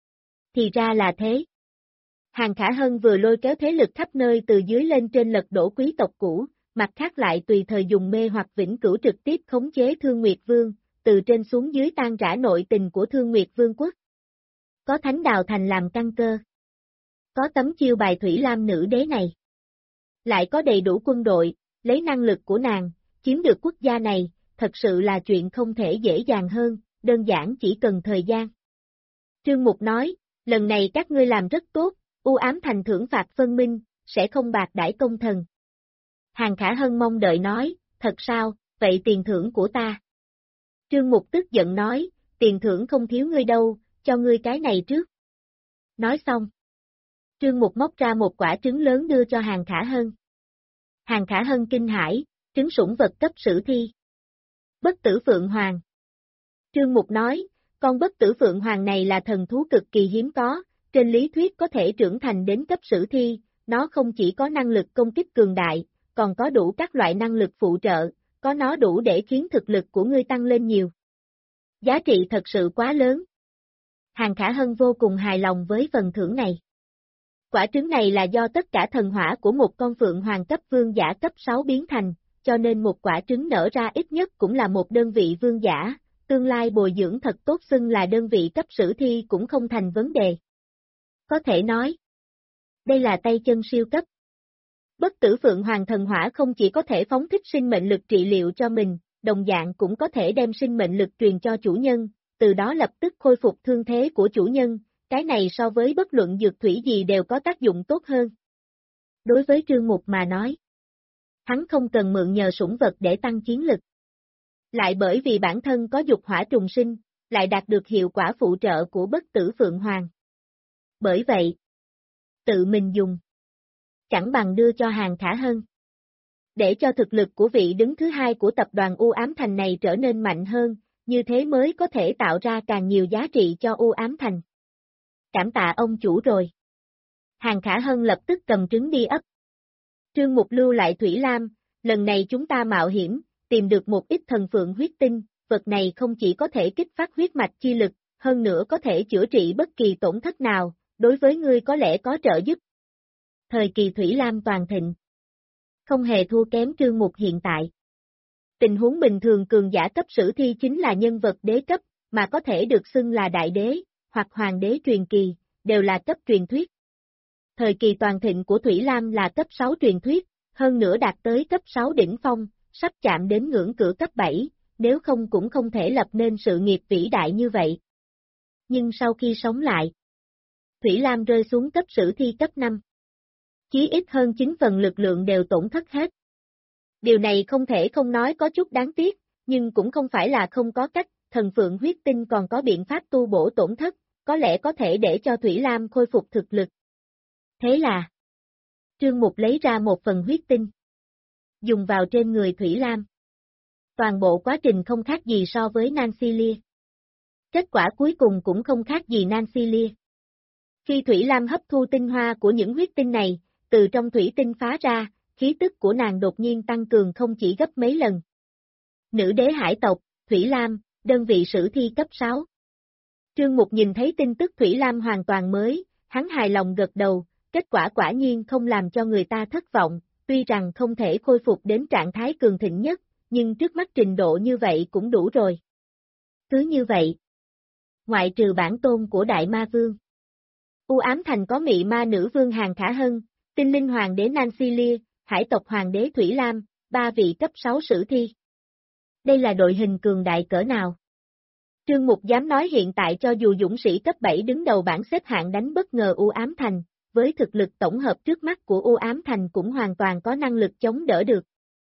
Speaker 1: Thì ra là thế. Hàng Khả Hân vừa lôi kéo thế lực khắp nơi từ dưới lên trên lật đổ quý tộc cũ, mặt khác lại tùy thời dùng mê hoặc vĩnh cửu trực tiếp khống chế Thương Nguyệt Vương, từ trên xuống dưới tan rã nội tình của Thương Nguyệt Vương quốc. Có Thánh Đào Thành làm căn cơ. Có tấm chiêu bài Thủy Lam nữ đế này. Lại có đầy đủ quân đội, lấy năng lực của nàng, chiếm được quốc gia này, thật sự là chuyện không thể dễ dàng hơn, đơn giản chỉ cần thời gian. Trương Mục nói, lần này các ngươi làm rất tốt, u ám thành thưởng phạt phân minh, sẽ không bạc đãi công thần. Hàng Khả Hân mong đợi nói, thật sao, vậy tiền thưởng của ta. Trương Mục tức giận nói, tiền thưởng không thiếu ngươi đâu, cho ngươi cái này trước. Nói xong. Trương Mục móc ra một quả trứng lớn đưa cho Hàng Khả Hân. Hàng Khả Hân kinh hãi, trứng sủng vật cấp sử thi. Bất tử Phượng Hoàng. Trương Mục nói, con bất tử Phượng Hoàng này là thần thú cực kỳ hiếm có, trên lý thuyết có thể trưởng thành đến cấp sử thi, nó không chỉ có năng lực công kích cường đại, còn có đủ các loại năng lực phụ trợ, có nó đủ để khiến thực lực của ngươi tăng lên nhiều. Giá trị thật sự quá lớn. Hàng Khả Hân vô cùng hài lòng với phần thưởng này. Quả trứng này là do tất cả thần hỏa của một con phượng hoàng cấp vương giả cấp 6 biến thành, cho nên một quả trứng nở ra ít nhất cũng là một đơn vị vương giả, tương lai bồi dưỡng thật tốt xưng là đơn vị cấp sử thi cũng không thành vấn đề. Có thể nói, đây là tay chân siêu cấp. Bất tử phượng hoàng thần hỏa không chỉ có thể phóng thích sinh mệnh lực trị liệu cho mình, đồng dạng cũng có thể đem sinh mệnh lực truyền cho chủ nhân, từ đó lập tức khôi phục thương thế của chủ nhân, cái này so với bất luận dược thủy gì đều có tác dụng tốt hơn. Đối với Trương Mục mà nói, hắn không cần mượn nhờ sủng vật để tăng chiến lực. Lại bởi vì bản thân có dục hỏa trùng sinh, lại đạt được hiệu quả phụ trợ của bất tử phượng hoàng. Bởi vậy, tự mình dùng, chẳng bằng đưa cho Hàng Khả Hân. Để cho thực lực của vị đứng thứ hai của tập đoàn U Ám Thành này trở nên mạnh hơn, như thế mới có thể tạo ra càng nhiều giá trị cho U Ám Thành. Cảm tạ ông chủ rồi. Hàng Khả Hân lập tức cầm trứng đi ấp. Trương Mục lưu lại Thủy Lam, lần này chúng ta mạo hiểm, tìm được một ít thần phượng huyết tinh, vật này không chỉ có thể kích phát huyết mạch chi lực, hơn nữa có thể chữa trị bất kỳ tổn thất nào, đối với ngươi có lẽ có trợ giúp. Thời kỳ Thủy Lam toàn thịnh, không hề thua kém Trương Mục hiện tại. Tình huống bình thường cường giả cấp sử thi chính là nhân vật đế cấp, mà có thể được xưng là đại đế, hoặc hoàng đế truyền kỳ, đều là cấp truyền thuyết. Thời kỳ toàn thịnh của Thủy Lam là cấp 6 truyền thuyết, hơn nữa đạt tới cấp 6 đỉnh phong, sắp chạm đến ngưỡng cửa cấp 7, nếu không cũng không thể lập nên sự nghiệp vĩ đại như vậy. Nhưng sau khi sống lại, Thủy Lam rơi xuống cấp sử thi cấp 5. Chí ít hơn 9 phần lực lượng đều tổn thất hết. Điều này không thể không nói có chút đáng tiếc, nhưng cũng không phải là không có cách, thần phượng huyết tinh còn có biện pháp tu bổ tổn thất, có lẽ có thể để cho Thủy Lam khôi phục thực lực. Thế là, Trương Mục lấy ra một phần huyết tinh, dùng vào trên người Thủy Lam. Toàn bộ quá trình không khác gì so với Nancy Lia. Kết quả cuối cùng cũng không khác gì Nancy Lia. Khi Thủy Lam hấp thu tinh hoa của những huyết tinh này, từ trong thủy tinh phá ra, khí tức của nàng đột nhiên tăng cường không chỉ gấp mấy lần. Nữ đế hải tộc, Thủy Lam, đơn vị sử thi cấp 6. Trương Mục nhìn thấy tin tức Thủy Lam hoàn toàn mới, hắn hài lòng gật đầu, kết quả quả nhiên không làm cho người ta thất vọng, tuy rằng không thể khôi phục đến trạng thái cường thịnh nhất, nhưng trước mắt trình độ như vậy cũng đủ rồi. Cứ như vậy, ngoại trừ bản tôn của Đại Ma Vương, U Ám Thành có mị ma nữ vương Hàng Khả Hân, tinh linh hoàng đế Nancy Lia, hải tộc hoàng đế Thủy Lam, 3 vị cấp 6 sử thi. Đây là đội hình cường đại cỡ nào? Trương Mục dám nói hiện tại cho dù dũng sĩ cấp 7 đứng đầu bảng xếp hạng đánh bất ngờ U Ám Thành, với thực lực tổng hợp trước mắt của U Ám Thành cũng hoàn toàn có năng lực chống đỡ được.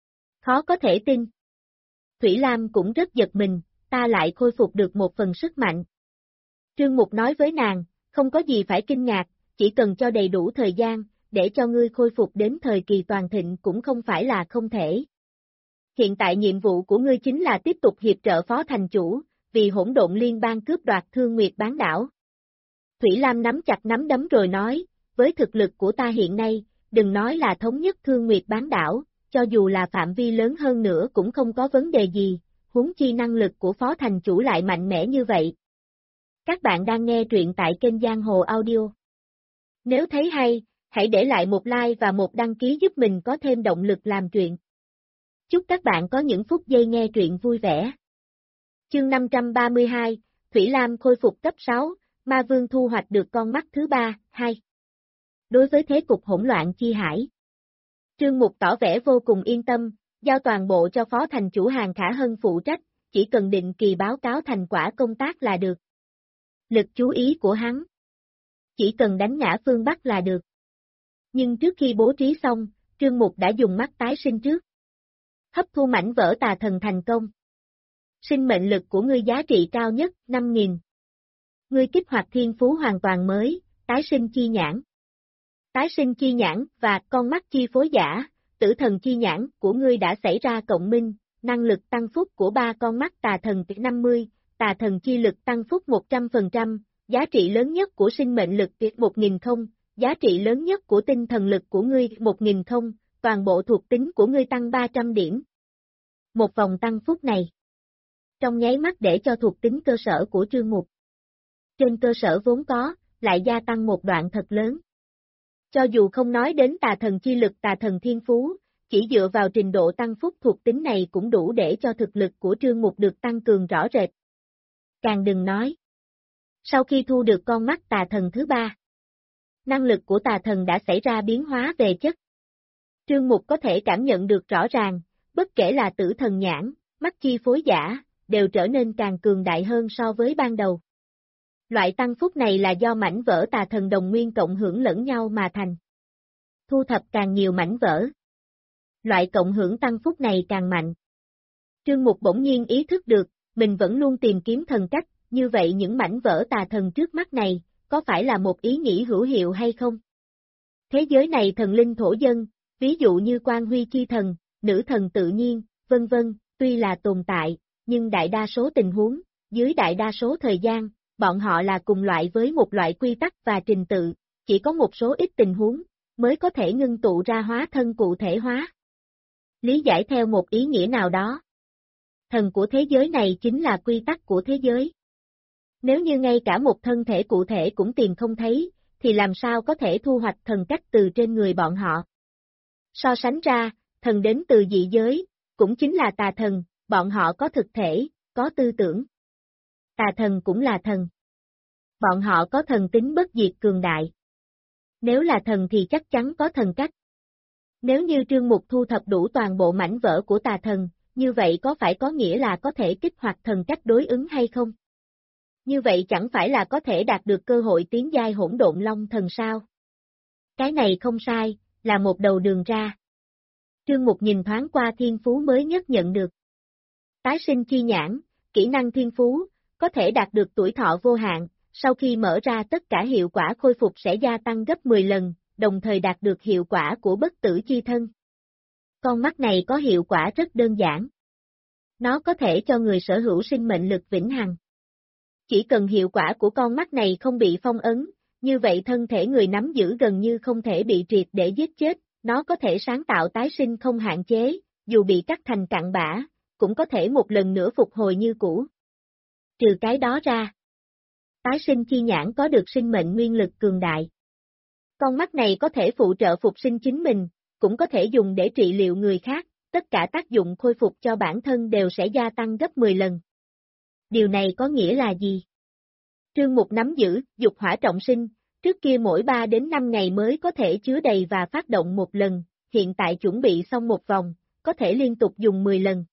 Speaker 1: Khó có thể tin. Thủy Lam cũng rất giật mình, ta lại khôi phục được một phần sức mạnh. Trương Mục nói với nàng, không có gì phải kinh ngạc, chỉ cần cho đầy đủ thời gian, để cho ngươi khôi phục đến thời kỳ toàn thịnh cũng không phải là không thể. Hiện tại nhiệm vụ của ngươi chính là tiếp tục hiệp trợ phó thành chủ, vì hỗn độn liên bang cướp đoạt Thương Nguyệt bán đảo. Thủy Lam nắm chặt nắm đấm rồi nói, với thực lực của ta hiện nay, đừng nói là thống nhất Thương Nguyệt bán đảo, cho dù là phạm vi lớn hơn nữa cũng không có vấn đề gì, huống chi năng lực của phó thành chủ lại mạnh mẽ như vậy. Các bạn đang nghe truyện tại kênh Giang Hồ Audio. Nếu thấy hay, hãy để lại một like và một đăng ký giúp mình có thêm động lực làm truyện. Chúc các bạn có những phút giây nghe truyện vui vẻ. Chương 532, Thủy Lam khôi phục cấp 6, Ma Vương thu hoạch được con mắt thứ 3, 2. Đối với thế cục hỗn loạn chi hải, Trương Mục tỏ vẻ vô cùng yên tâm, giao toàn bộ cho phó thành chủ Hàng Khả Hân phụ trách, chỉ cần định kỳ báo cáo thành quả công tác là được. Lực chú ý của hắn, chỉ cần đánh ngã phương Bắc là được. Nhưng trước khi bố trí xong, Trương Mục đã dùng mắt tái sinh trước. Hấp thu mảnh vỡ tà thần thành công. Sinh mệnh lực của ngươi giá trị cao nhất, 5.000. Ngươi kích hoạt thiên phú hoàn toàn mới, tái sinh chi nhãn. Tái sinh chi nhãn và con mắt chi phối giả, tử thần chi nhãn của ngươi đã xảy ra cộng minh, năng lực tăng phúc của 3 con mắt tà thần 50, tà thần chi lực tăng phúc 100%, giá trị lớn nhất của sinh mệnh lực 1.000 không, giá trị lớn nhất của tinh thần lực của ngươi 1.000 không, toàn bộ thuộc tính của ngươi tăng 300 điểm. Một vòng tăng phúc này, trong nháy mắt để cho thuộc tính cơ sở của Trương Mục. Trên cơ sở vốn có, lại gia tăng một đoạn thật lớn. Cho dù không nói đến tà thần chi lực tà thần thiên phú, chỉ dựa vào trình độ tăng phúc thuộc tính này cũng đủ để cho thực lực của Trương Mục được tăng cường rõ rệt. Càng đừng nói. Sau khi thu được con mắt tà thần thứ ba, năng lực của tà thần đã xảy ra biến hóa về chất. Trương Mục có thể cảm nhận được rõ ràng, bất kể là tử thần nhãn, mắt chi phối giả, đều trở nên càng cường đại hơn so với ban đầu. Loại tăng phúc này là do mảnh vỡ tà thần đồng nguyên cộng hưởng lẫn nhau mà thành. Thu thập càng nhiều mảnh vỡ, loại cộng hưởng tăng phúc này càng mạnh. Trương Mục bỗng nhiên ý thức được, mình vẫn luôn tìm kiếm thần cách, như vậy những mảnh vỡ tà thần trước mắt này, có phải là một ý nghĩ hữu hiệu hay không? Thế giới này thần linh thổ dân, ví dụ như Quan Huy chi thần, nữ thần tự nhiên, vân vân, tuy là tồn tại, nhưng đại đa số tình huống, dưới đại đa số thời gian, bọn họ là cùng loại với một loại quy tắc và trình tự, chỉ có một số ít tình huống, mới có thể ngưng tụ ra hóa thân cụ thể hóa. Lý giải theo một ý nghĩa nào đó. Thần của thế giới này chính là quy tắc của thế giới. Nếu như ngay cả một thân thể cụ thể cũng tìm không thấy, thì làm sao có thể thu hoạch thần cách từ trên người bọn họ? So sánh ra, thần đến từ dị giới, cũng chính là tà thần, bọn họ có thực thể, có tư tưởng. Tà thần cũng là thần. Bọn họ có thần tính bất diệt cường đại. Nếu là thần thì chắc chắn có thần cách. Nếu như Trương Mục thu thập đủ toàn bộ mảnh vỡ của tà thần, như vậy có phải có nghĩa là có thể kích hoạt thần cách đối ứng hay không? Như vậy chẳng phải là có thể đạt được cơ hội tiến giai hỗn độn long thần sao? Cái này không sai, là một đầu đường ra. Trương Mục nhìn thoáng qua thiên phú mới nhất nhận được. Tái sinh chi nhãn, kỹ năng thiên phú, có thể đạt được tuổi thọ vô hạn, sau khi mở ra tất cả hiệu quả khôi phục sẽ gia tăng gấp 10 lần, đồng thời đạt được hiệu quả của bất tử chi thân. Con mắt này có hiệu quả rất đơn giản. Nó có thể cho người sở hữu sinh mệnh lực vĩnh hằng. Chỉ cần hiệu quả của con mắt này không bị phong ấn, như vậy thân thể người nắm giữ gần như không thể bị triệt để giết chết, nó có thể sáng tạo tái sinh không hạn chế, dù bị cắt thành cặn bã, cũng có thể một lần nữa phục hồi như cũ. Trừ cái đó ra, tái sinh chi nhãn có được sinh mệnh nguyên lực cường đại. Con mắt này có thể phụ trợ phục sinh chính mình, cũng có thể dùng để trị liệu người khác, tất cả tác dụng khôi phục cho bản thân đều sẽ gia tăng gấp 10 lần. Điều này có nghĩa là gì? Trương Mục nắm giữ, dục hỏa trọng sinh, trước kia mỗi 3 đến 5 ngày mới có thể chứa đầy và phát động một lần, hiện tại chuẩn bị xong một vòng, có thể liên tục dùng 10 lần.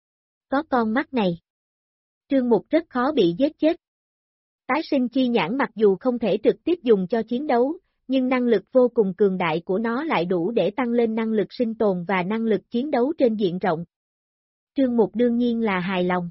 Speaker 1: Có con mắt này, Trương Mục rất khó bị giết chết. Tái sinh chi nhãn mặc dù không thể trực tiếp dùng cho chiến đấu, nhưng năng lực vô cùng cường đại của nó lại đủ để tăng lên năng lực sinh tồn và năng lực chiến đấu trên diện rộng. Trương Mục đương nhiên là hài lòng.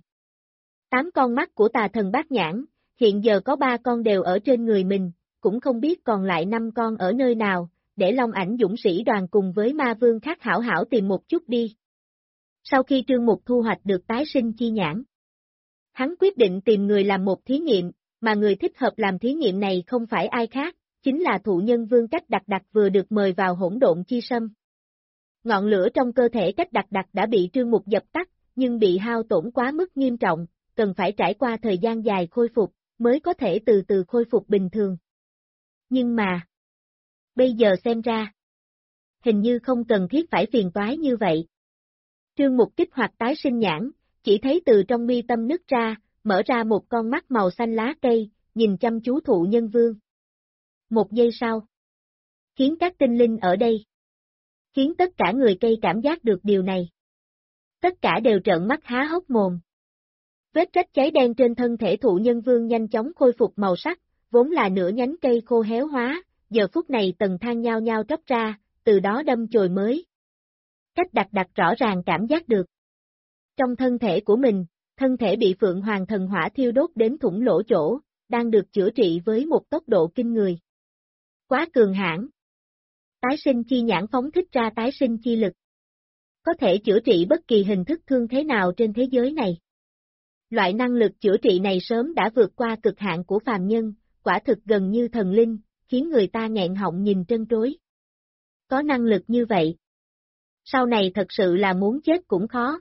Speaker 1: 8 con mắt của tà thần bát nhãn, hiện giờ có 3 con đều ở trên người mình, cũng không biết còn lại 5 con ở nơi nào, để Long Ảnh dũng sĩ đoàn cùng với ma vương khác hảo hảo tìm một chút đi. Sau khi Trương Mục thu hoạch được tái sinh chi nhãn, hắn quyết định tìm người làm một thí nghiệm, mà người thích hợp làm thí nghiệm này không phải ai khác, chính là thụ nhân vương Cách Đặc Đặc vừa được mời vào hỗn độn chi sâm. Ngọn lửa trong cơ thể Cách Đặc Đặc đã bị Trương Mục dập tắt, nhưng bị hao tổn quá mức nghiêm trọng, cần phải trải qua thời gian dài khôi phục, mới có thể từ từ khôi phục bình thường. Nhưng mà, bây giờ xem ra, hình như không cần thiết phải phiền toái như vậy. Trương Mục kích hoạt tái sinh nhãn, chỉ thấy từ trong mi tâm nứt ra, mở ra một con mắt màu xanh lá cây, nhìn chăm chú thụ nhân vương. Một giây sau, khiến các tinh linh ở đây, khiến tất cả người cây cảm giác được điều này. Tất cả đều trợn mắt há hốc mồm. Vết rách cháy đen trên thân thể thụ nhân vương nhanh chóng khôi phục màu sắc, vốn là nửa nhánh cây khô héo hóa, giờ phút này tầng than nhao nhao tróc ra, từ đó đâm chồi mới. Cách Đặc Đặc rõ ràng cảm giác được. Trong thân thể của mình, thân thể bị Phượng Hoàng thần hỏa thiêu đốt đến thủng lỗ chỗ, đang được chữa trị với một tốc độ kinh người. Quá cường hãn. Tái sinh chi nhãn phóng thích ra tái sinh chi lực. Có thể chữa trị bất kỳ hình thức thương thế nào trên thế giới này. Loại năng lực chữa trị này sớm đã vượt qua cực hạn của phàm nhân, quả thực gần như thần linh, khiến người ta nghẹn họng nhìn trân trối. Có năng lực như vậy, Sau này thật sự là muốn chết cũng khó.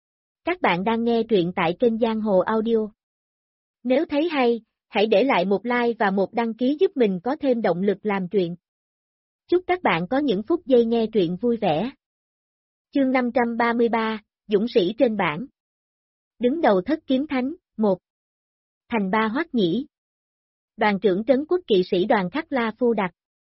Speaker 1: Các bạn đang nghe truyện tại kênh Giang Hồ Audio. Nếu thấy hay, hãy để lại một like và một đăng ký giúp mình có thêm động lực làm truyện. Chúc các bạn có những phút giây nghe truyện vui vẻ. Chương 533, Dũng sĩ trên bảng. Đứng đầu thất kiếm thánh, 1. Thành Ba Hoắc Nhĩ. Đoàn trưởng trấn quốc kỵ sĩ đoàn Khắc La Phu Đặc.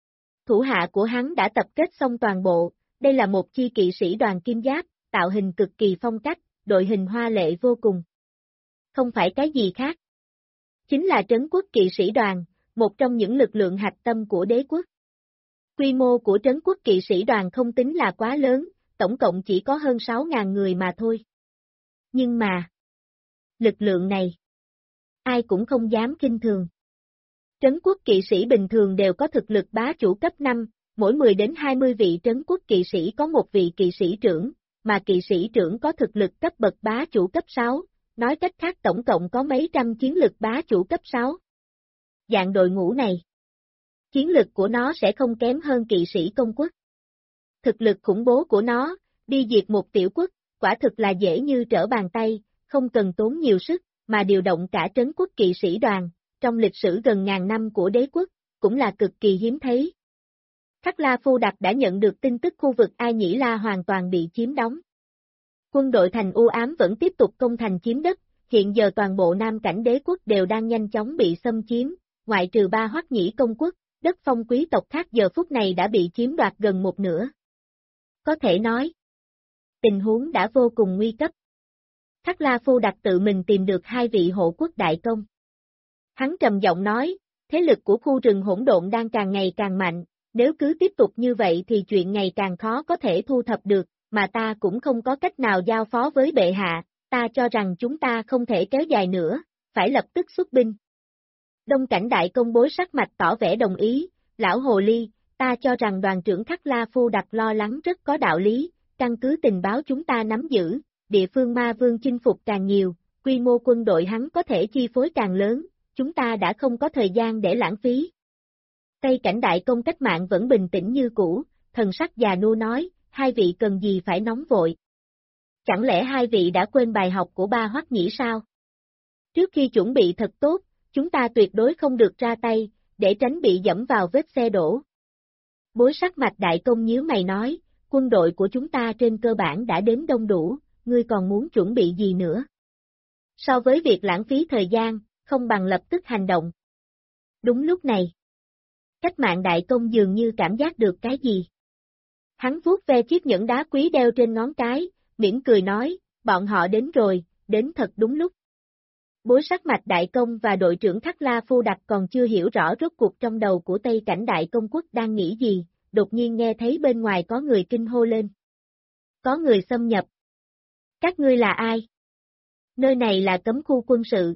Speaker 1: Thủ hạ của hắn đã tập kết xong toàn bộ, đây là một chi kỵ sĩ đoàn kim giáp, tạo hình cực kỳ phong cách, đội hình hoa lệ vô cùng. Không phải cái gì khác. Chính là trấn quốc kỵ sĩ đoàn, một trong những lực lượng hạch tâm của đế quốc. Quy mô của trấn quốc kỵ sĩ đoàn không tính là quá lớn, tổng cộng chỉ có hơn 6.000 người mà thôi. Nhưng mà, lực lượng này, ai cũng không dám khinh thường. Trấn quốc kỵ sĩ bình thường đều có thực lực bá chủ cấp 5, mỗi 10 đến 20 vị trấn quốc kỵ sĩ có một vị kỵ sĩ trưởng, mà kỵ sĩ trưởng có thực lực cấp bậc bá chủ cấp 6, nói cách khác tổng cộng có mấy trăm chiến lực bá chủ cấp 6. Dạng đội ngũ này, chiến lực của nó sẽ không kém hơn kỵ sĩ công quốc. Thực lực khủng bố của nó, đi diệt một tiểu quốc, quả thực là dễ như trở bàn tay, không cần tốn nhiều sức, mà điều động cả trấn quốc kỵ sĩ đoàn, trong lịch sử gần ngàn năm của đế quốc, cũng là cực kỳ hiếm thấy. Khắc La Phu Đặc đã nhận được tin tức khu vực Ai Nhĩ La hoàn toàn bị chiếm đóng. Quân đội thành u ám vẫn tiếp tục công thành chiếm đất, hiện giờ toàn bộ Nam Cảnh đế quốc đều đang nhanh chóng bị xâm chiếm, ngoại trừ Ba Hoắc Nhĩ công quốc, đất phong quý tộc khác giờ phút này đã bị chiếm đoạt gần một nửa. Có thể nói, tình huống đã vô cùng nguy cấp. Khắc La Phu Đặc tự mình tìm được hai vị hộ quốc đại công. Hắn trầm giọng nói, thế lực của khu rừng hỗn độn đang càng ngày càng mạnh, nếu cứ tiếp tục như vậy thì chuyện ngày càng khó có thể thu thập được, mà ta cũng không có cách nào giao phó với bệ hạ, ta cho rằng chúng ta không thể kéo dài nữa, phải lập tức xuất binh. Đông Cảnh đại công bối sắc mặt tỏ vẻ đồng ý, lão hồ ly, ta cho rằng đoàn trưởng Khắc La Phu Đặc lo lắng rất có đạo lý, căn cứ tình báo chúng ta nắm giữ, địa phương ma vương chinh phục càng nhiều, quy mô quân đội hắn có thể chi phối càng lớn, chúng ta đã không có thời gian để lãng phí. Tây Cảnh đại công cách mạng vẫn bình tĩnh như cũ, thần sắc già nua nói, hai vị cần gì phải nóng vội. Chẳng lẽ hai vị đã quên bài học của Ba Hoắc Nhĩ sao? Trước khi chuẩn bị thật tốt, chúng ta tuyệt đối không được ra tay, để tránh bị dẫm vào vết xe đổ. Bối sắc mạch đại công nhíu mày nói, quân đội của chúng ta trên cơ bản đã đến đông đủ, ngươi còn muốn chuẩn bị gì nữa? So với việc lãng phí thời gian, không bằng lập tức hành động. Đúng lúc này, cách mạng đại công dường như cảm giác được cái gì. Hắn vuốt ve chiếc nhẫn đá quý đeo trên ngón cái, mỉm cười nói, bọn họ đến rồi, đến thật đúng lúc. Bối sắc mạch đại công và đội trưởng Khắc La Phu Đặc còn chưa hiểu rõ rốt cuộc trong đầu của Tây Cảnh đại công quốc đang nghĩ gì, đột nhiên nghe thấy bên ngoài có người kinh hô lên. Có người xâm nhập. Các ngươi là ai? Nơi này là cấm khu quân sự.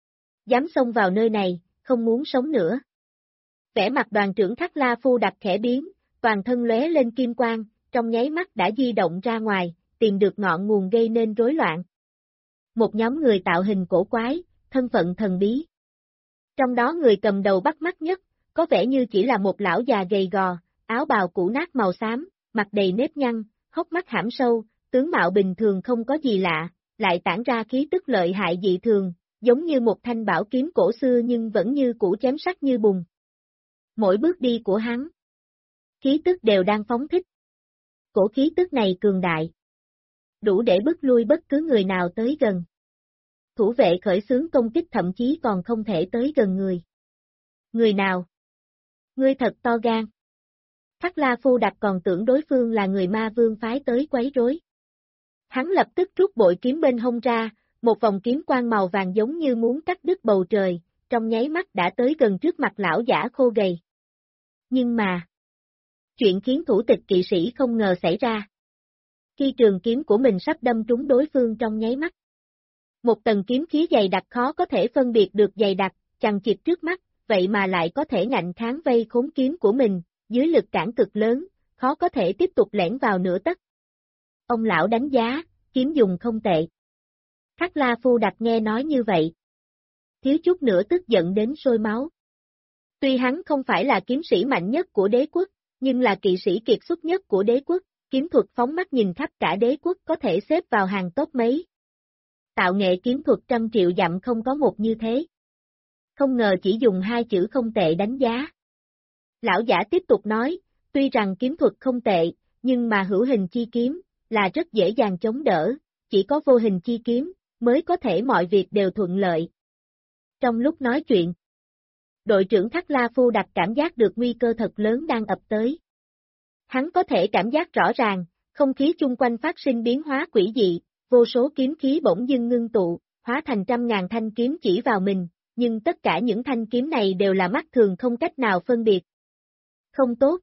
Speaker 1: Dám xông vào nơi này, không muốn sống nữa. Vẻ mặt đoàn trưởng Khắc La Phu Đặc khẽ biến, toàn thân lóe lên kim quang, trong nháy mắt đã di động ra ngoài, tìm được ngọn nguồn gây nên rối loạn. Một nhóm người tạo hình cổ quái, thân phận thần bí. Trong đó người cầm đầu bắt mắt nhất, có vẻ như chỉ là một lão già gầy gò, áo bào cũ nát màu xám, mặt đầy nếp nhăn, hốc mắt hãm sâu, tướng mạo bình thường không có gì lạ, lại tản ra khí tức lợi hại dị thường, giống như một thanh bảo kiếm cổ xưa nhưng vẫn như cũ chém sắc như bùn. Mỗi bước đi của hắn, khí tức đều đang phóng thích. Cổ khí tức này cường đại, đủ để bức lui bất cứ người nào tới gần. Thủ vệ khởi xướng công kích thậm chí còn không thể tới gần người. Người nào? Ngươi thật to gan. Khắc La Phu Đặc còn tưởng đối phương là người ma vương phái tới quấy rối. Hắn lập tức rút bội kiếm bên hông ra, một vòng kiếm quang màu vàng giống như muốn cắt đứt bầu trời, trong nháy mắt đã tới gần trước mặt lão giả khô gầy. Nhưng mà, chuyện khiến thủ tịch kỵ sĩ không ngờ xảy ra. Khi trường kiếm của mình sắp đâm trúng đối phương trong nháy mắt. Một tầng kiếm khí dày đặc khó có thể phân biệt được dày đặc, chằng chịt trước mắt, vậy mà lại có thể ngạnh kháng vây khốn kiếm của mình, dưới lực cản cực lớn, khó có thể tiếp tục lẻn vào nửa tấc. Ông lão đánh giá, kiếm dùng không tệ. Khắc La Phu Đặc nghe nói như vậy. Thiếu chút nữa tức giận đến sôi máu. Tuy hắn không phải là kiếm sĩ mạnh nhất của đế quốc, nhưng là kỵ sĩ kiệt xuất nhất của đế quốc, kiếm thuật phóng mắt nhìn khắp cả đế quốc có thể xếp vào hàng top mấy. Tạo nghệ kiếm thuật 100 triệu dặm không có một như thế. Không ngờ chỉ dùng 2 chữ không tệ đánh giá. Lão giả tiếp tục nói, tuy rằng kiếm thuật không tệ, nhưng mà hữu hình chi kiếm, là rất dễ dàng chống đỡ, chỉ có vô hình chi kiếm, mới có thể mọi việc đều thuận lợi. Trong lúc nói chuyện, đội trưởng Khắc La Phu Đặc cảm giác được nguy cơ thật lớn đang ập tới. Hắn có thể cảm giác rõ ràng, không khí chung quanh phát sinh biến hóa quỷ dị, vô số kiếm khí bỗng dưng ngưng tụ, hóa thành trăm ngàn thanh kiếm chỉ vào mình, nhưng tất cả những thanh kiếm này đều là mắt thường không cách nào phân biệt. Không tốt.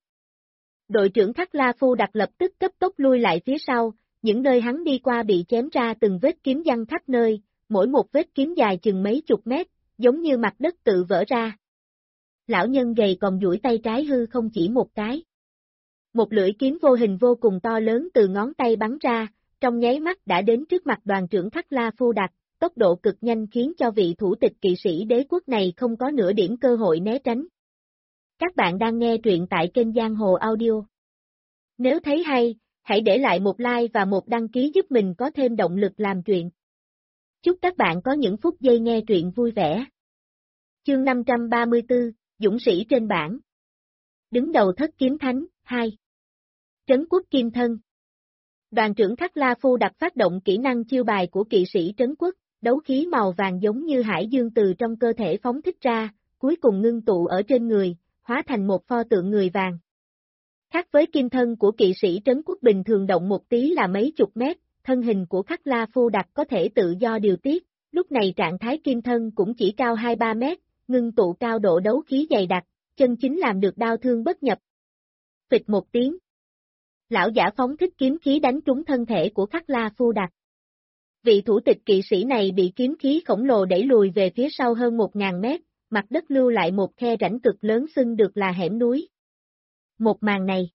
Speaker 1: Đội trưởng Khắc La Phu Đặc lập tức cấp tốc lui lại phía sau, những nơi hắn đi qua bị chém ra từng vết kiếm văng khắp nơi, mỗi một vết kiếm dài chừng mấy chục mét, giống như mặt đất tự vỡ ra. Lão nhân gầy còn duỗi tay trái hư không chỉ một cái. Một lưỡi kiếm vô hình vô cùng to lớn từ ngón tay bắn ra, trong nháy mắt đã đến trước mặt đoàn trưởng Khắc La Phu Đặc, tốc độ cực nhanh khiến cho vị thủ tịch kỵ sĩ đế quốc này không có nửa điểm cơ hội né tránh. Các bạn đang nghe truyện tại kênh Giang Hồ Audio. Nếu thấy hay, hãy để lại một like và một đăng ký giúp mình có thêm động lực làm chuyện. Chúc các bạn có những phút giây nghe truyện vui vẻ. Chương 534, Dũng sĩ trên bảng. Đứng đầu Thất Kiếm Thánh, 2. Trấn quốc kim thân. Đoàn trưởng Khắc La Phu Đặc phát động kỹ năng chiêu bài của kỵ sĩ trấn quốc, đấu khí màu vàng giống như hải dương từ trong cơ thể phóng thích ra, cuối cùng ngưng tụ ở trên người, hóa thành một pho tượng người vàng. Khác với kim thân của kỵ sĩ trấn quốc bình thường động một tí là mấy chục mét, thân hình của Khắc La Phu Đặc có thể tự do điều tiết, lúc này trạng thái kim thân cũng chỉ cao 2-3 mét, ngưng tụ cao độ đấu khí dày đặc, chân chính làm được đao thương bất nhập. Phịch một tiếng. Lão giả phóng thích kiếm khí đánh trúng thân thể của Khắc La Phu Đặc. Vị thủ tịch kỵ sĩ này bị kiếm khí khổng lồ đẩy lùi về phía sau hơn 1000 mét, mặt đất lưu lại một khe rãnh cực lớn xưng được là hẻm núi. Một màn này,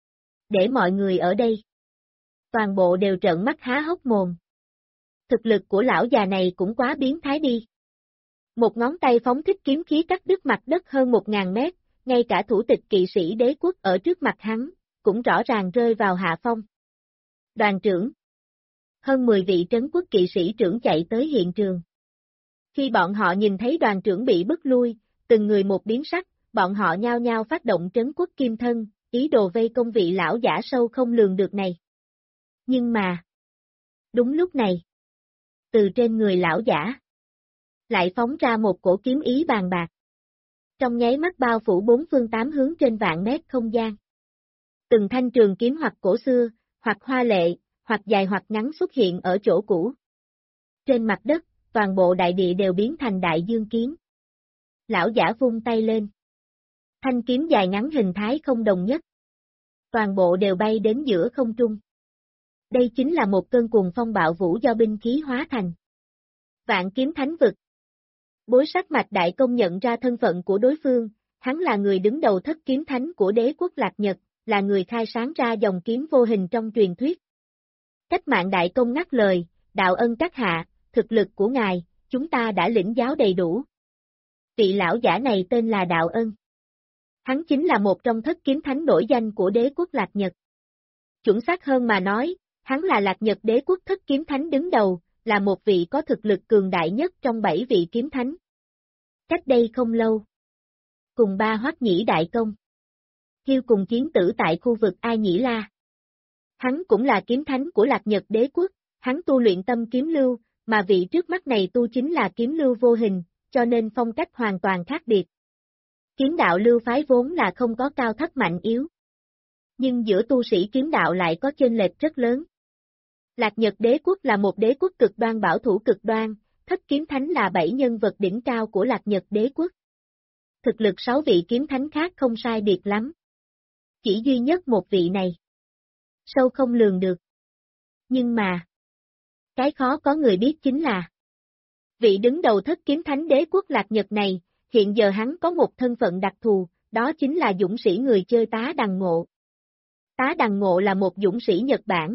Speaker 1: để mọi người ở đây, toàn bộ đều trợn mắt há hốc mồm. Thực lực của lão già này cũng quá biến thái đi. Một ngón tay phóng thích kiếm khí cắt đứt mặt đất hơn 1000 mét, ngay cả thủ tịch kỵ sĩ đế quốc ở trước mặt hắn, cũng rõ ràng rơi vào hạ phong. Đoàn trưởng. Hơn 10 vị trấn quốc kỵ sĩ trưởng chạy tới hiện trường. Khi bọn họ nhìn thấy đoàn trưởng bị bức lui, từng người một biến sắc, bọn họ nhao nhao phát động trấn quốc kim thân, ý đồ vây công vị lão giả sâu không lường được này. Nhưng mà, đúng lúc này, từ trên người lão giả, lại phóng ra một cổ kiếm ý bàn bạc. Trong nháy mắt bao phủ bốn phương tám hướng trên vạn mét không gian. Từng thanh trường kiếm hoặc cổ xưa, hoặc hoa lệ, hoặc dài hoặc ngắn xuất hiện ở chỗ cũ. Trên mặt đất, toàn bộ đại địa đều biến thành đại dương kiếm. Lão giả vung tay lên. Thanh kiếm dài ngắn hình thái không đồng nhất. Toàn bộ đều bay đến giữa không trung. Đây chính là một cơn cuồng phong bạo vũ do binh khí hóa thành. Vạn kiếm thánh vực. Bối sắc mạch đại công nhận ra thân phận của đối phương, hắn là người đứng đầu thất kiếm thánh của đế quốc Lạc Nhật, là người khai sáng ra dòng kiếm vô hình trong truyền thuyết. Cách mạng đại công ngắt lời, đạo ân các hạ, thực lực của ngài, chúng ta đã lĩnh giáo đầy đủ. Vị lão giả này tên là Đạo Ân. Hắn chính là một trong thất kiếm thánh nổi danh của đế quốc Lạc Nhật. Chuẩn xác hơn mà nói, hắn là Lạc Nhật đế quốc thất kiếm thánh đứng đầu, là một vị có thực lực cường đại nhất trong 7 vị kiếm thánh. Cách đây không lâu, cùng ba Hoắc Nhĩ đại công, Hiêu cùng chiến tử tại khu vực Ai Nhĩ La. Hắn cũng là kiếm thánh của Lạc Nhật đế quốc, hắn tu luyện tâm kiếm lưu, mà vị trước mắt này tu chính là kiếm lưu vô hình, cho nên phong cách hoàn toàn khác biệt. Kiếm đạo lưu phái vốn là không có cao thấp mạnh yếu. Nhưng giữa tu sĩ kiếm đạo lại có chênh lệch rất lớn. Lạc Nhật đế quốc là một đế quốc cực đoan bảo thủ cực đoan, thất kiếm thánh là 7 nhân vật đỉnh cao của Lạc Nhật đế quốc. Thực lực 6 vị kiếm thánh khác không sai biệt lắm. Chỉ duy nhất một vị này. Sâu không lường được. Nhưng mà, cái khó có người biết chính là vị đứng đầu thất kiếm thánh đế quốc Lạc Nhật này, hiện giờ hắn có một thân phận đặc thù, đó chính là dũng sĩ người chơi Tá Đằng Ngộ. Tá Đằng Ngộ là một dũng sĩ Nhật Bản,